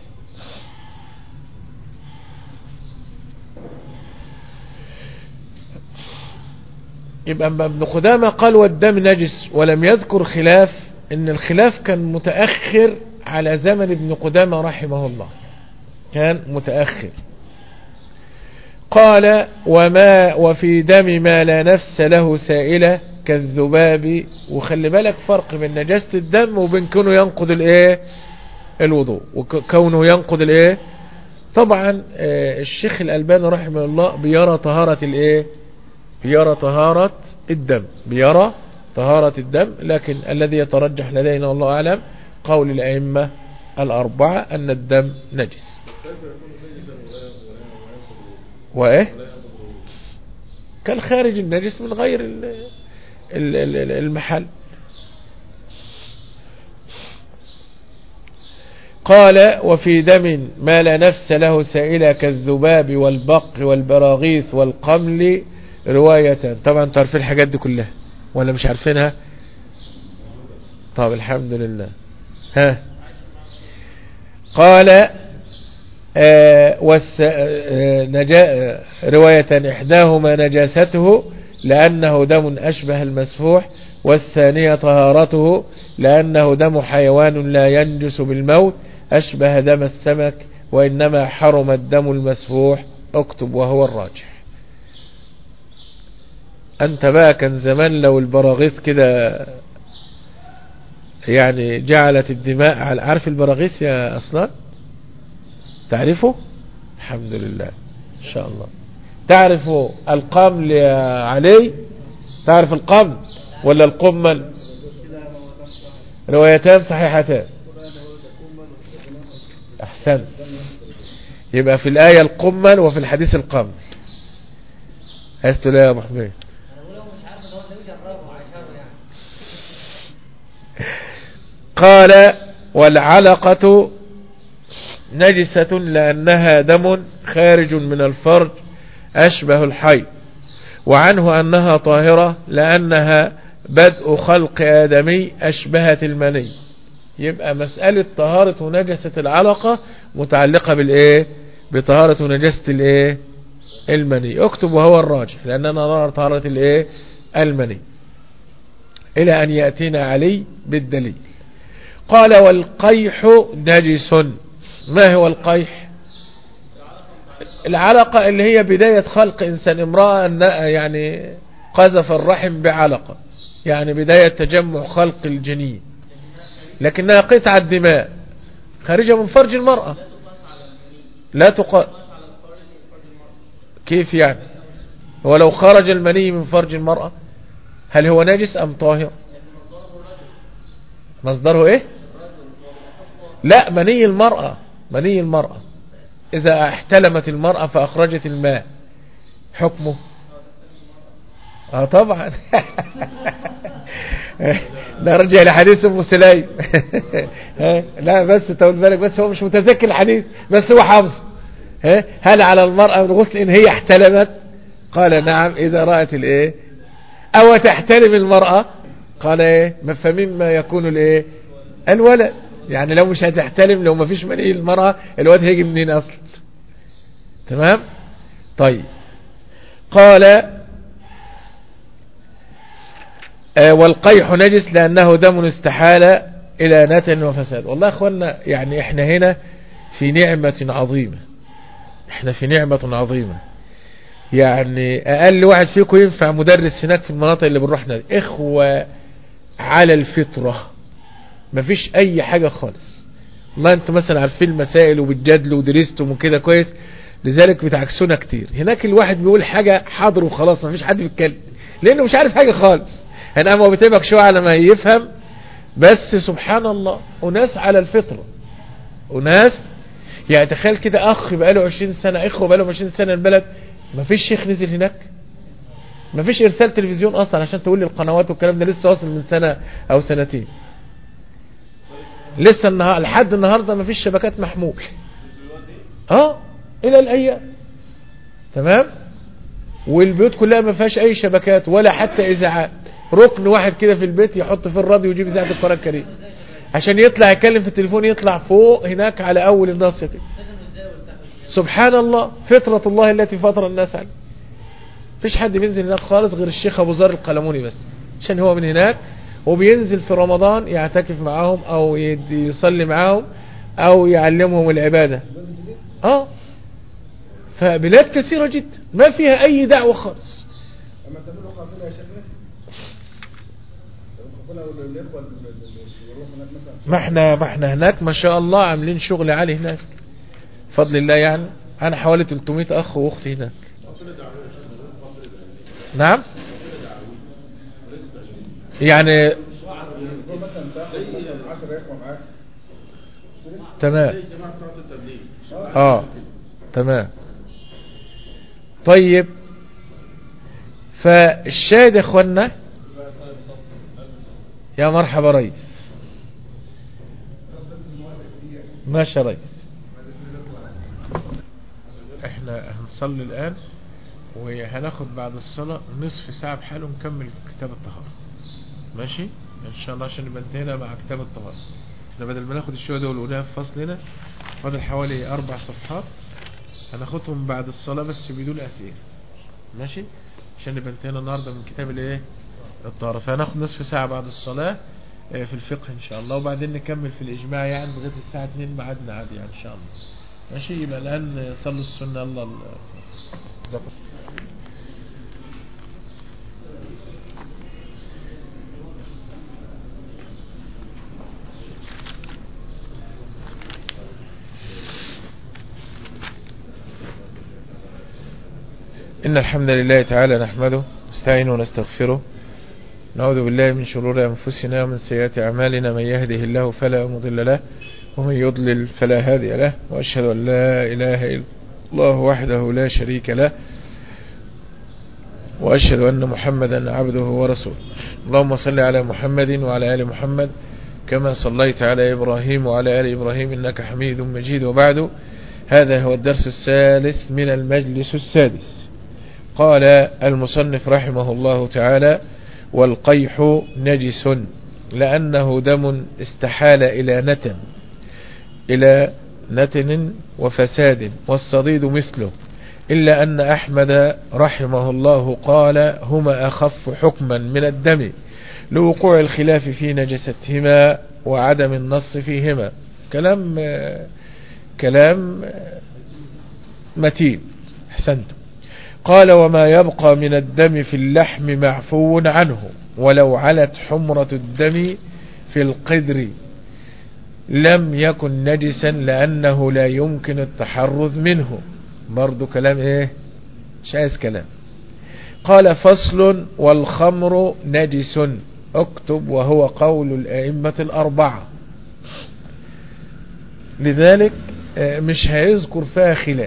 يبقى ابن قدامة قال والدم نجس، ولم يذكر خلاف، ان الخلاف كان متأخر على زمن ابن قدامة رحمه الله، كان متأخر. قال وما وفي دم ما لا نفس له سائلة كالذباب. وخلي بالك فرق بين نجاسة الدم وبين كونه ينقض الايه الوضوء، وكونه ينقض الايه. طبعا الشيخ الألباني رحمه الله بيرى طهارة الايه بيرى طهارة الدم بيرى طهارة الدم لكن الذي يترجح لدينا والله أعلم قول الأئمة الأربعة أن الدم نجس. وإيه كالخارج النجس من غير المحل. قال وفي دم ما لا نفس له سائلة كالذباب والبق والبراغيث والقمل رواية. طبعا تعرفين الحاجات دي كلها ولا مش عارفينها؟ طب الحمد لله. ها قال آه والس... آه نجا... رواية إحداهما نجاسته لأنه دم أشبه المسفوح، والثانية طهارته لأنه دم حيوان لا ينجس بالموت أشبه دم السمك، وإنما حرم الدم المسفوح. اكتب وهو الراجح. أنت بقى كان زمان لو البراغيث كده يعني جعلت الدماء على، عارف البراغيث يا أصلا؟ تعرفه؟ الحمد لله إن شاء الله. تعرف القمل يا علي؟ تعرف القمل ولا القمل؟ روايتان صحيحتان. أحسن. يبقى في الآية القمل وفي الحديث القمل. هستو لا يا أبو حميد. قال والعلقة نجسة لأنها دم خارج من الفرج أشبه الحي، وعنه أنها طاهرة لأنها بدء خلق آدمي أشبهت المني. يبقى مسألة طهارة ونجسة العلقة متعلقة بالإيه؟ بطهارة ونجسة الإيه؟ المني. اكتب وهو الراجح لأننا نرى طهارة الإيه؟ المني إلى أن يأتينا علي بالدليل. قال والقيح نجس. ما هو القيح؟ العلقة اللي هي بداية خلق إنسان، امرأة يعني قذف الرحم بعلقة، يعني بداية تجمع خلق الجنين، لكنها قطعة دماء خارجة من فرج المرأة لا تق... كيف يعني؟ ولو خرج المني من فرج المرأة هل هو نجس أم طاهر؟ مصدره ايه؟ لا مني المرأة مني المرأة إذا احتلمت المرأة فأخرجت الماء حكمه اه طبعا نرجع لحديث ام سليم. لا بس تقول بالك، بس هو مش متذكر الحديث بس هو حافظ. هل على المرأة الغسل ان هي احتلمت؟ قال نعم إذا رأت الايه او تحتلم المرأة. قال ايه فمما يكون الايه الولد، يعني لو مش هتحتلم، لو ما فيش مني المرأة الولد هيجي منين اصلا؟ تمام. طيب قال آه والقيح نجس لأنه دم استحال إلى نتن وفساد. والله يا اخوانا يعني احنا هنا في نعمة عظيمة، احنا في نعمة عظيمة. يعني اقل واحد فيكم ينفع مدرس هناك في المناطق اللي بنروحنا دي، اخوة على الفطرة، مفيش اي حاجة خالص، والله انتوا مثلا عارفين المسائل وبتجادلوا ودرستم وكده كويس، لذلك بتعكسونا كتير. هناك الواحد بيقول حاجة حاضر وخلاص، ما فيش حد بيتكلم لانه مش عارف حاجة خالص. هنا هو بيتابعك شوية على ما يفهم. بس سبحان الله، وناس على الفطرة، وناس يعني تخيل كده اخ بقاله عشرين سنة، اخوه بقاله عشرين سنة البلد، ما فيش شيخ نزل هناك، ما فيش ارسال تلفزيون اصلا عشان تقول لي القنوات والكلام ده لسه واصل من سنة او سنتين. لسه النهار لحد النهاردة ما فيش شبكات محمول اه الى الايام. تمام. والبيوت كلها ما فيهاش اي شبكات ولا حتى اذاعات، ركن واحد كده في البيت يحط في الراديو ويجيب اذاعه القرآن الكريم عشان يطلع يتكلم في التليفون، يطلع فوق هناك على اول الناصيه كده. سبحان الله، فطرة الله التي فطر الناس عليه. مفيش حد بينزل هناك خالص غير الشيخ ابو ذر القلموني بس، عشان هو من هناك وبينزل في رمضان يعتكف معاهم او يصلي معاهم او يعلمهم العبادة. اه فبلاد كثيرة جدا ما فيها اي دعوة خالص. اما تعملوا قافلة يا شيخنا، قافلة والاخوة يروحوا هناك مثلا. ما احنا ما احنا هناك ما شاء الله عاملين شغل عالي هناك بفضل الله. يعني انا حوالي ثلاثمائة اخ واخت هناك. نعم يعني تمام. اه تمام. طيب فالشاهد يا اخوانا، يا مرحبا ريس، ماشي يا ريس. احنا هنصلي الان وهناخد بعد الصلاة نصف ساعة بحاله ونكمل كتاب الطهارة. ماشي ان شاء الله عشان نبقى انتهينا مع كتاب الطهارة. احنا بدل ما ناخد الشوية دول ونقولها في فصلنا فاضل حوالي اربع صفحات هناخدهم بعد الصلاة بس بدون اسئلة. ماشي عشان نبقى انتهينا النهاردة من كتاب الايه الطهارة. فهناخد نصف ساعة بعد الصلاة في الفقه ان شاء الله، وبعدين نكمل في الاجماع يعني لغاية الساعة اتنين ميعادنا عادي يعني ان شاء الله. ماشي يبقى الان صلوا السنة. الله زبط. إن الحمد لله تعالى نحمده نستعينه ونستغفره، نعوذ بالله من شرور أنفسنا ومن سيئات أعمالنا، من يهده الله فلا مضل له ومن يضلل فلا هادي له، وأشهد أن لا إله إلا الله وحده لا شريك له، وأشهد أن محمدا عبده ورسوله. اللهم صل على محمد وعلى آل محمد كما صليت على إبراهيم وعلى آل إبراهيم إنك حميد مجيد. وبعد، هذا هو الدرس الثالث من المجلس السادس. قال المصنف رحمه الله تعالى: والقيح نجس لأنه دم استحال إلى نتن إلى نتن وفساد، والصديد مثله، إلا أن أحمد رحمه الله قال: هما أخف حكما من الدم لوقوع الخلاف في نجستهما وعدم النص فيهما. كلام كلام متين. احسنتم. قال: وما يبقى من الدم في اللحم معفو عنه ولو علت حمرة الدم في القدر لم يكن نجسا لأنه لا يمكن التحرز منه. برضو كلام ايه مش عايز كلام. قال: فصل: والخمر نجس. اكتب: وهو قول الأئمة الأربعة. لذلك مش هيذكر فيها خلاف،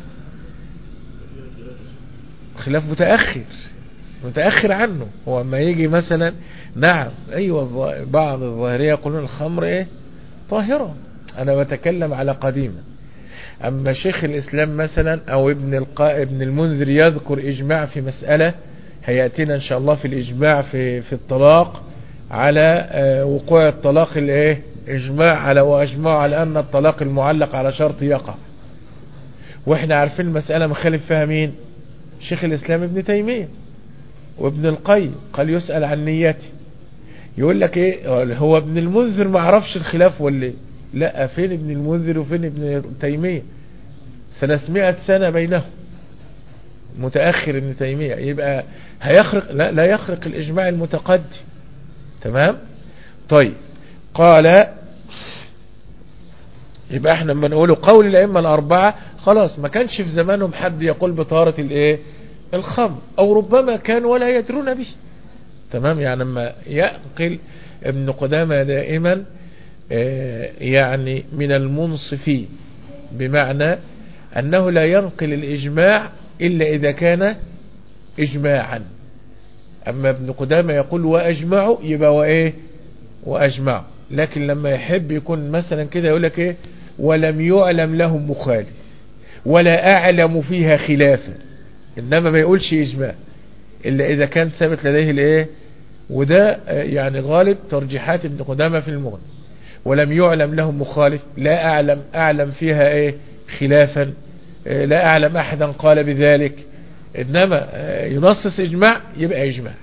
خلاف متأخر متأخر عنه. هو ما يجي مثلا نعم ايوه بعض الظاهرية يقولون الخمر ايه طاهرة، انا بتكلم على قديمة. اما شيخ الاسلام مثلا او ابن القا ابن المنذر يذكر اجماع في مسألة، هيأتينا ان شاء الله في الاجماع في في الطلاق على وقوع الطلاق الايه اجماع على واجماع على ان الطلاق المعلق على شرط يقع. واحنا عارفين المسألة مخالف فيها مين؟ شيخ الاسلام ابن تيمية وابن القيم. قال: يسأل عن نيتي. يقول لك ايه هو ابن المنذر ما عرفش الخلاف ولا ايه؟ لا، فين ابن المنذر وفين ابن تيمية؟ ثلاثمائة سنة بينهم، متأخر ابن تيمية. يبقى هيخرق لا, لا يخرق الإجماع المتقدم. تمام. طيب. قال: يبقى احنا لما نقوله قول الائمه الاربعه خلاص ما كانش في زمانهم حد يقول بطهاره الايه الخمر، او ربما كان ولا يدرون به. تمام. يعني لما ينقل ابن قدامه دائما اه يعني من المنصفين، بمعنى انه لا ينقل الاجماع الا اذا كان اجماعا. اما ابن قدامه يقول واجمعوا يبقى وايه واجمعوا، لكن لما يحب يكون مثلا كده يقول لك ايه ولم يعلم لهم مخالف ولا اعلم فيها خلافا، انما ما يقولش اجماع الا اذا كان ثابت لديه الايه. وده يعني غالب ترجيحات ابن قدامه في المغني. ولم يعلم لهم مخالف، لا اعلم اعلم فيها ايه خلافا، لا اعلم احدا قال بذلك، انما ينصص اجماع يبقى اجماع.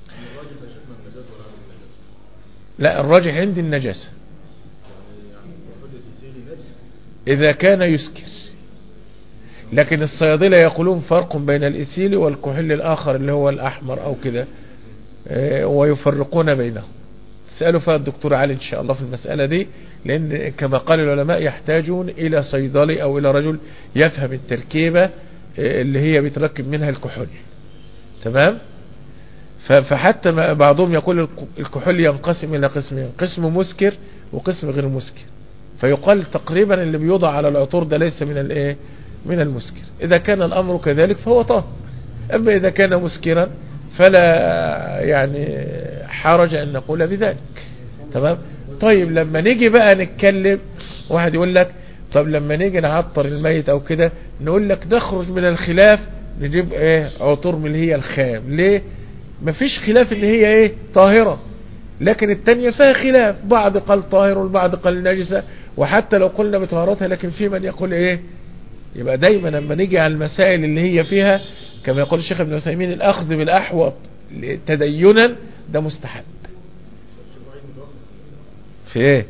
لا الراجح عندي النجاسة إذا كان يسكر، لكن الصيادلة يقولون فرق بين الإسيل والكحول الآخر اللي هو الأحمر أو كده، ويفرقون بينهم. سألوا فيها الدكتور علي إن شاء الله في المسألة دي، لأن كما قال العلماء يحتاجون إلى صيدلي أو إلى رجل يفهم التركيبة اللي هي بيتركب منها الكحول. تمام. فحتى بعضهم يقول الكحول ينقسم إلى قسمين، قسم مسكر وقسم غير مسكر، فيقال تقريبا اللي بيوضع على العطور ده ليس من الايه من المسكر. إذا كان الأمر كذلك فهو طاهر، أما إذا كان مسكرا فلا يعني حرج أن نقول بذلك. تمام. طيب لما نيجي بقى نتكلم، واحد يقول لك طب لما نيجي نعطر الميت أو كده نقول لك نخرج من الخلاف نجيب ايه عطور من اللي هي الخام. ليه؟ مفيش خلاف ان هي ايه طاهرة، لكن التانية فيها خلاف، بعض قال طاهر والبعض قال نجسة، وحتى لو قلنا بطهارتها لكن في من يقول ايه. يبقى دايما لما نيجي على المسائل اللي هي فيها كما يقول الشيخ ابن عثيمين الاخذ بالاحوط تدينا ده مستحب. في ايه؟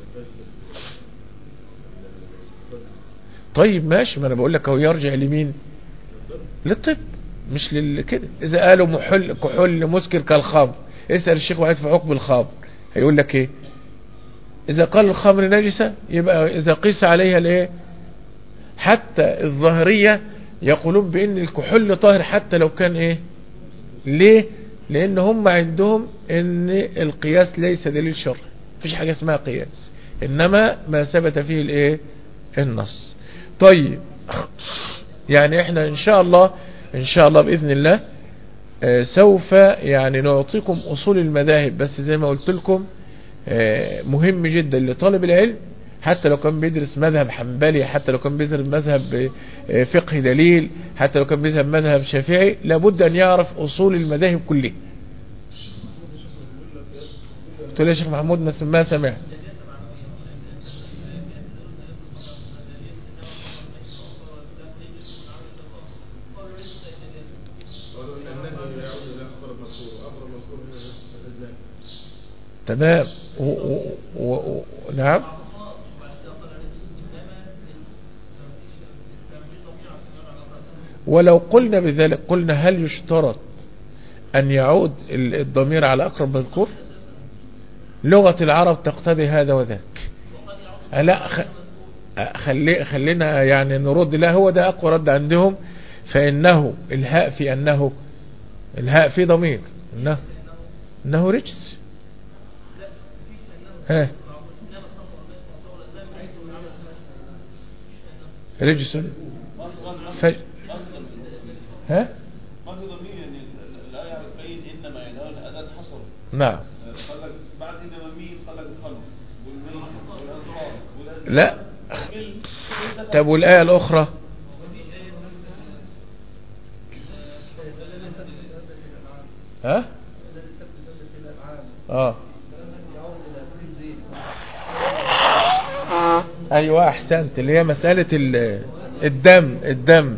طيب ماشي، ما انا بقول لك هو يرجع لمين؟ للطب مش للكده. اذا قالوا محل كحول مسكر كالخمر، اسأل الشيخ وحيد في حكم الخمر هيقول لك ايه. اذا قال الخمر نجسة يبقى اذا قيس عليها الايه. حتى الظاهرية يقولون بان الكحول طاهر حتى لو كان ايه. ليه؟ لان هم عندهم ان القياس ليس دليل شرعي، مفيش حاجة اسمها قياس، انما ما ثبت فيه الايه النص. طيب يعني احنا ان شاء الله ان شاء الله باذن الله آه سوف يعني نعطيكم اصول المذاهب، بس زي ما قلت لكم آه مهم جدا لطالب العلم، حتى لو كان بيدرس مذهب حنبلي، حتى لو كان بيدرس مذهب آه فقه دليل، حتى لو كان بيدرس مذهب شافعي، لابد ان يعرف اصول المذاهب كلها. قلت له يا شيخ محمود ما سمعت. تمام. و... و... و... و... نعم. ولو قلنا بذلك قلنا هل يشترط أن يعود الضمير على أقرب مذكور؟ لغة العرب تقتضي هذا وذاك. لا خ... خلي... خلينا يعني نرد. لا هو ده أقوى رد عندهم، فإنه الهاء في أنه الهاء في ضمير إنه إنه رجس. ها رجس ف... ها ما في ضمير يعني الآية بتبين إنما ينال أداة حصر. نعم. قالك بعد إنما مين قالك الخلق والمين والأنصار. لا طب والآية الأخرى ها اه ايوه احسنت، اللي هي مسألة الدم الدم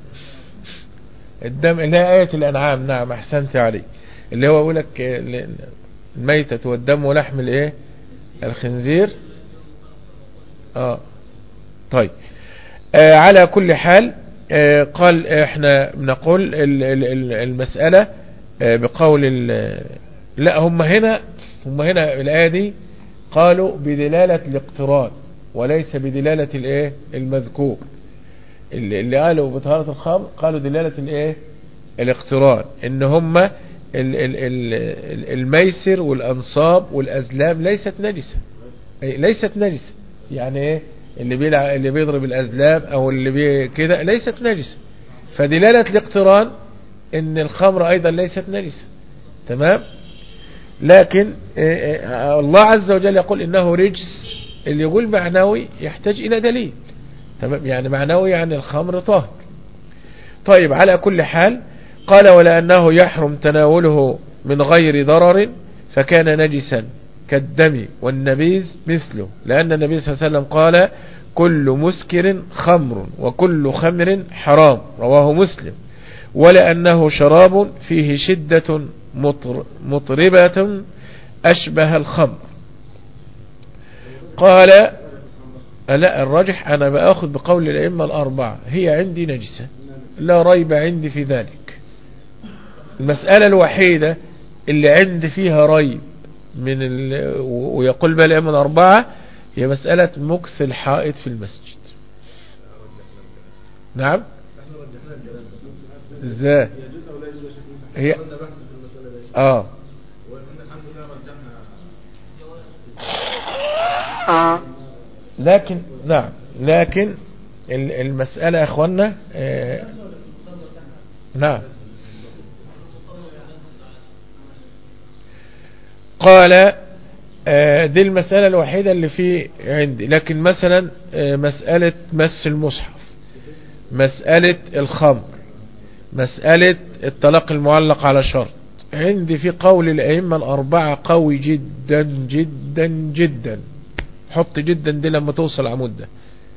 الدم اللي هي آية الأنعام. نعم احسنت علي، اللي هو يقول لك الميتة والدم ولحم الايه الخنزير. اه طيب آه على كل حال آه قال احنا بنقول المسألة آه بقول لا هم هنا هم هنا الآية دي قالوا بدلالة الاقتران، وليس بدلالة الايه المذكور. اللي, اللي قالوا بطهارة الخمر قالوا دلالة الايه الاقتران، ان هم الميسر والانصاب والازلام ليست نجسة، ليست نجسة يعني ايه اللي بيلع... اللي بيضرب الازلام او اللي بي... كده ليست نجسة. فدلالة الاقتران ان الخمر ايضا ليست نجسة. تمام. لكن الله عز وجل يقول انه رجس، اللي يقول معنوي يحتاج الى دليل. تمام. يعني معنوي يعني الخمر طاهر. طيب على كل حال قال ولأنه يحرم تناوله من غير ضرر فكان نجسا كالدم والنبيذ مثله، لأن النبي صلى الله عليه وسلم قال كل مسكر خمر وكل خمر حرام، رواه مسلم. ولأنه شراب فيه شدة مطربة أشبه الخمر. قال لا، الرجح أنا بأخذ بقول الأئمة الأربعة، هي عندي نجسة لا ريب عندي في ذلك. المسألة الوحيدة اللي عندي فيها ريب من ال... ويقول بها الأئمة الأربعة هي مسألة مكث الحائط في المسجد. نعم. ازاي هي اه لكن نعم لكن المسألة يا اخوانا آه نعم قال آه دي المسألة الوحيدة اللي في عندي. لكن مثلا آه مسألة مس المصحف، مسألة الخمر، مسألة الطلاق المعلق على شرط، عندي في قول الأئمة الأربعة قوي جدا جدا جدا. حط جدا دي لما توصل عمود ده.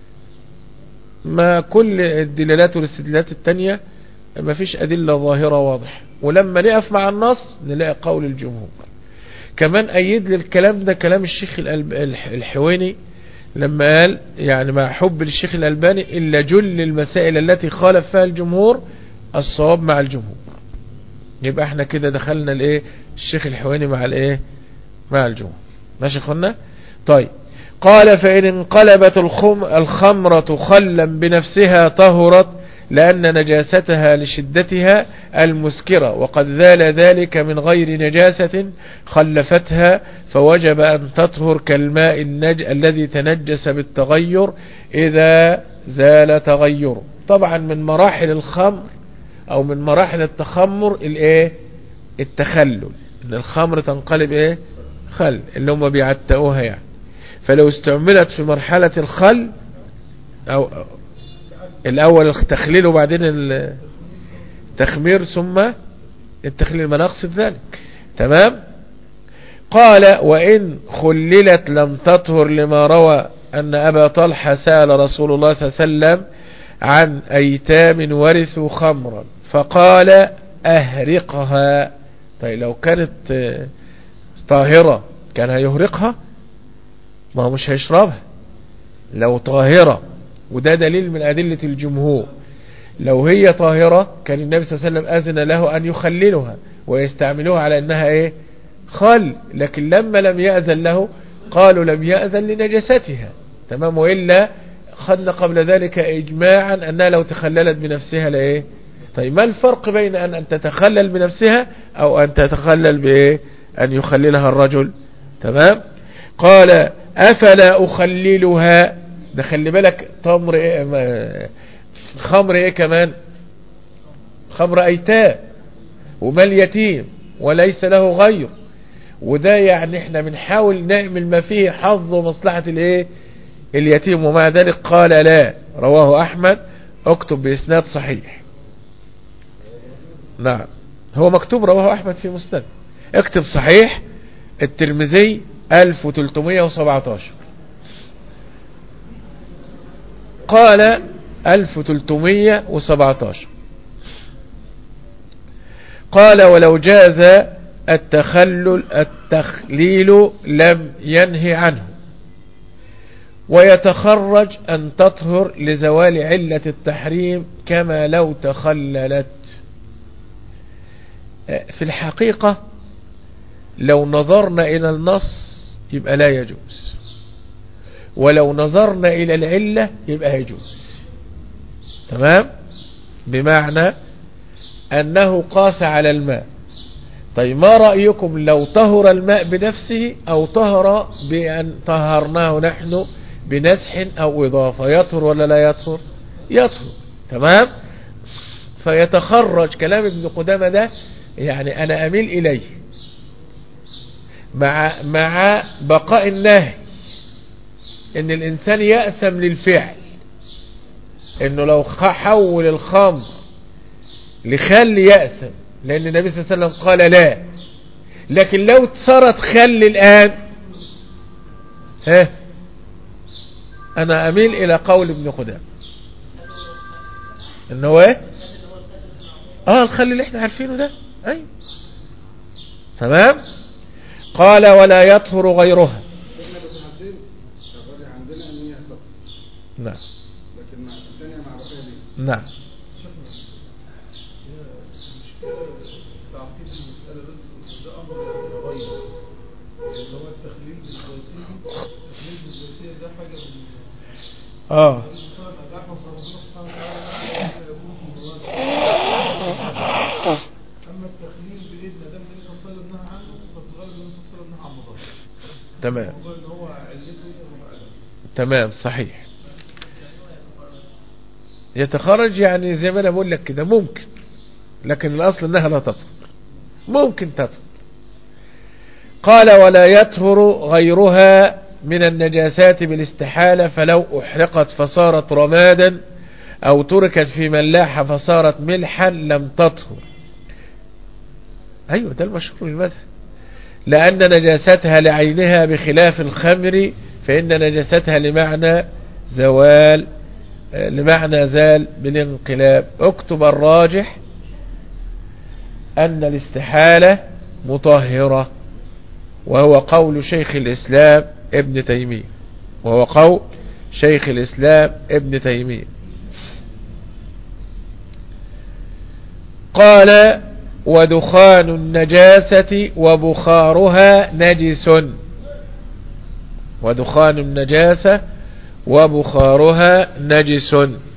ما كل الدلالات والاستدلالات التانية ما فيش أدلة ظاهرة واضحة، ولما نقف مع النص نلاقي قول الجمهور. كمان أيد للكلام ده كلام الشيخ الحويني لما قال يعني مع حب الشيخ الألباني إلا جل المسائل التي خالف فيها الجمهور الصواب مع الجمهور. يبقى احنا كده دخلنا الايه الشيخ الحويني مع الايه مع الجمهور. ماشي اخوانا. طيب قال فإن انقلبت الخم الخمرة خلا بنفسها طهرت لأن نجاستها لشدتها المسكرة، وقد ذال ذلك من غير نجاسة خلفتها، فوجب أن تطهر كالماء النج الذي تنجس بالتغير إذا زال تغيره. طبعا من مراحل الخمر او من مراحل التخمر الايه التخلل، ان الخمر تنقلب ايه خل، اللي هم بيعتقوها يعني. فلو استعملت في مرحلة الخل او الاول التخليل وبعدين التخمير ثم التخليل ما نقصد ذلك. تمام. قال وان خللت لم تطهر، لما روى ان ابا طلحة سأل رسول الله صلى الله عليه وسلم عن ايتام ورثوا خمرا فقال اهرقها. طيب لو كانت طاهرة كان هيهرقها؟ ما هو مش هيشربها. لو طاهرة، وده دليل من ادلة الجمهور، لو هي طاهرة كان النبي صلى الله عليه وسلم اذن له ان يخللها ويستعملوها على انها ايه خل. لكن لما لم يأذن له قالوا لم يأذن لنجستها. تمام. وإلا خدنا قبل ذلك إجماعا أنها لو تخللت بنفسها لإيه. طيب ما الفرق بين أن, أن تتخلل بنفسها أو أن تتخلل بإيه أن يخللها الرجل؟ تمام. قال أفلا أخللها، ده خلي بالك تمر إيه خمر إيه كمان خمر أيتام ومال يتيم وليس له غير، وده يعني احنا بنحاول نعمل ما فيه حظ ومصلحة الايه اليتيم، ومع ذلك قال لا. رواه احمد، اكتب باسناد صحيح. نعم هو مكتوب رواه احمد في مسند، اكتب صحيح. الترمذي ألف وثلاثمائة وسبعة عشر قال ألف وثلاثمائة وسبعة عشر. قال ولو جاز التخلل التخليل لم ينهي عنه، ويتخرج أن تطهر لزوال علة التحريم كما لو تخللت. في الحقيقة لو نظرنا إلى النص يبقى لا يجوز، ولو نظرنا إلى العلة يبقى يجوز. تمام؟ بمعنى أنه قاس على الماء. طيب ما رأيكم لو طهر الماء بنفسه أو طهر بأن طهرناه نحن بنسح أو إضافة، يطهر ولا لا يطهر؟ يطهر. تمام؟ فيتخرج كلام ابن قدامة ده، يعني أنا أميل إليه مع مع بقاء النهي إن الإنسان يأسم للفعل، إنه لو حول الخمر لخل يأسم، لأن النبي صلى الله عليه وسلم قال لا. لكن لو صارت خل الآن، ها أنا أميل إلى قول ابن قدامة إنه إيه؟ آه الخل اللي إحنا عارفينه ده. أي تمام. قال ولا يطهر غيرها. نعم. لكن مع الثانية مع بقية دي. نعم. تعقيد المسألة بس ده أمر غير اللي هو التخليل بالزيتين. التخليل بالزيتين ده حاجة من اه أما التخليل بإذن ده النبي صلى الله عليه وسلم نهى عنه، ففي الغالب النبي صلى الله عليه وسلم نهى عن مضر. تمام. هو علته تمام صحيح. يتخرج يعني زي ما انا بقول لك كده ممكن، لكن الاصل انها لا تطهر، ممكن تطهر. قال ولا يطهر غيرها من النجاسات بالاستحالة، فلو احرقت فصارت رمادا او تركت في ملاحة فصارت ملحا لم تطهر. ايوه ده المشهور المذهب، لان نجاستها لعينها بخلاف الخمر، فان نجاستها لمعنى زوال، لمعنى زال بالانقلاب. اكتب الراجح أن الاستحالة مطهرة، وهو قول شيخ الإسلام ابن تيمية، وهو قول شيخ الإسلام ابن تيمية. قال ودخان النجاسة وبخارها نجس. ودخان النجاسة وبخارها نجس،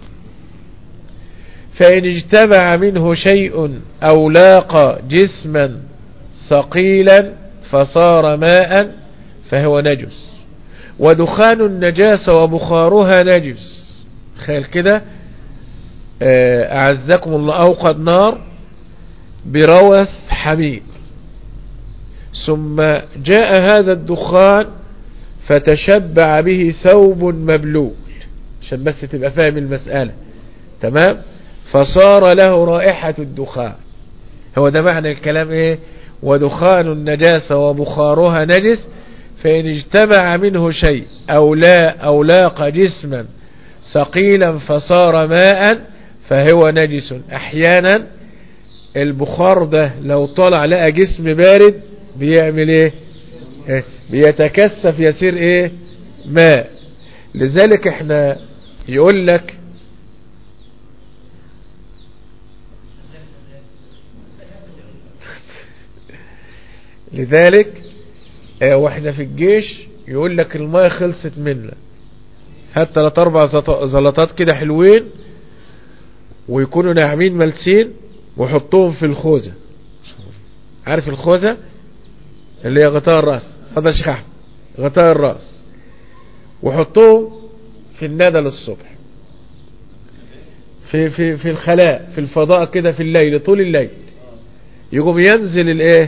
فإن اجتمع منه شيء أو لاقى جسما ثقيلا فصار ماء فهو نجس. ودخان النجاسة وبخارها نجس. خيال كده أعزكم الله، أوقد نار بروث حميم، ثم جاء هذا الدخان فتشبع به ثوب مبلول، عشان بس تبقى فاهم المسألة. تمام. فصار له رائحة الدخان. هو ده معنى الكلام ايه؟ ودخان النجاسة وبخارها نجس، فإن اجتمع منه شيء أو لا أو لاقى جسما ثقيلا فصار ماء فهو نجس. احيانا البخار ده لو طلع لقى جسم بارد بيعمل ايه؟ إيه؟ بيتكثف يصير ايه؟ ماء. لذلك احنا يقول لك لذلك اه واحنا في الجيش يقول لك الماء خلصت منا، هات ثلاث اربع زلطات كده حلوين ويكونوا ناعمين ملسين وحطوهم في الخوذة. عارف الخوذة اللي هي غطاء الراس؟ هذا شيخ احمد، غطاء الراس، وحطوهم في الندى للصبح في في في الخلاء في الفضاء كده في الليل طول الليل، يقوم ينزل الايه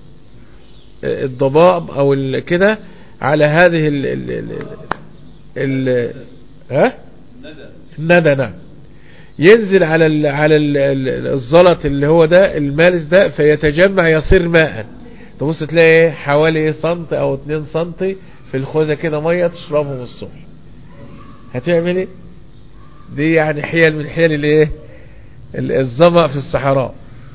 الضباب او كده على هذه ال ال ال ال ها الندى. نعم. ينزل على ال على ال الزلط اللي هو ده المالس ده، فيتجمع يصير ماء. تبص تلاقي حوالي سنت او اتنين سنتي في الخوذة كده مية تشربهم الصبح. هتعمل ايه؟ دي يعني حيل من حيل الايه الظمأ في الصحراء.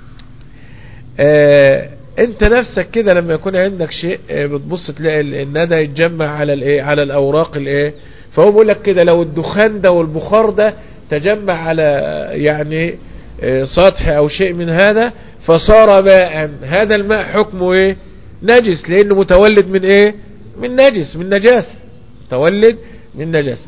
آه انت نفسك كده لما يكون عندك شيء آه بتبص تلاقي الندى يتجمع على الايه على الاوراق الايه. فهو بيقول لك كده لو الدخان ده والبخار ده تجمع على يعني آه سطح او شيء من هذا فصار ماء، هذا الماء حكمه ايه؟ نجس، لانه متولد من ايه؟ من نجس، من نجاسة، متولد من نجاسة.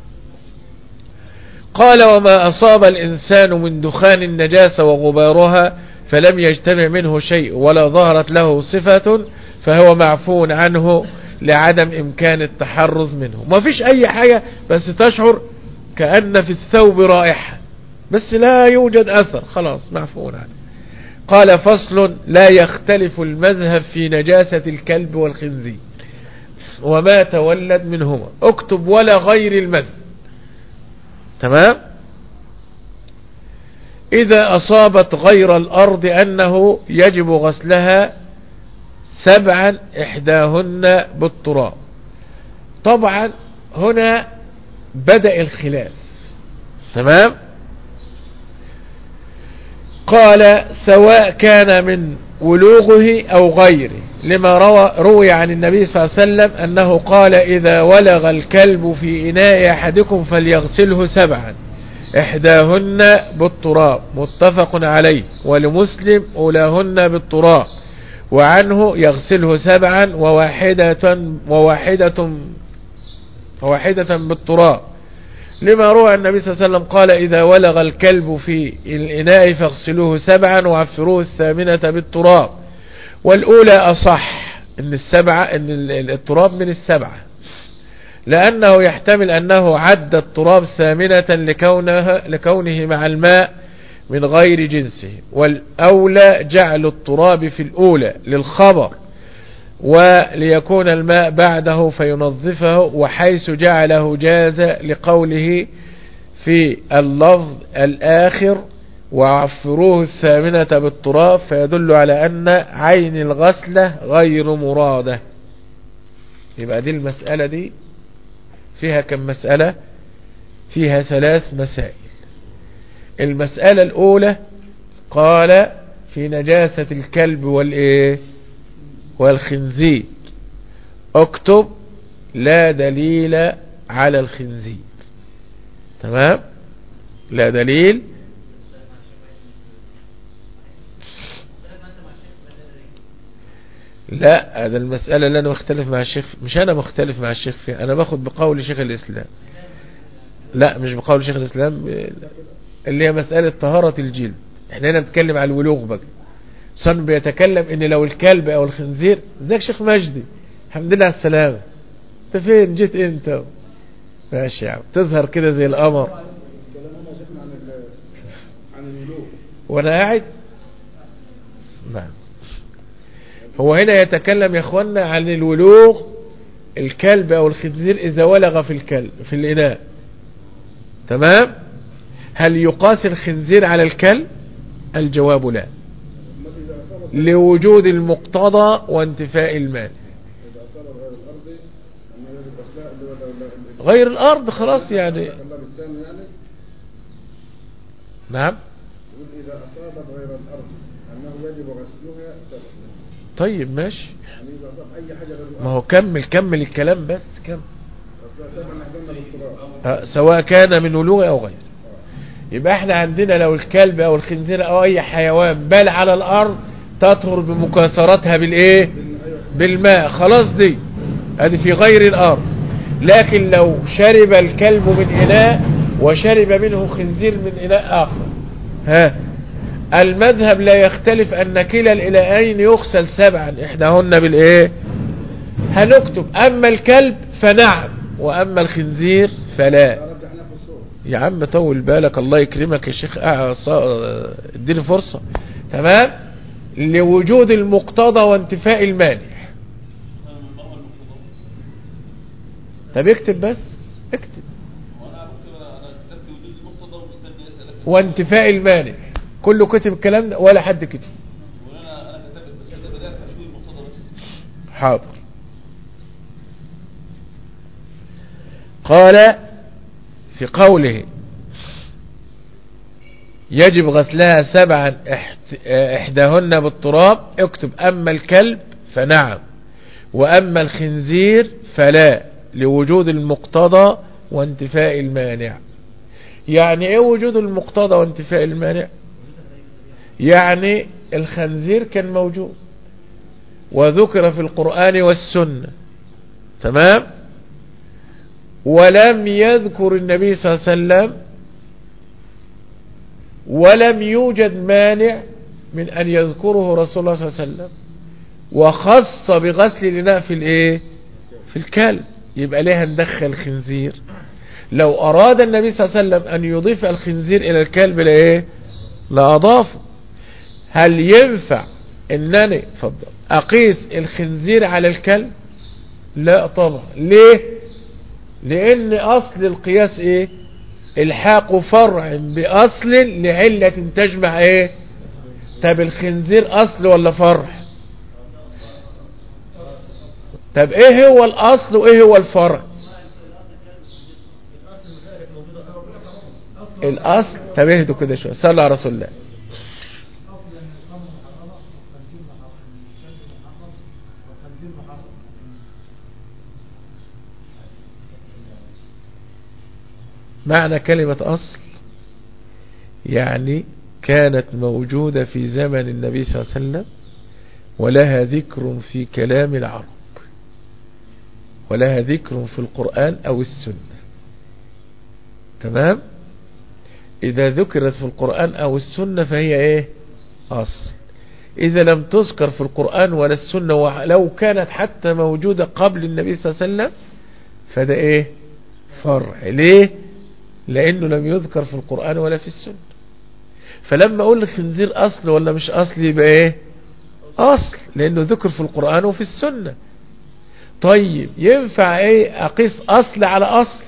قال وما أصاب الإنسان من دخان النجاسة وغبارها فلم يجتمع منه شيء ولا ظهرت له صفة فهو معفو عنه لعدم إمكان التحرز منه. ما فيش أي حاجة بس تشعر كأن في الثوب رائحة بس لا يوجد أثر، خلاص معفو عنه. قال فصل لا يختلف المذهب في نجاسة الكلب والخنزير وما تولد منهما. اكتب ولا غير المذهب. تمام. إذا أصابت غير الأرض أنه يجب غسلها سبعا إحداهن بالتراب. طبعا هنا بدأ الخلاف. تمام. قال سواء كان من ولوغه أو غيره لما روى, روي عن النبي صلى الله عليه وسلم أنه قال إذا ولغ الكلب في إناء أحدكم فليغسله سبعا إحداهن بالتراب متفق عليه. ولمسلم أولاهن بالتراب وعنه يغسله سبعا وواحدة, وواحدة, وواحدة بالتراب لما روى النبي صلى الله عليه وسلم قال إذا ولغ الكلب في الإناء فاغسلوه سبعا وعفروه الثامنة بالتراب. والأولى أصح إن السبعة إن التراب من السبعة لأنه يحتمل أنه عد التراب ثامنة لكونه, لكونه مع الماء من غير جنسه. والأولى جعل التراب في الأولى للخبر وليكون الماء بعده فينظفه وحيث جعله جاز لقوله في اللفظ الآخر وعفروه الثامنة بالتراب فيدل على أن عين الغسلة غير مرادة. يبقى دي المسألة دي فيها كم مسألة؟ فيها ثلاث مسائل. المسألة الأولى قال في نجاسة الكلب والإيه والخنزير اكتب لا دليل على الخنزير. تمام. لا دليل. لا هذا المسألة اللي أنا مختلف مع الشيخ، مش أنا مختلف مع الشيخ فيها، أنا باخد بقول شيخ الإسلام. لا مش بقول شيخ الإسلام اللي هي مسألة طهارة الجلد. احنا هنا بنتكلم على الولوغ بقى. صن بيتكلم ان لو الكلب او الخنزير زيك شيخ مجدي الحمد لله على السلامة انت فين جيت انت ماشي يا عم تظهر كده زي القمر وانا قاعد. نعم. هو هنا يتكلم يا اخوانا عن الولوغ الكلب او الخنزير اذا ولغ في الكلب في الاناء. تمام. هل يقاس الخنزير على الكلب؟ الجواب لا لوجود المقتضى وانتفاء المال. غير الأرض خلاص يعني. نعم. إذا أصابت غير الأرض أنه يجب غسلها. طيب ماشي. ما هو كمل كمل الكلام بس كمل. سواء كان من ولوغ أو غير. يبقى احنا عندنا لو الكلب أو الخنزير أو أي حيوان بل على الأرض تطهر بمكاثرتها بالايه بالماء خلاص دي ادي في غير الارض. لكن لو شرب الكلب من اناء وشرب منه خنزير من اناء اخر ها المذهب لا يختلف ان كلا الاناءين يغسل سبعا احداهن بالايه. هنكتب اما الكلب فنعم واما الخنزير فلا. يا عم طول بالك الله يكرمك يا شيخ اديني فرصة. تمام. لوجود المقتضى وانتفاء المانع. طب اكتب بس اكتب وانتفاء المانع كله كتب الكلام ده ولا حد كتب؟ حاضر. قال في قوله يجب غسلها سبعا احداهن بالتراب اكتب اما الكلب فنعم واما الخنزير فلا لوجود المقتضى وانتفاء المانع. يعني ايه وجود المقتضى وانتفاء المانع؟ يعني الخنزير كان موجود وذكر في القرآن والسنة. تمام. ولم يذكر النبي صلى الله عليه وسلم ولم يوجد مانع من أن يذكره رسول الله صلى الله عليه وسلم، وخص بغسل الإناء في الايه في الكلب، يبقى ليه ندخل الخنزير؟ لو أراد النبي صلى الله عليه وسلم أن يضيف الخنزير إلى الكلب لإيه لأضافه. هل ينفع أنني فضل أقيس الخنزير على الكلب؟ لا طبعا. ليه؟ لأن أصل القياس إيه؟ الحاق فرع بأصل لعلة تجمع إيه؟ طب الخنزير أصل ولا فرع؟ طب إيه هو الأصل وإيه هو الفرع؟ الأصل. طب اهدوا كده شوية، صلى على رسول الله. معنى كلمة أصل يعني كانت موجودة في زمن النبي صلى الله عليه وسلم، ولها ذكر في كلام العرب، ولها ذكر في القرآن أو السنة. تمام؟ إذا ذكرت في القرآن أو السنة فهي إيه؟ أصل. إذا لم تذكر في القرآن ولا السنة ولو كانت حتى موجودة قبل النبي صلى الله عليه وسلم فده إيه؟ فرع. ليه؟ لأنه لم يذكر في القرآن ولا في السنة. فلما أقول الخنزير أصل ولا مش أصل يبقى إيه؟ أصل، لأنه ذكر في القرآن وفي السنة. طيب ينفع إيه أقيس أصل على أصل؟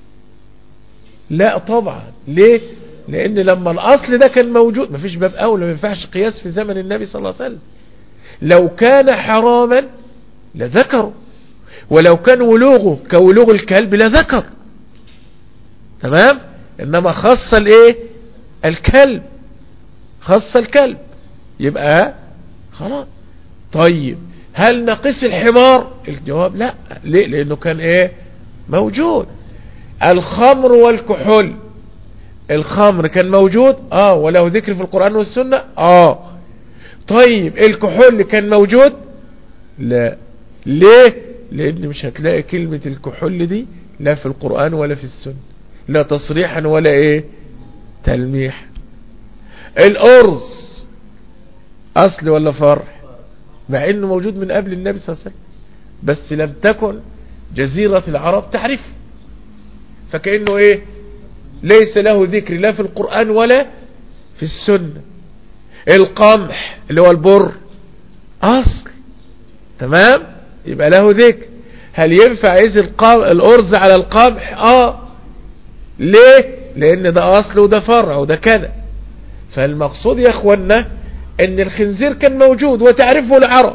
لا طبعا. ليه؟ لأن لما الأصل ده كان موجود مفيش باب أولى، ما ينفعش قياس في زمن النبي صلى الله عليه وسلم. لو كان حراما لذكره، ولو كان ولوغه كولوغ الكلب لذكر. تمام؟ إنما خص الإيه؟ الكلب، خص الكلب، يبقى خلاص. طيب هل نقيس الحمار؟ الجواب لا. ليه؟ لأنه كان إيه؟ موجود. الخمر والكحول، الخمر كان موجود اه وله ذكر في القرآن والسنة اه. طيب الكحول كان موجود؟ لا. ليه؟ لان مش هتلاقي كلمة الكحول دي لا في القرآن ولا في السنة، لا تصريحا ولا ايه تلميح. الارز اصل ولا فرع؟ مع انه موجود من قبل النبي صلى الله عليه وسلم، بس لم تكن جزيرة العرب تعرفه، فكأنه ايه ليس له ذكر لا في القرآن ولا في السنة. القمح اللي هو البر اصل، تمام، يبقى له ذكر. هل ينفع اذا الارز على القمح؟ اه. ليه؟ لان ده اصل وده فرع وده كذا. فالمقصود يا اخوانا ان الخنزير كان موجود وتعرفه العرب،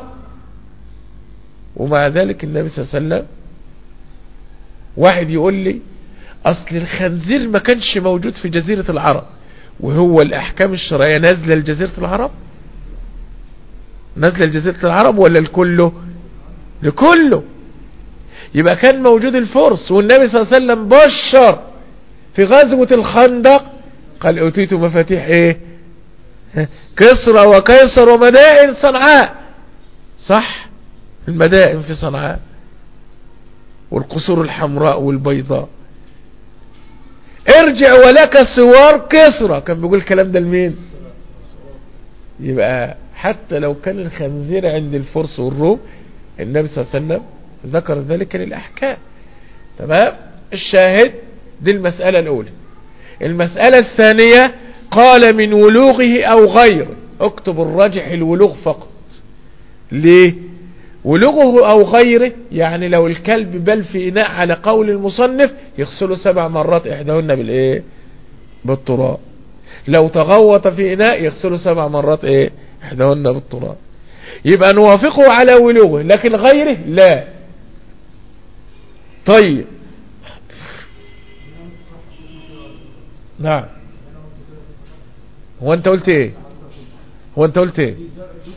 ومع ذلك النبي صلى الله عليه وسلم، واحد يقول لي اصل الخنزير ما كانش موجود في جزيرة العرب، وهو الاحكام الشرعية نازلة لجزيرة العرب؟ نازلة لجزيرة العرب ولا لكله؟ لكله. يبقى كان موجود الفرس، والنبي صلى الله عليه وسلم بشر في غزوة الخندق قال اوتيت مفاتيح ايه كسرى وقيصر ومدائن صنعاء. صح، المدائن في صنعاء والقصور الحمراء والبيضاء. ارجع ولك سوار كسرى، كان بيقول الكلام ده لمين؟ يبقى حتى لو كان الخنزير عند الفرس والروم النبي صلى الله عليه وسلم ذكر ذلك للأحكام. تمام؟ الشاهد دي المسألة الأولى. المسألة الثانية قال من ولوغه أو غيره، اكتب الراجح الولوغ فقط. ليه؟ ولوغه أو غيره يعني لو الكلب بل في إناء على قول المصنف يغسله سبع مرات إحداهن بالإيه؟ بالتراب. لو تغوط في إناء يغسله سبع مرات إيه؟ إحداهن بالتراب. يبقى نوافقه على ولوغه، لكن غيره لا. طيب نعم. هو انت قلت ايه هو انت قلت ايه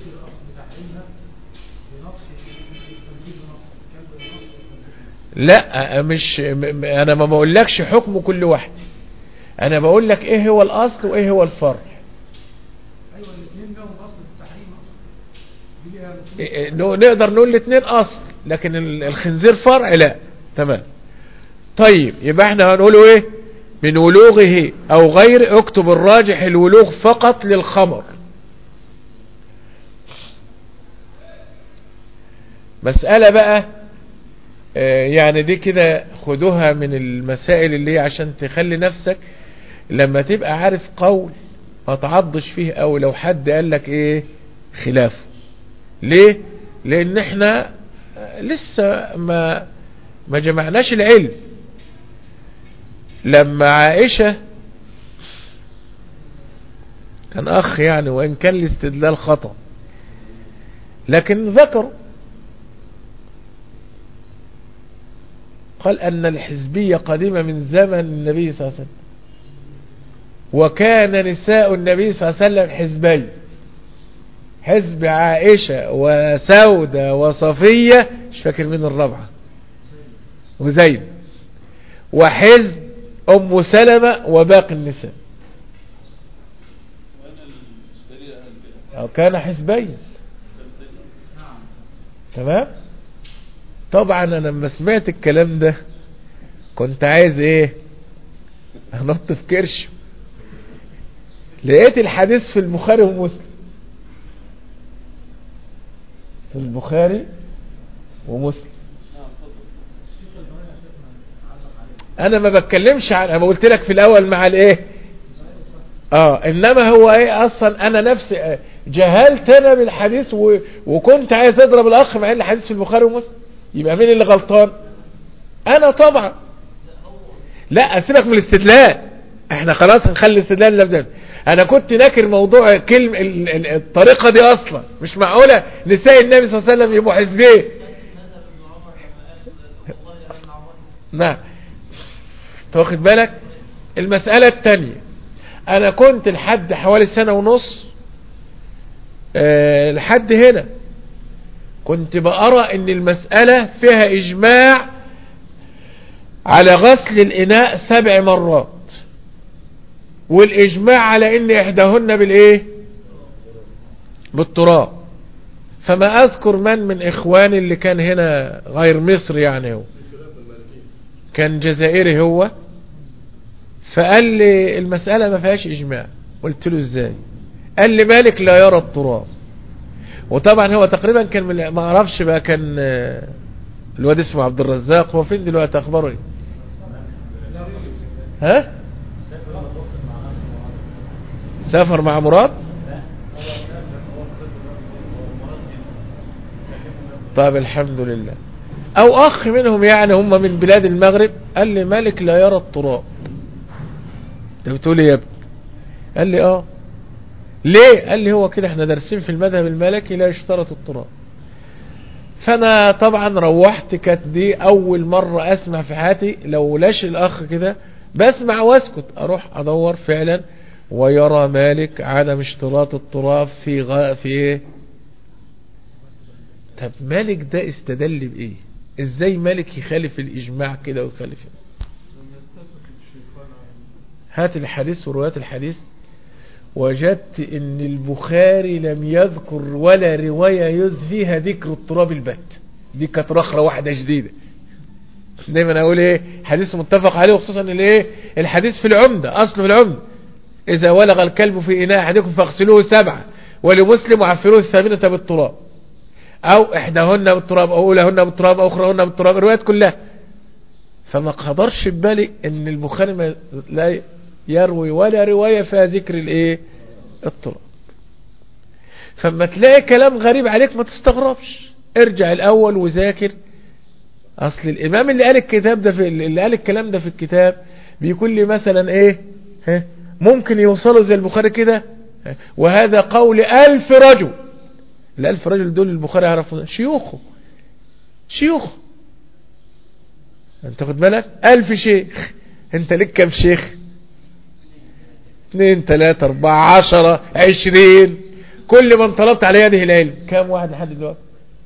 لا مش م... انا ما بقولكش حكم كل واحد، انا بقول لك ايه هو الاصل وايه هو الفرع. ايوه الاثنين لهم اصل في التحريم. إيه نقدر نقول الاثنين اصل، لكن الخنزير فرع لا. تمام. طيب يبقى احنا هنقوله ايه؟ من ولوغه او غير، اكتب الراجح الولوغ فقط للخمر. مسألة بقى اه يعني دي كده خدوها من المسائل اللي هي عشان تخلي نفسك لما تبقى عارف قول ما تعضش فيه، او لو حد قال لك ايه خلافه. ليه؟ لان احنا لسه ما ما جمعناش العلم. لما عائشة كان اخ يعني، وان كان الاستدلال خطأ لكن ذكروا، قال ان الحزبية قديمة من زمن النبي صلى الله عليه وسلم، وكان نساء النبي صلى الله عليه وسلم حزبين، حزب عائشة وسودة وصفية، مش فاكر مين الرابعة، وزيد، وحزب ام سلمة وباقي النساء. أو كان حزبين. تمام. طبعا انا لما سمعت الكلام ده كنت عايز ايه انط في كرش. لقيت الحديث في البخاري ومسلم، في البخاري ومسلم. انا ما بتكلمش عن، انا قلت لك في الاول مع الايه اه انما هو ايه اصلا انا نفسي جهلت انا بالحديث و... وكنت عايز اضرب الاخ مع ان الحديث في البخاري ومسلم. يبقى مين اللي غلطان؟ انا طبعا. لا سيبك من الاستدلال، احنا خلاص هنخلي الاستدلال لفظا. انا كنت ناكر موضوع كلمة الطريقة دي اصلا. مش معقولة نساء النبي صلى الله عليه وسلم يبقوا حزبين. نعم تاخد بالك. المسألة التانية، انا كنت لحد حوالي سنة ونص أه لحد هنا كنت بقرأ ان المسألة فيها اجماع على غسل الاناء سبع مرات، والاجماع على ان احداهن بالايه بالتراب. فما اذكر من من اخواني اللي كان هنا غير مصر يعني، هو كان جزائري هو، فقال لي المسألة ما فيهاش اجماع. قلت له ازاي؟ قال لي مالك لا يرى التراب. وطبعا هو تقريبا كان من ما اعرفش بقى، كان الواد اسمه عبد الرزاق، هو فين دلوقتي اخباره ايه؟ ها سافر مع مراد. طيب الحمد لله. او اخ منهم يعني هم من بلاد المغرب، قال لي مالك لا يرى التراب. انت بتقول ايه يا ابني؟ قال لي اه. ليه؟ قال لي هو كده احنا دارسين في المذهب المالكي لا يشترط التراب. فانا طبعا روحت، كانت دي اول مرة اسمع في حياتي، لو لاش الاخ كده بسمع واسكت، اروح ادور فعلا ويرى مالك عدم اشتراط التراب في غاء في ايه. طب مالك ده استدل بايه؟ ازاي مالك يخالف الاجماع كده ويخالف؟ هات الحديث وروايات الحديث. وجدت ان البخاري لم يذكر ولا رواية يذ فيها ذكر التراب البت. دي كانت رخرة واحدة جديدة. دايما اقول ايه حديث متفق عليه، وخصوصا الايه الحديث في العمدة، اصله في العمدة اذا ولغ الكلب في اناء احدكم فاغسلوه سبعة ولمسلم وعفروه الثامنة بالتراب، او احداهن بالتراب، او اولاهن بالتراب، او اخراهن بالتراب، الروايات كلها. فما قدرش ببالي ان البخاري لا يروي ولا رواية فيها ذكر الايه التراب. فما تلاقي كلام غريب عليك ما تستغربش، ارجع الاول وذاكر. اصل الامام اللي قال الكتاب ده في اللي قال الكلام ده في الكتاب بيكون لي مثلا ايه ها ممكن يوصلوا زي البخاري كده، وهذا قول الف رجل. الالف رجل دول البخاري يعرفوا شيوخه شيوخ. انت خد بالك الف شيخ، انت لك كم شيخ؟ اثنين ثلاثة اربعة عشرة عشرين، كل من طلبت على يده العلم كم واحد لحد دلوقتي؟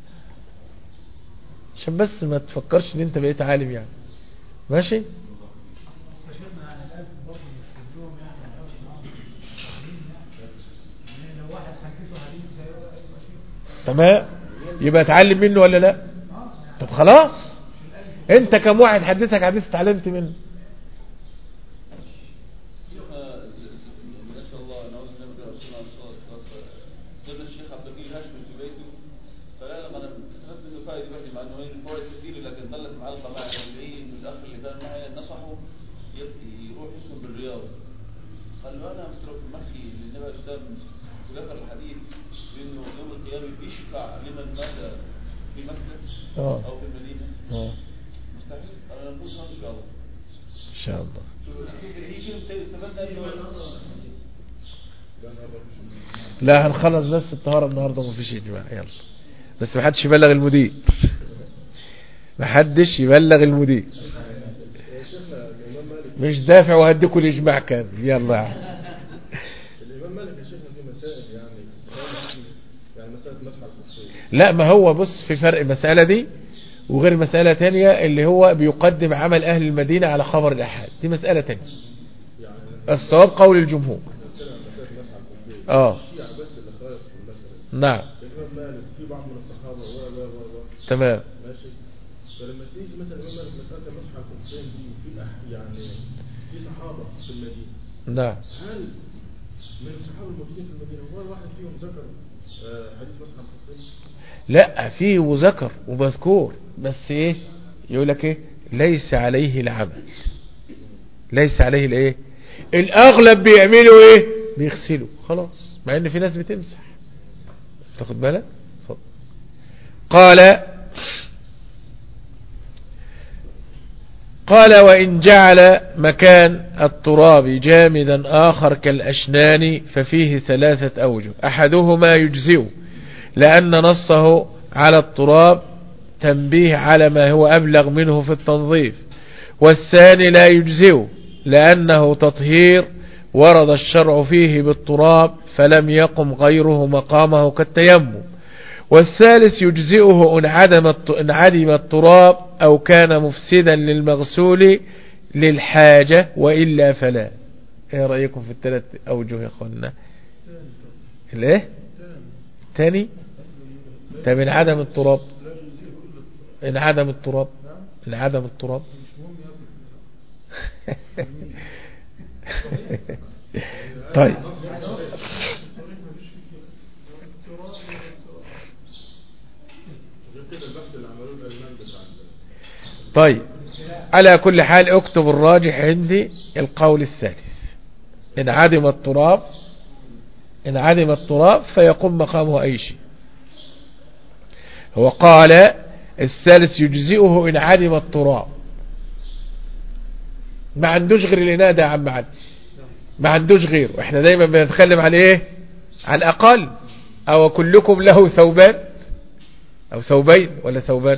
عشان بس ما تفكرش ان انت بقيت عالم يعني. ماشي. تمام. يبقى اتعلم منه ولا لا؟ طب خلاص انت كم واحد حدثك حديث اتعلمت منه؟ ما شاء الله نعوذ بالله من ضمن الشيخ عبد الجليل هاشم في بيته، فلا لما انا استفدت منه فائده دلوقتي، مع انه هي فوائد كتير لكن ظلت معلقه معي. الجايين من الاخ اللي كان معي نصحه يروح يسكن بالرياض، قال له انا مترك مكي للنبي عليه السلام وذكر الحديث بانه يوم القيامه بيشفع لمن مات في مكه اه او في المدينه. اه مستحيل. انا نقول ان شاء الله ان شاء الله. هي كلمه استفدنا انه لا هنخلص بس الطهارة النهاردة ومفيش اجماع. يلا بس محدش يبلغ المدير، محدش يبلغ المدير، مش دافع وهديكوا الاجماع كامل. يلا يا عم. الامام مالك يا شيخنا في مسائل يعني يعني مسألة مسح الخفين. لا ما هو بص، في فرق مسألة دي وغير مسألة تانية اللي هو بيقدم عمل اهل المدينة على خبر الاحاد، دي مسألة تانية. الصواب قول الجمهور. اه نعم في بعض من الصحابة و و و تمام ماشي. فلما تيجي مثلا الإمام مالك مسألة مسح الخفين دي في أح يعني في صحابة في المدينة، نعم، هل من الصحابة الموجودين في المدينة هو واحد فيهم ذكر حديث مسح الخفين؟ لا فيه وذكر ومذكور، بس ايه يقول لك ايه ليس عليه العمل، ليس عليه الايه، الاغلب بيعملوا ايه بيغسلوا خلاص، مع ان في ناس بتمسح. تاخد بالك؟ اتفضل. قال قال وإن جعل مكان التراب جامدا آخر كالأشنان ففيه ثلاثة أوجه. أحدهما يجزئ لأن نصه على التراب تنبيه على ما هو أبلغ منه في التنظيف، والثاني لا يجزئ لأنه تطهير ورد الشرع فيه بالتراب فلم يقم غيره مقامه كالتيمم، والثالث يجزئه إن عدم إن عدم التراب أو كان مفسدا للمغسول للحاجة وإلا فلا. ايه رأيكم في الثلاث أوجه يا أخوانا؟ الايه تاني؟ طب إن عدم التراب، إن عدم التراب إن عدم التراب طيب طيب على كل حال اكتب الراجح عندي القول الثالث، إن عدم التراب إن عدم التراب فيقوم مقامه أي شيء. هو قال الثالث يجزئه إن عدم التراب، ما عندوش غير الإناء ده يا عم علي، ما عندوش غير. واحنا دايما بنتكلم عن ايه، عن الأقل. أو كلكم له ثوبان أو ثوبين ولا ثوبان؟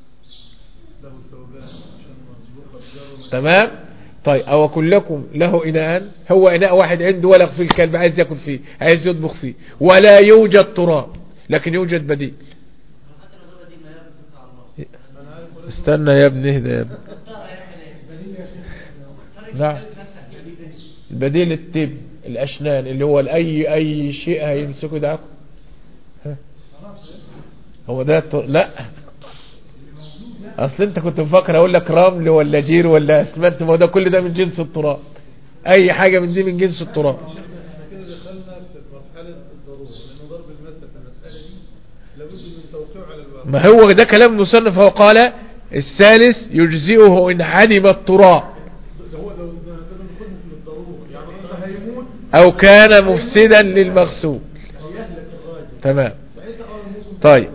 تمام. طيب أو كلكم له إناء، هو إناء واحد عنده ولغ في الكلب عايز يأكل فيه عايز يطبخ فيه ولا يوجد تراب لكن يوجد بديل. استنى يا ابني اهدى يا ابني. نعم البديل التب الأشنان اللي هو لأي أي شيء هيمسكه دعكم. هو ده التر... لا اصل انت كنت مفكر اقول لك رمل ولا جير ولا اسمنت، ما ده كل ده من جنس التراب، اي حاجة من دي من جنس التراب. احنا كده دخلنا في مرحلة الضرورة، لأن ضرب المثل في المسألة دي لابد من توقيع على الواقع. ما هو ده كلام المصنف. هو قال الثالث يجزئه إن عدم التراب أو كان مفسدا للمغسول. تمام. طيب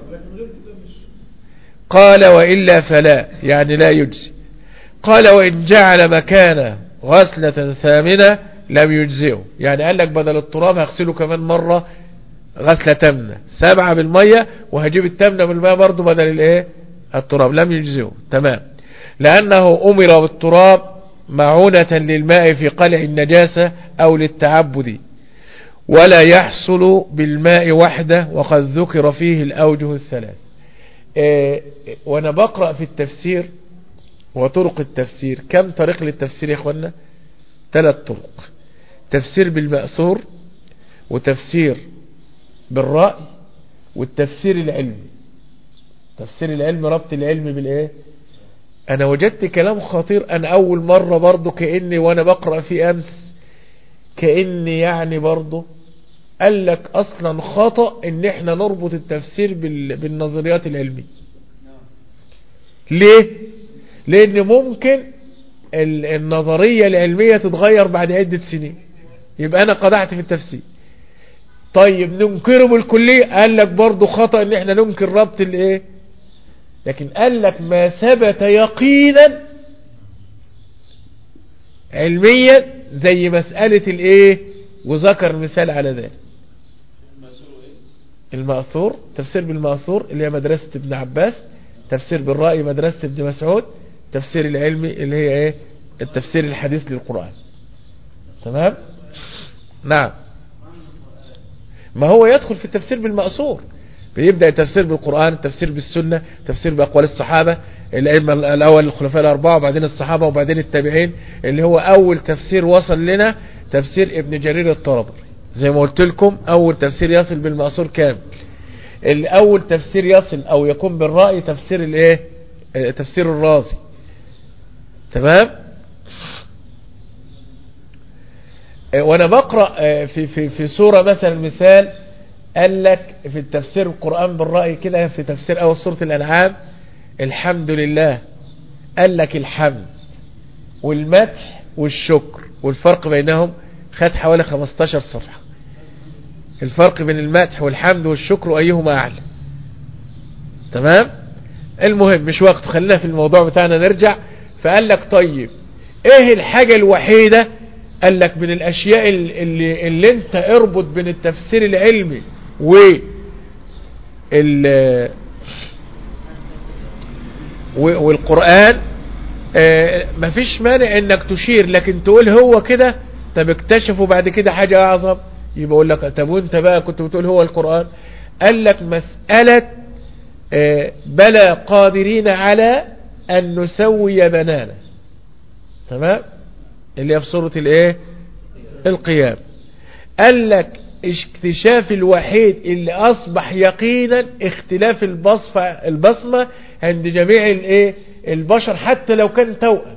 قال وإلا فلا يعني لا يجزي. قال وإن جعل مكانه غسلة ثامنة لم يجزئه، يعني قال لك بدل التراب هغسله كمان مرة غسلة تامنة سبعة بالمية وهجيب التامنة بالمية برضو بدل الايه التراب، لم يجزئه. تمام. لأنه أمر بالتراب معونة للماء في قلع النجاسة أو للتعبد، ولا يحصل بالماء وحده، وقد ذكر فيه الأوجه الثلاث. إيه وانا بقرأ في التفسير وطرق التفسير، كم طريق للتفسير يا اخوانا؟ ثلاث طرق: تفسير بالمأثور، وتفسير بالرأي، والتفسير العلمي. تفسير العلم ربط العلم بالايه انا وجدت كلام خطير، انا اول مرة برضو كأني وانا بقرأ في امس كأني يعني برضو قال لك اصلا خطأ ان احنا نربط التفسير بالنظريات العلمية. ليه؟ لان ممكن النظرية العلمية تتغير بعد عدة سنين، يبقى انا قطعت في التفسير. طيب ننكره بالكلية، قال لك برضو خطأ ان احنا ننكر ربط الايه، لكن قال لك ما ثبت يقينا علميا زي مسألة الايه، وذكر مثال على ذلك. المأثور، تفسير بالمأثور اللي هي مدرسة ابن عباس، تفسير بالرأي مدرسة ابن مسعود، تفسير العلمي اللي هي ايه، التفسير الحديث للقرآن. تمام. نعم، ما هو يدخل في التفسير بالمأثور، بيبدأ التفسير بالقرآن، التفسير بالسنة، تفسير بأقوال الصحابة الأئمة الأول الخلفاء الأربعة، وبعدين الصحابة، وبعدين التابعين، اللي هو أول تفسير وصل لنا تفسير ابن جرير الطبري. زي ما قلت لكم أول تفسير يصل بالمأثور كامل. الأول تفسير يصل أو يكون بالرأي تفسير الإيه، تفسير الرازي. تمام. وأنا بقرأ في في في سورة مثلا مثال، قال لك في التفسير القرآن بالرأي كده في تفسير أول سورة الأنعام الحمد لله، قال لك الحمد والمدح والشكر والفرق بينهم، خد حوالي خمستاشر صفحة، الفرق بين المدح والحمد والشكر وأيهما أعلى. تمام. المهم مش وقت، خلينا في الموضوع بتاعنا نرجع. فقال لك طيب ايه الحاجة الوحيدة، قال لك من الاشياء اللي, اللي انت اربط بين التفسير العلمي و والقرآن، اه مفيش مانع انك تشير، لكن تقول هو كده. طب اكتشفوا بعد كده حاجة اعظم، يبقى اقول لك طب وانت بقى كنت بتقول هو القرآن. قال لك مسألة اه بلى قادرين على ان نسوي بنانا. تمام. اللي هي في سورة الايه، القيام. قال لك اكتشاف الوحيد اللي اصبح يقينا اختلاف البصمة البصمة عند جميع الايه البشر، حتى لو كان توأم،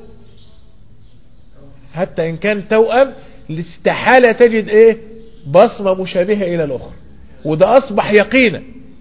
حتى ان كان توأم استحالة تجد ايه بصمة مشابهة الى الاخرى، وده اصبح يقينا.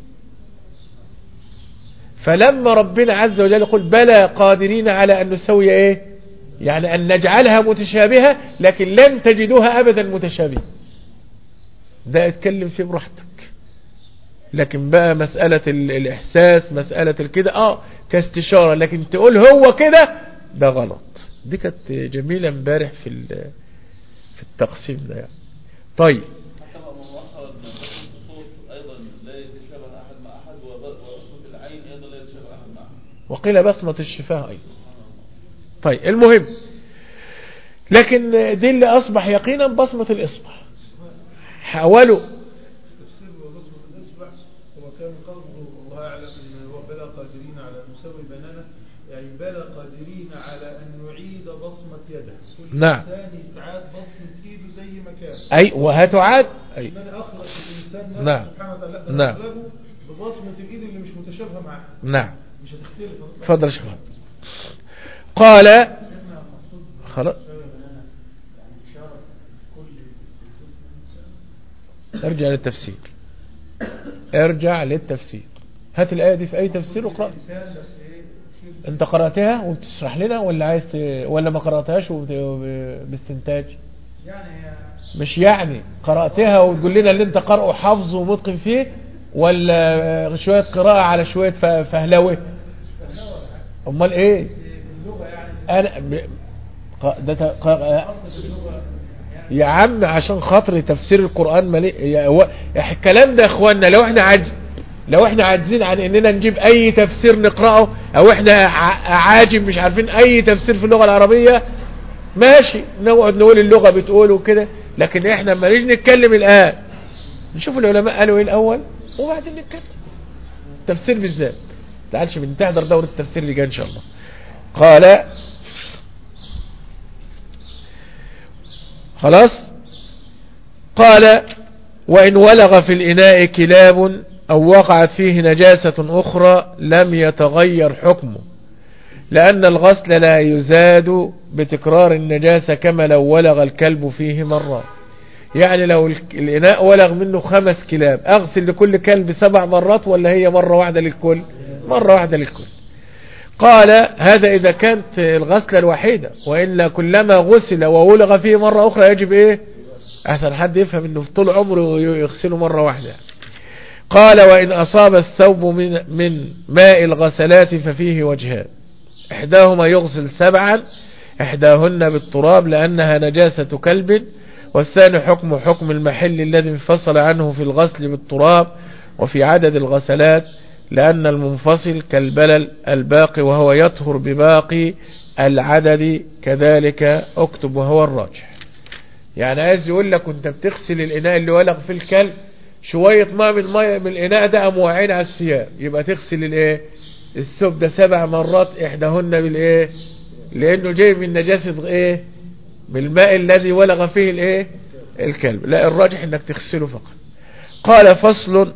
فلما ربنا عز وجل يقول بلى قادرين على ان نسوي ايه، يعني ان نجعلها متشابهة لكن لن تجدوها ابدا متشابهة، ده اتكلم فيه براحتك. لكن بقى مسألة الاحساس، مسألة الكده اه كاستشارة، لكن تقول هو كده ده غلط. دي كانت جميلة امبارح في في التقسيم ده يعني. طيب حتى لو وصل الصوت ايضا لا يتشابه احد مع احد، وصوت العين ايضا لا يتشابه احد مع احد، وقيل بصمة الشفاه ايضا. طيب المهم، لكن دي اللي اصبح يقينا بصمة الاصبع. حاولوا تفسير بصمة الاصبع هو كان قصده والله اعلم ان هو بلى قادرين على ان نسوي بنانه، يعني بلى قادرين على ان نعيد بصمة يده. كل نعم. انسان يتعاد بصمة ايده زي ما كان. اي وهتعاد. اي من اخرج الانسان نفسه نعم. سبحانه وتعالى نعم. ببصمة الايد اللي مش متشابهة معاه. نعم. مش هتختلف. اتفضل يا شيخ. قال خلاص ارجع للتفسير، ارجع للتفسير، هات الآية دي في أي تفسير وقرأ. انت قرأتها وبتشرح لنا ولا عايز ت... ولا ما قرأتهاش وبت... باستنتاج؟ مش يعني قرأتها وتقول لنا اللي انت قرأه حافظه ومتقن فيه، ولا شوية قراءة على شوية فهلوه؟ امال ايه؟ انا ب... ده ت... يا عم عشان خاطر تفسير القرآن ملي... يا و... الكلام ده يا اخوانا لو احنا عاجز لو احنا عاجزين عن اننا نجيب اي تفسير نقرأه، او احنا عاجم مش عارفين اي تفسير في اللغة العربية، ماشي نقعد نقول اللغة بتقول وكده، لكن احنا ما نيجي نتكلم الآن نشوف العلماء قالوا ايه الاول وبعدين نتكلم تفسير بالذات. تعالش من تحضر دورة التفسير اللي جاي ان شاء الله. قال خلاص، قال وإن ولغ في الإناء كلاب أو وقعت فيه نجاسة أخرى لم يتغير حكمه، لأن الغسل لا يزاد بتكرار النجاسة كما لو ولغ الكلب فيه مرة. يعني لو الإناء ولغ منه خمس كلاب أغسل لكل كلب سبع مرات ولا هي مرة واحدة للكل؟ مرة واحدة للكل. قال هذا إذا كانت الغسلة الوحيدة، وإلا كلما غسل وولغ فيه مرة أخرى يجب إيه؟ أحسن حد يفهم إنه في طول عمره يغسله مرة واحدة. قال وإن أصاب الثوب من, من ماء الغسلات ففيه وجهان، إحداهما يغسل سبعا إحداهن بالتراب لأنها نجاسة كلب، والثاني حكم حكم المحل الذي انفصل عنه في الغسل بالتراب وفي عدد الغسلات، لأن المنفصل كالبلل الباقي وهو يطهر بباقي العدد كذلك اكتب وهو الراجح. يعني عايز يقول لك وانت بتغسل الإناء اللي ولغ في الكلب شوية ماء من ماء من الإناء ده أمواعين على الثياب، يبقى تغسل الايه الثوب ده سبع مرات إحداهن بالايه لأنه جاي من نجاسة ايه من الماء الذي ولغ فيه الايه الكلب. لا الراجح انك تغسله فقط. قال فصل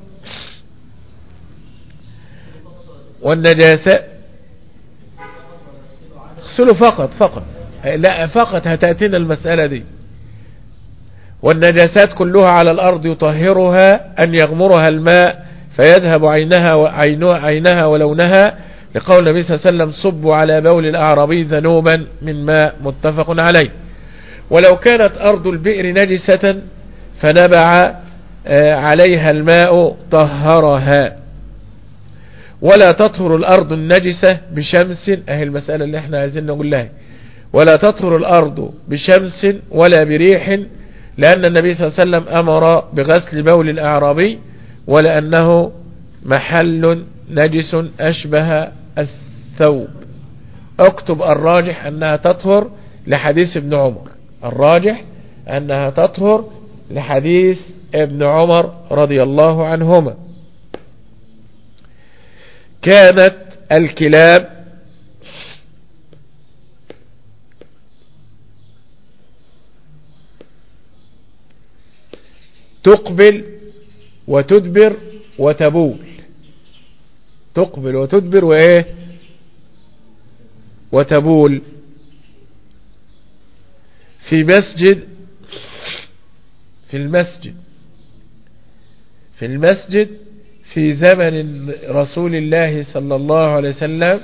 والنجاسة اغسله فقط فقط لا فقط هتأتينا المسألة دي. والنجاسات كلها على الأرض يطهرها أن يغمرها الماء فيذهب عينها وعينها ولونها، لقول النبي صلى الله عليه وسلم صبوا على بول الأعرابي ذنوبا من ماء متفق عليه. ولو كانت أرض البئر نجسة فنبع عليها الماء طهرها. ولا تطهر الأرض النجسة بشمس، أهي المسألة اللي احنا عايزين نقول لها، ولا تطهر الأرض بشمس ولا بريح، لأن النبي صلى الله عليه وسلم أمر بغسل بول الأعرابي ولأنه محل نجس أشبه الثوب. اكتب الراجح أنها تطهر لحديث ابن عمر، الراجح أنها تطهر لحديث ابن عمر رضي الله عنهما. كانت الكلاب تقبل وتدبر وتبول، تقبل وتدبر وإيه وتبول في مسجد في المسجد في المسجد في زمن رسول الله صلى الله عليه وسلم،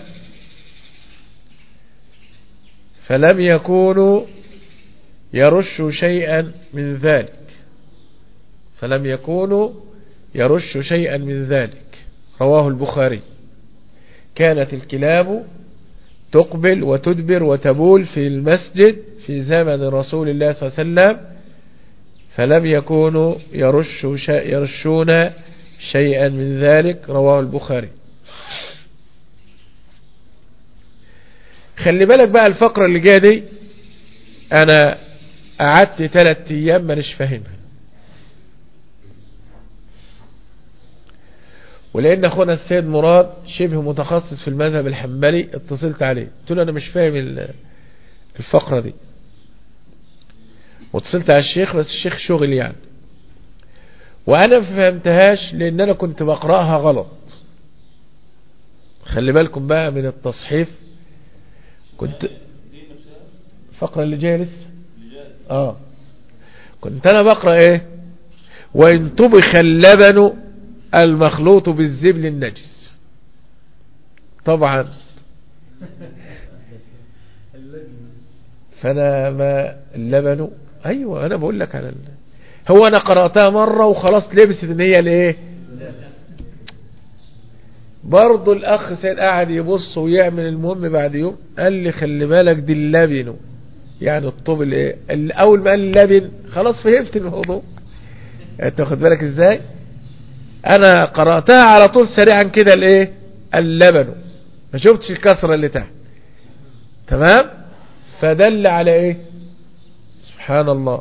فلم يكونوا يرشوا شيئا من ذلك فلم يكونوا يرشوا شيئا من ذلك رواه البخاري. كانت الكلاب تقبل وتدبر وتبول في المسجد في زمن رسول الله صلى الله عليه وسلم، فلم يكونوا يرشوا يرشون شيئا من ذلك رواه البخاري. خلي بالك بقى الفقرة اللي جايه دي انا قعدت ثلاث ايام مانيش فاهمها، ولان اخونا السيد مراد شبه متخصص في المذهب الحنبلي اتصلت عليه قلت له انا مش فاهم الفقرة دي، واتصلت على الشيخ بس الشيخ شغل يعني، وانا ما فهمتهاش لان انا كنت بقرأها غلط. خلي بالكم بقى من التصحيف. كنت الفقرة اللي جايه لسه اه كنت انا بقرأ ايه وان طبخ اللبن المخلوط بالزبل النجس. طبعا فانا ما اللبن ايوه انا بقول لك على هو انا قرأتها مرة وخلاص لبست ان هي الايه. برضو الاخ سيد قاعد يبص ويعمل، المهم بعد يوم قال لي خلي بالك دي اللبن يعني الطوب الايه. اول ما قال اللبن خلاص فهمت الموضوع. انت واخد بالك ازاي؟ انا قرأتها على طول سريعا كده الايه اللبن، ما شفتش الكسرة اللي تحت. تمام. فدل على ايه سبحان الله.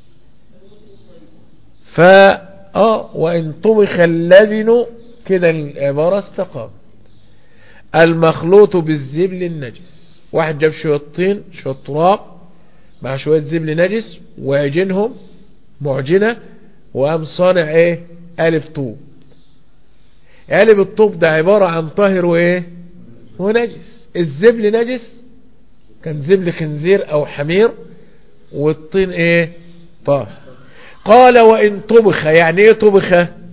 فا اه وان طبخ اللبن كده العبارة استقام. المخلوط بالزبل النجس، واحد جاب شوية طين شوية تراب مع شوية زبل نجس وعجنهم معجنة وقام صانع ايه قالب طوب. قالب الطوب ده عبارة عن طاهر وايه هو نجس. الزبل نجس، كان زبل خنزير او حمير، والطين ايه طاهر. قال وان طبخ، يعني ايه طبخ؟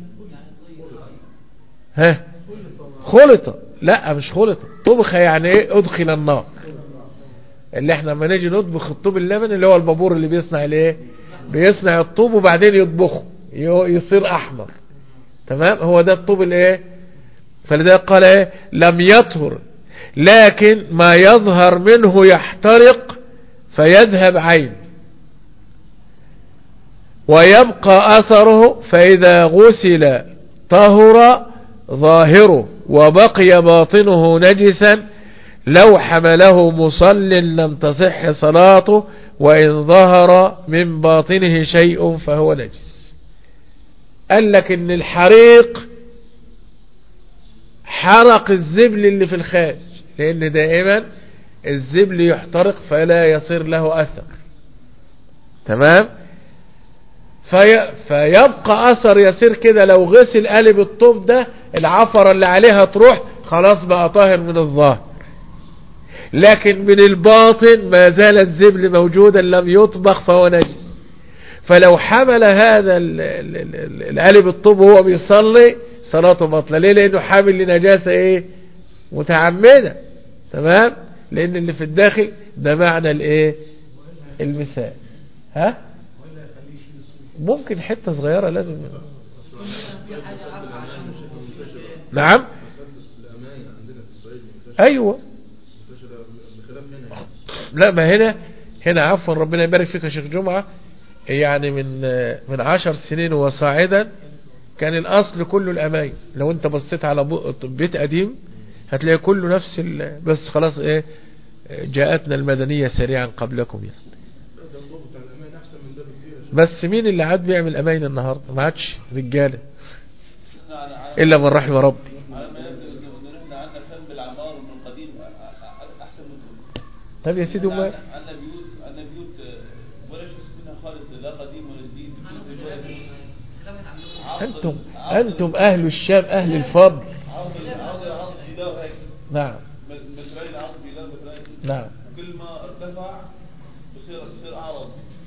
ها خلط، لا مش خلط، طبخ يعني ايه ادخل النار. اللي احنا لما نيجي نطبخ الطوب اللبن اللي هو البابور اللي بيصنع الايه، بيصنع الطوب وبعدين يطبخه يصير احمر، تمام، هو ده الطوب الايه. فلذلك قال ايه لم يطهر، لكن ما يظهر منه يحترق فيذهب عين ويبقى اثره، فاذا غسل طهر ظاهره وبقي باطنه نجسا، لو حمله مصل لم تصح صلاته، وإن ظهر من باطنه شيء فهو نجس. قال لك ان الحريق حرق الزبل اللي في الخارج، لان دائما الزبل يحترق فلا يصير له اثر، تمام. في فيبقى اثر يصير كده، لو غسل قالب الطوب ده العفرة اللي عليها تروح، خلاص بقى طاهر من الظاهر، لكن من الباطن ما زال الزبل موجودا لم يطبخ فهو نجس. فلو حمل هذا القالب الطوب وهو بيصلي صلاته باطلة. ليه؟ لانه حامل لنجاسة ايه متعمدة، تمام، لان اللي في الداخل ده معنى الايه المثال. ها ممكن حتة صغيرة لازم. نعم ايوه، لا ما هنا هنا عفوا ربنا يبارك فيك يا شيخ جمعة، يعني من من عشر سنين وصاعدا كان الاصل كله الاماين. لو انت بصيت على بيت قديم هتلاقي كله نفس ال... بس خلاص ايه جاءتنا المدنية سريعا قبلكم يعني. بس مين اللي عاد بيعمل اماين النهاردة؟ ما عادش رجاله الا من رحم ربي. طب يا سيدي، ما عندنا بيوت عندنا بيوت ولا شيء منها خالص، لا قديم ولا جديد. انتم انتم اهل الشام اهل الفضل. نعم نعم. كل ما ارتفع بصير بصير اعرض.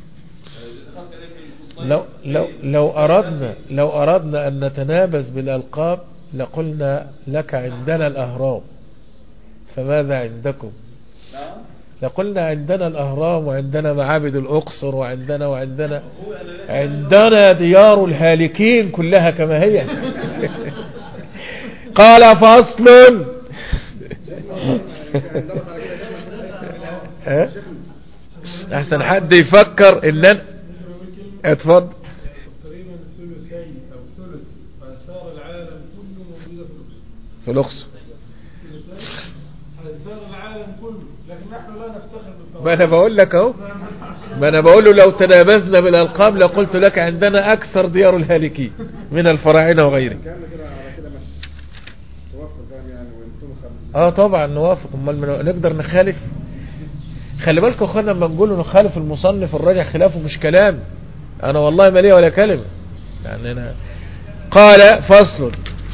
لو لو لو اردنا لو اردنا ان نتنابز بالالقاب لقلنا لك عندنا الاهرام، فماذا عندكم؟ لقلنا عندنا الأهرام وعندنا معابد الأقصر وعندنا وعندنا عندنا ديار الهالكين كلها كما هي. قال فصل. احسن حد يفكر ان انا اتفضل. تقريبا ثلثي او ثلث اثار العالم كله موجوده في الاقصر. في الاقصر اثار العالم كله، لكن نحن لا نفتخر بالفضل. ما انا بقول لك اهو، ما انا بقول له لو تنابزنا بالالقاب لقلت لك عندنا اكثر ديار الهالكين من الفراعنه وغيره. اه طبعا نوافق، امال نقدر نخالف؟ خلي بالكم اخوانا لما نقول نخالف المصنف الراجح خلافه مش كلام، انا والله ما لي ولا كلمه يعني. أنا قال فصل.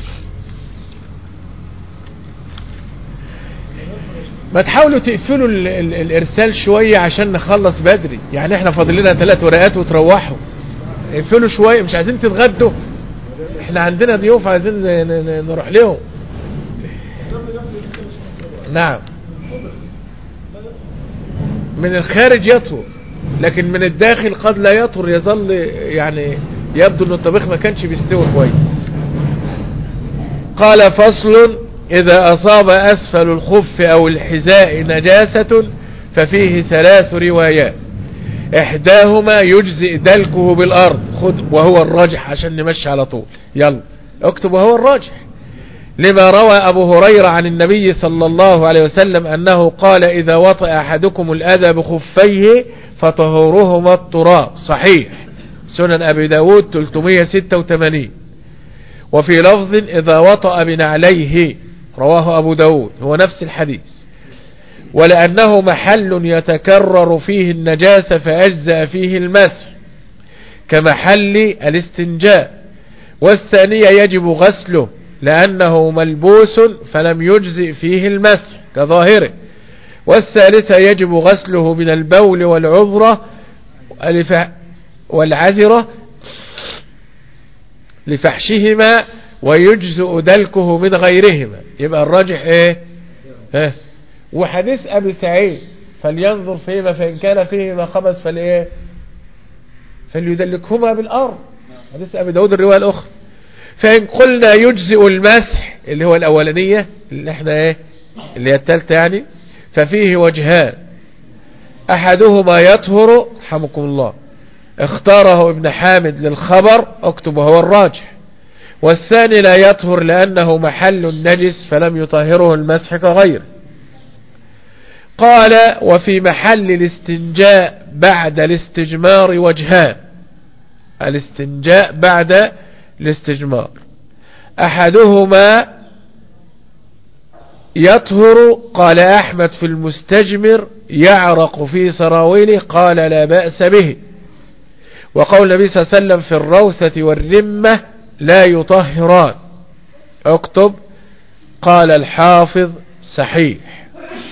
ما تحاولوا تقفلوا ال ال الارسال شويه عشان نخلص بدري، يعني احنا فاضل لنا ثلاث ورقات وتروحوا. اقفلوا شويه، مش عايزين تتغدوا؟ احنا عندنا ضيوف عايزين نروح لهم. نعم، من الخارج يطهر، لكن من الداخل قد لا يطهر، يظل يعني يبدو ان الطبيخ ما كانش بيستوي كويس. قال فصل. إذا أصاب أسفل الخف أو الحذاء نجاسة ففيه ثلاث روايات، إحداهما يجزئ دلكه بالأرض، خد وهو الراجح عشان نمشي على طول، يلا اكتب وهو الراجح، لما روى أبو هريرة عن النبي صلى الله عليه وسلم أنه قال إذا وطئ أحدكم الأذى بخفيه فطهورهما التراب، صحيح، سنن أبي داود ثلاثمائة وستة وثمانين. وفي لفظ إذا وطأ بنعليه، رواه أبو داود، هو نفس الحديث، ولأنه محل يتكرر فيه النجاسة فأجزأ فيه المسح كمحل الاستنجاء. والثانية يجب غسله لأنه ملبوس فلم يجزئ فيه المسح كظاهره. والثالثة يجب غسله من البول والعذرة والعذرة لفحشهما ويجزئ دلكه من غيرهما. يبقى الراجح ايه؟ ها. وحديث ابي سعيد فلينظر فيهما فإن كان فيهما خبث فلإيه فليدلكهما بالأرض. حديث أبي داود الرواية الأخرى. فإن قلنا يجزئ المسح اللي هو الأولانية اللي احنا ايه اللي هي الثالثة يعني، ففيه وجهان: أحدهما يطهر رحمكم الله اختاره ابن حامد للخبر اكتب وهو الراجح، والثاني لا يطهر لأنه محل النجس فلم يطهره المسح كغيره. قال: وفي محل الاستنجاء بعد الاستجمار وجهان. الاستنجاء بعد الاستجمار أحدهما يطهر، قال أحمد في المستجمر يعرق في سراويله، قال لا بأس به. وقول النبي صلى الله عليه وسلم في الروثة والرمة لا يطهران اكتب. قال الحافظ صحيح.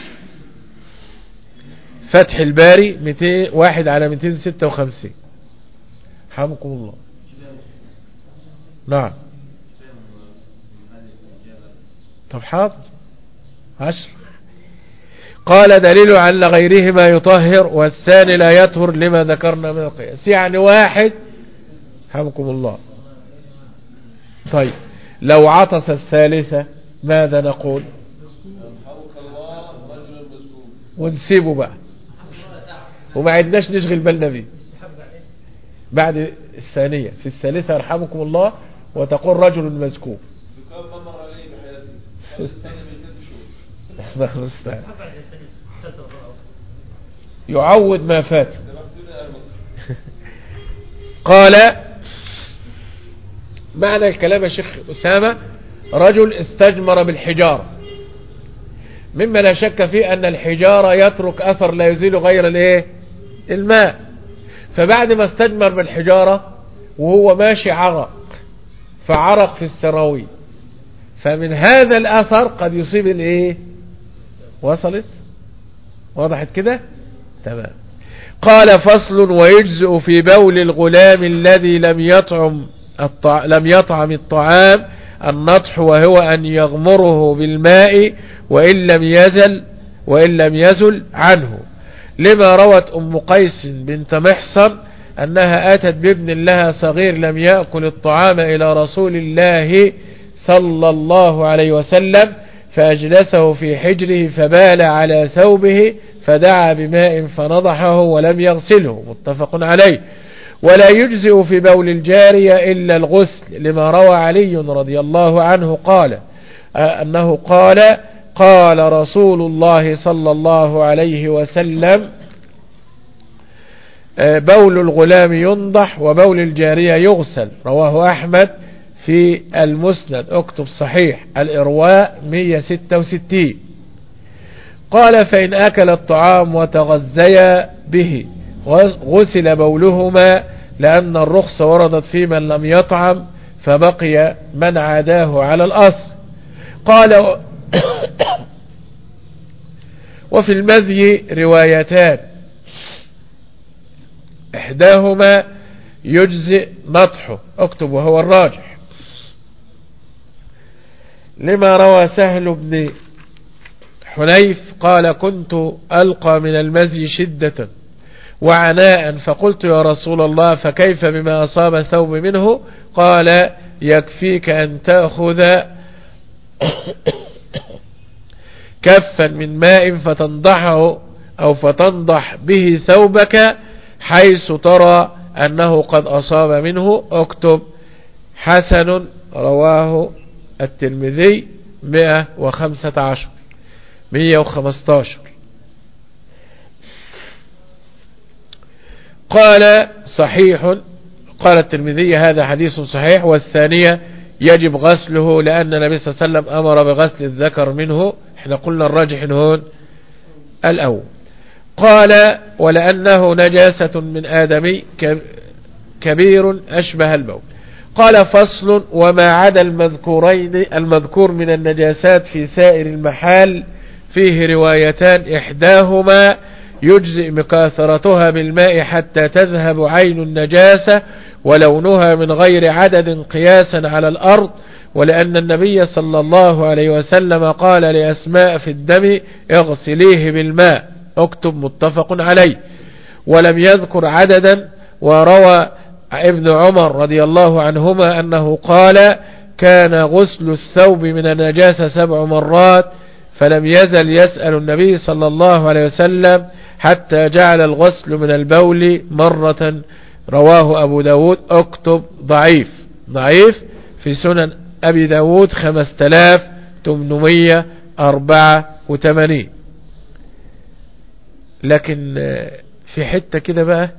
فتح الباري مئتين واحد على مئتين وستة وخمسين. حمكم الله. نعم. طب حاضر عشر. قال دليل على غيرهما يطهر والثاني لا يطهر لما ذكرنا من القياس. يعني واحد حمكم الله. طيب لو عطس الثالثة ماذا نقول؟ ونسيبه بقى وما عدناش نشغل بالنا بيه بعد الثانية. في الثالثة يرحمكم الله وتقول رجل مزكوم. يعود ما فات. قال معنى الكلام يا شيخ أسامة: رجل استجمر بالحجارة، مما لا شك فيه أن الحجارة يترك أثر لا يزيل غير الايه الماء. فبعد ما استجمر بالحجارة وهو ماشي عرق، فعرق في السراويل، فمن هذا الأثر قد يصيب الايه. وصلت؟ وضحت كده؟ تمام. قال: فصل: ويجزئ في بول الغلام الذي لم يطعم الطع... لم يطعم الطعام النطح، وهو أن يغمره بالماء وإن لم يزل وإن لم يزل عنه، لما روت أم قيس بنت محصن أنها أتت بابن لها صغير لم يأكل الطعام إلى رسول الله صلى الله عليه وسلم، فأجلسه في حجره فبال على ثوبه فدعا بماء فنضحه ولم يغسله، متفق عليه. ولا يجزئ في بول الجارية إلا الغسل، لما روى علي رضي الله عنه قال أنه قال: قال رسول الله صلى الله عليه وسلم: بول الغلام ينضح وبول الجارية يغسل. رواه أحمد في المسند اكتب صحيح الإرواء مئة وستة وستين. قال: فإن أكل الطعام وتغذيا به غسل بولهما، لأن الرخصة وردت في من لم يطعم فبقي من عاداه على الأصل. قال: وفي المذي روايتان، إحداهما يجزئ نطحه اكتب وهو الراجح، لما روى سهل بن حنيف قال: كنت ألقى من المزي شدة وعناء، فقلت يا رسول الله فكيف بما أصاب ثوب منه؟ قال: يكفيك أن تأخذ كفا من ماء فتنضحه أو فتنضح به ثوبك حيث ترى أنه قد أصاب منه اكتب حسن. رواه الترمذي مئة وخمسة عشر مئة وخمسة عشر. قال صحيح، قال الترمذي هذا حديث صحيح. والثانية يجب غسله لأن النبي صلى الله عليه وسلم أمر بغسل الذكر منه. احنا قلنا الراجح هون الأول. قال: ولأنه نجاسة من آدمي كبير أشبه البول. قال فصل: وما عدا المذكورين المذكور من النجاسات في سائر المحال فيه روايتان، إحداهما يجزئ مكاثرتها بالماء حتى تذهب عين النجاسة ولونها من غير عدد قياسا على الأرض، ولأن النبي صلى الله عليه وسلم قال لأسماء في الدم: اغسليه بالماء. اكتب متفق عليه. ولم يذكر عددا. وروى ابن عمر رضي الله عنهما أنه قال: كان غسل الثوب من النجاسة سبع مرات، فلم يزل يسأل النبي صلى الله عليه وسلم حتى جعل الغسل من البول مرة. رواه أبو داود. اكتب ضعيف. ضعيف في سنن أبي داود خمسة آلاف وثمانمائة وأربعة وثمانين. لكن في حتة كده بقى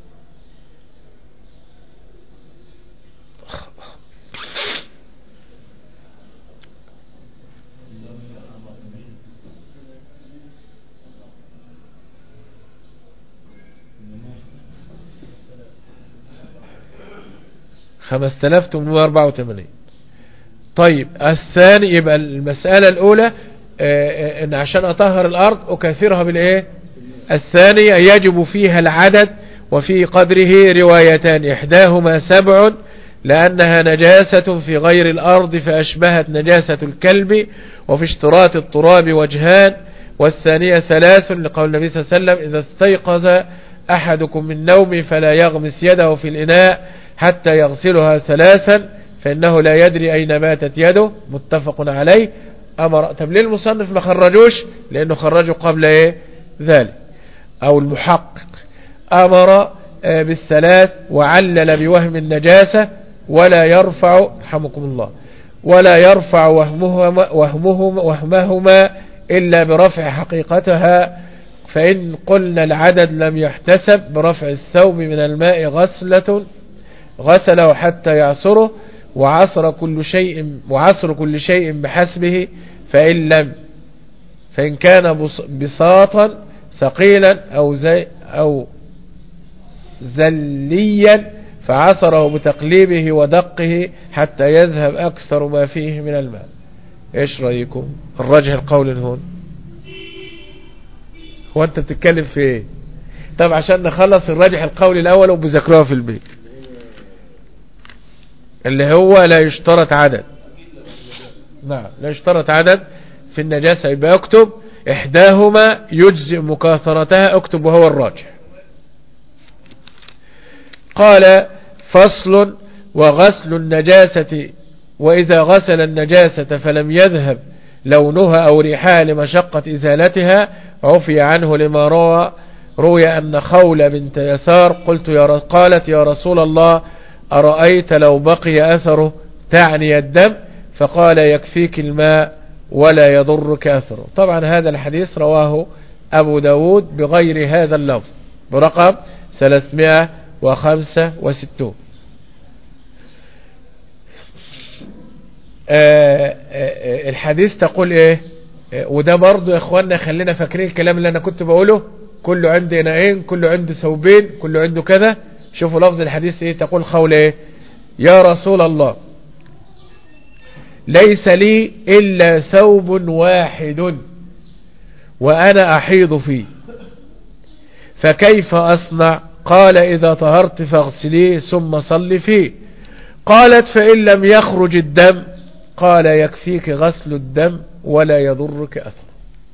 خمسة آلاف وثمانمائة وأربعة وثمانين. طيب الثاني، يبقى المسألة الأولى اه ان عشان أطهر الأرض أكثرها بالإيه؟ الثانية يجب فيها العدد، وفي قدره روايتان، إحداهما سبع لأنها نجاسة في غير الأرض فأشبهت نجاسة الكلب، وفي اشتراط التراب وجهان، والثانية ثلاث لقول النبي صلى الله عليه وسلم: إذا استيقظ أحدكم من نومه فلا يغمس يده في الإناء حتى يغسلها ثلاثا فإنه لا يدري أين باتت يده. متفق عليه. أمر. طب ليه المصنف ما خرجوش؟ لأنه خرجوا قبل إيه ذلك، أو المحقق أمر بالثلاث وعلل بوهم النجاسة ولا يرفع رحمكم الله ولا يرفع وهمهما, وهمهما, وهمهما إلا برفع حقيقتها. فإن قلنا العدد لم يحتسب برفع الثوب من الماء غسلة غسله حتى يعصره، وعصر كل شيء وعصر كل شيء بحسبه، فإن لم فإن كان بساطا ثقيلا أو زي أو زليا فعصره بتقليبه ودقه حتى يذهب أكثر ما فيه من الماء. إيش رأيكم؟ الراجح القول هون. هو أنت بتتكلم في إيه؟ طب عشان نخلص الراجح القول الأول وبذكرها في البيت، اللي هو لا يشترط عدد. نعم لا يشترط عدد في النجاسة. يبقى اكتب إحداهما يجزئ مكاثرتها. اكتب وهو الراجح. قال فصل: وغسل النجاسة: وإذا غسل النجاسة فلم يذهب لونها أو ريحها لمشقة إزالتها عفي عنه، لما روى روي أن خولة بنت يسار قلت يا قالت: يا رسول الله، أرأيت لو بقي أثره، تعني الدم؟ فقال: يكفيك الماء ولا يضرك أثره. طبعا هذا الحديث رواه أبو داود بغير هذا اللفظ برقم ثلاثمائة وخمسة وستين. آآ آآ الحديث تقول ايه؟ وده برضو يا اخوانا خلينا فاكرين الكلام اللي انا كنت بقوله: كله عنده اناءين، كله عنده ثوبين، كله عنده كذا. شوفوا لفظ الحديث ايه؟ تقول خولة ايه؟ يا رسول الله، ليس لي الا ثوب واحد وانا احيض فيه، فكيف اصنع؟ قال: اذا طهرت فاغسليه ثم صل فيه. قالت: فإن لم يخرج الدم؟ قال: يكفيك غسل الدم ولا يضرك أثر.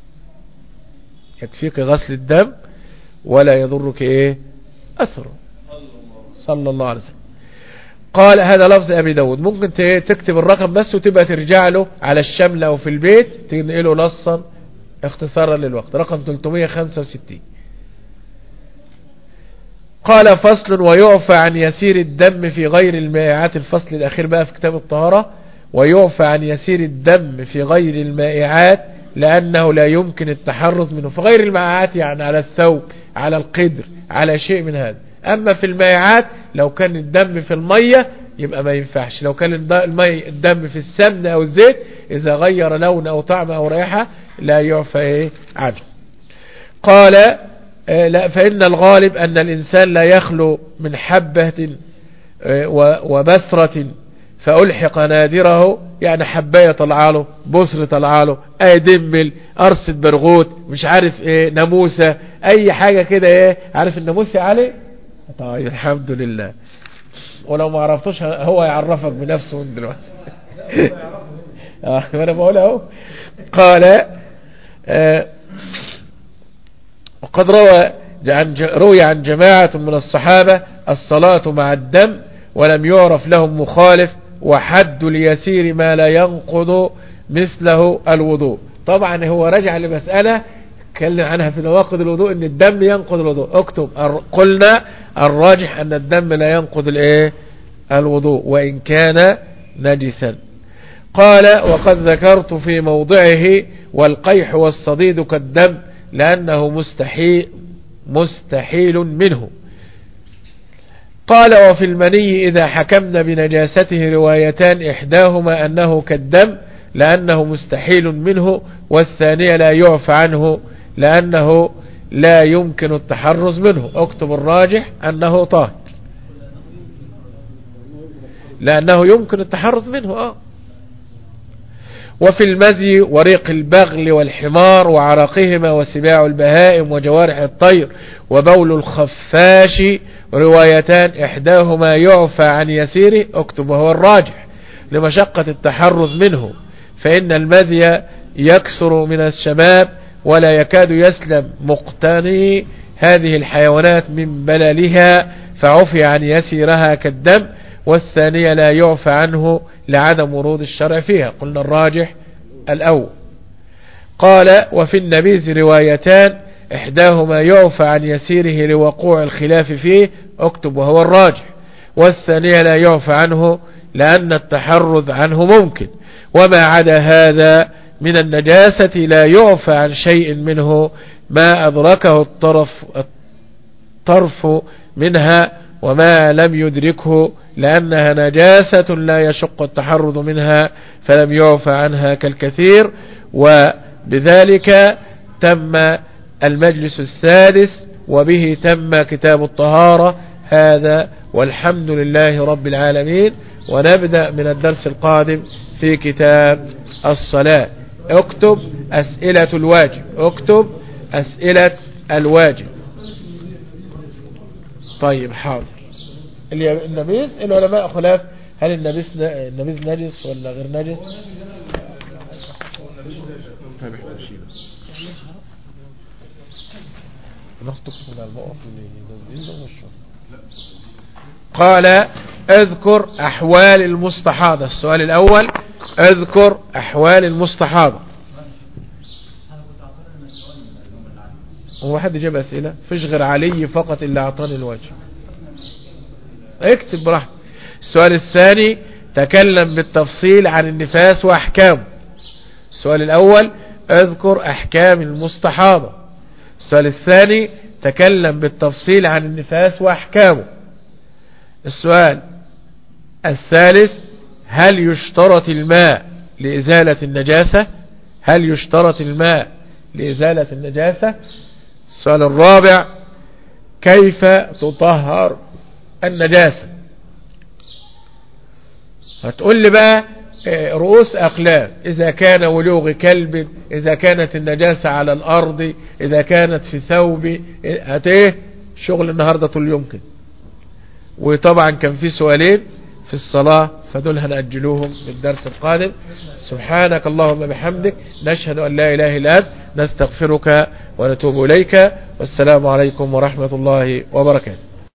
يكفيك غسل الدم ولا يضرك ايه أثر. صلى الله عليه وسلم. قال هذا لفظ أبي داود. ممكن تكتب الرقم بس وتبقى ترجع له على الشمل أو في البيت تنقله نصا اختصارا للوقت. رقم ثلاثمائة وخمسة وستين. قال فصل: ويعفى عن يسير الدم في غير المائعات. الفصل الأخير بقى في كتاب الطهارة: ويعفى عن يسير الدم في غير المائعات لأنه لا يمكن التحرز منه. في غير المائعات يعني على الثوب، على القدر، على شيء من هذا. أما في المائعات لو كان الدم في المية يبقى ما ينفعش. لو كان الدم في السمن أو الزيت إذا غير لون أو طعم أو رائحة لا يعفى إيه عنه. قال لا، فإن الغالب أن الإنسان لا يخلو من حبة وبثرة فألحق نادره، يعني حباية طلعاله، بصر طلعاله، اي دمل، قرصة برغوت، مش عارف ايه، ناموسة، اي حاجة كده. ايه عارف الناموس يا علي؟ طيب الحمد لله. ولو ما عرفتوش هو يعرفك بنفسه من دلوقتي. اه انا بقول اهو. قال آه وقد روى عن روي عن جماعة من الصحابة الصلاة مع الدم ولم يعرف لهم مخالف، وحد اليسير ما لا ينقض مثله الوضوء. طبعا هو رجع لمسألة اتكلم عنها في نواقض الوضوء ان الدم ينقض الوضوء. اكتب قلنا الراجح ان الدم لا ينقض الايه الوضوء وان كان نجسا. قال وقد ذكرت في موضعه والقيح والصديد كالدم لأنه مستحيل مستحيل منه. قال وفي المني إذا حكمنا بنجاسته روايتان، إحداهما أنه كالدم لأنه مستحيل منه، والثانية لا يعفى عنه لأنه لا يمكن التحرز منه. اكتب الراجح أنه طاهر لأنه يمكن التحرز منه. آه وفي المزي وريق البغل والحمار وعرقهما وسباع البهائم وجوارح الطير وبول الخفاش روايتان، إحداهما يعفى عن يسيره، اكتب وهو الراجح لمشقة التحرز منه، فإن المذي يكثر من الشباب ولا يكاد يسلم مقتني هذه الحيوانات من بللها، فعفي عن يسيرها كالدم، والثانية لا يعفى عنه لعدم ورود الشرع فيها. قلنا الراجح الأول. قال وفي النبيذ روايتان، إحداهما يعفى عن يسيره لوقوع الخلاف فيه، اكتب وهو الراجح، والثانية لا يعفى عنه لأن التحرز عنه ممكن، وما عدا هذا من النجاسة لا يعفى عن شيء منه ما أدركه الطرف, الطرف منها وما لم يدركه، لأنها نجاسة لا يشق التحرز منها فلم يعفى عنها كالكثير. وبذلك تم المجلس السادس وبه تم كتاب الطهارة هذا، والحمد لله رب العالمين. ونبدأ من الدرس القادم في كتاب الصلاة. اكتب أسئلة الواجب، اكتب أسئلة الواجب. طيب حاضر. النبيذ العلماء خلاف هل النبيذ النبيذ نجس ولا غير نجس؟ طيب احنا نشيله. نخطف من الموقف اللي قال اذكر احوال المستحاضة. السؤال الاول اذكر احوال المستحاضة. هو حد جاب اسئلة؟ فيش غير علي فقط اللي اعطاني الوجه. اكتب براحتك. السؤال الثاني تكلم بالتفصيل عن النفاس واحكامه. السؤال الاول اذكر احكام المستحاضة. السؤال الثاني تكلم بالتفصيل عن النفاس واحكامه. السؤال الثالث هل يشترط الماء لإزالة النجاسة؟ هل يشترط الماء لإزالة النجاسة؟ السؤال الرابع كيف تطهر النجاسة؟ هتقول لي بقى رؤوس أقلام، إذا كان ولوغ كلب، إذا كانت النجاسة على الأرض، إذا كانت في ثوب، هتيه شغل النهاردة طول يمكن. وطبعا كان في سؤالين في الصلاة فدول هنأجلوهم للدرس القادم. سبحانك اللهم بحمدك نشهد أن لا إله إلا أنت نستغفرك ونتوب إليك، والسلام عليكم ورحمة الله وبركاته.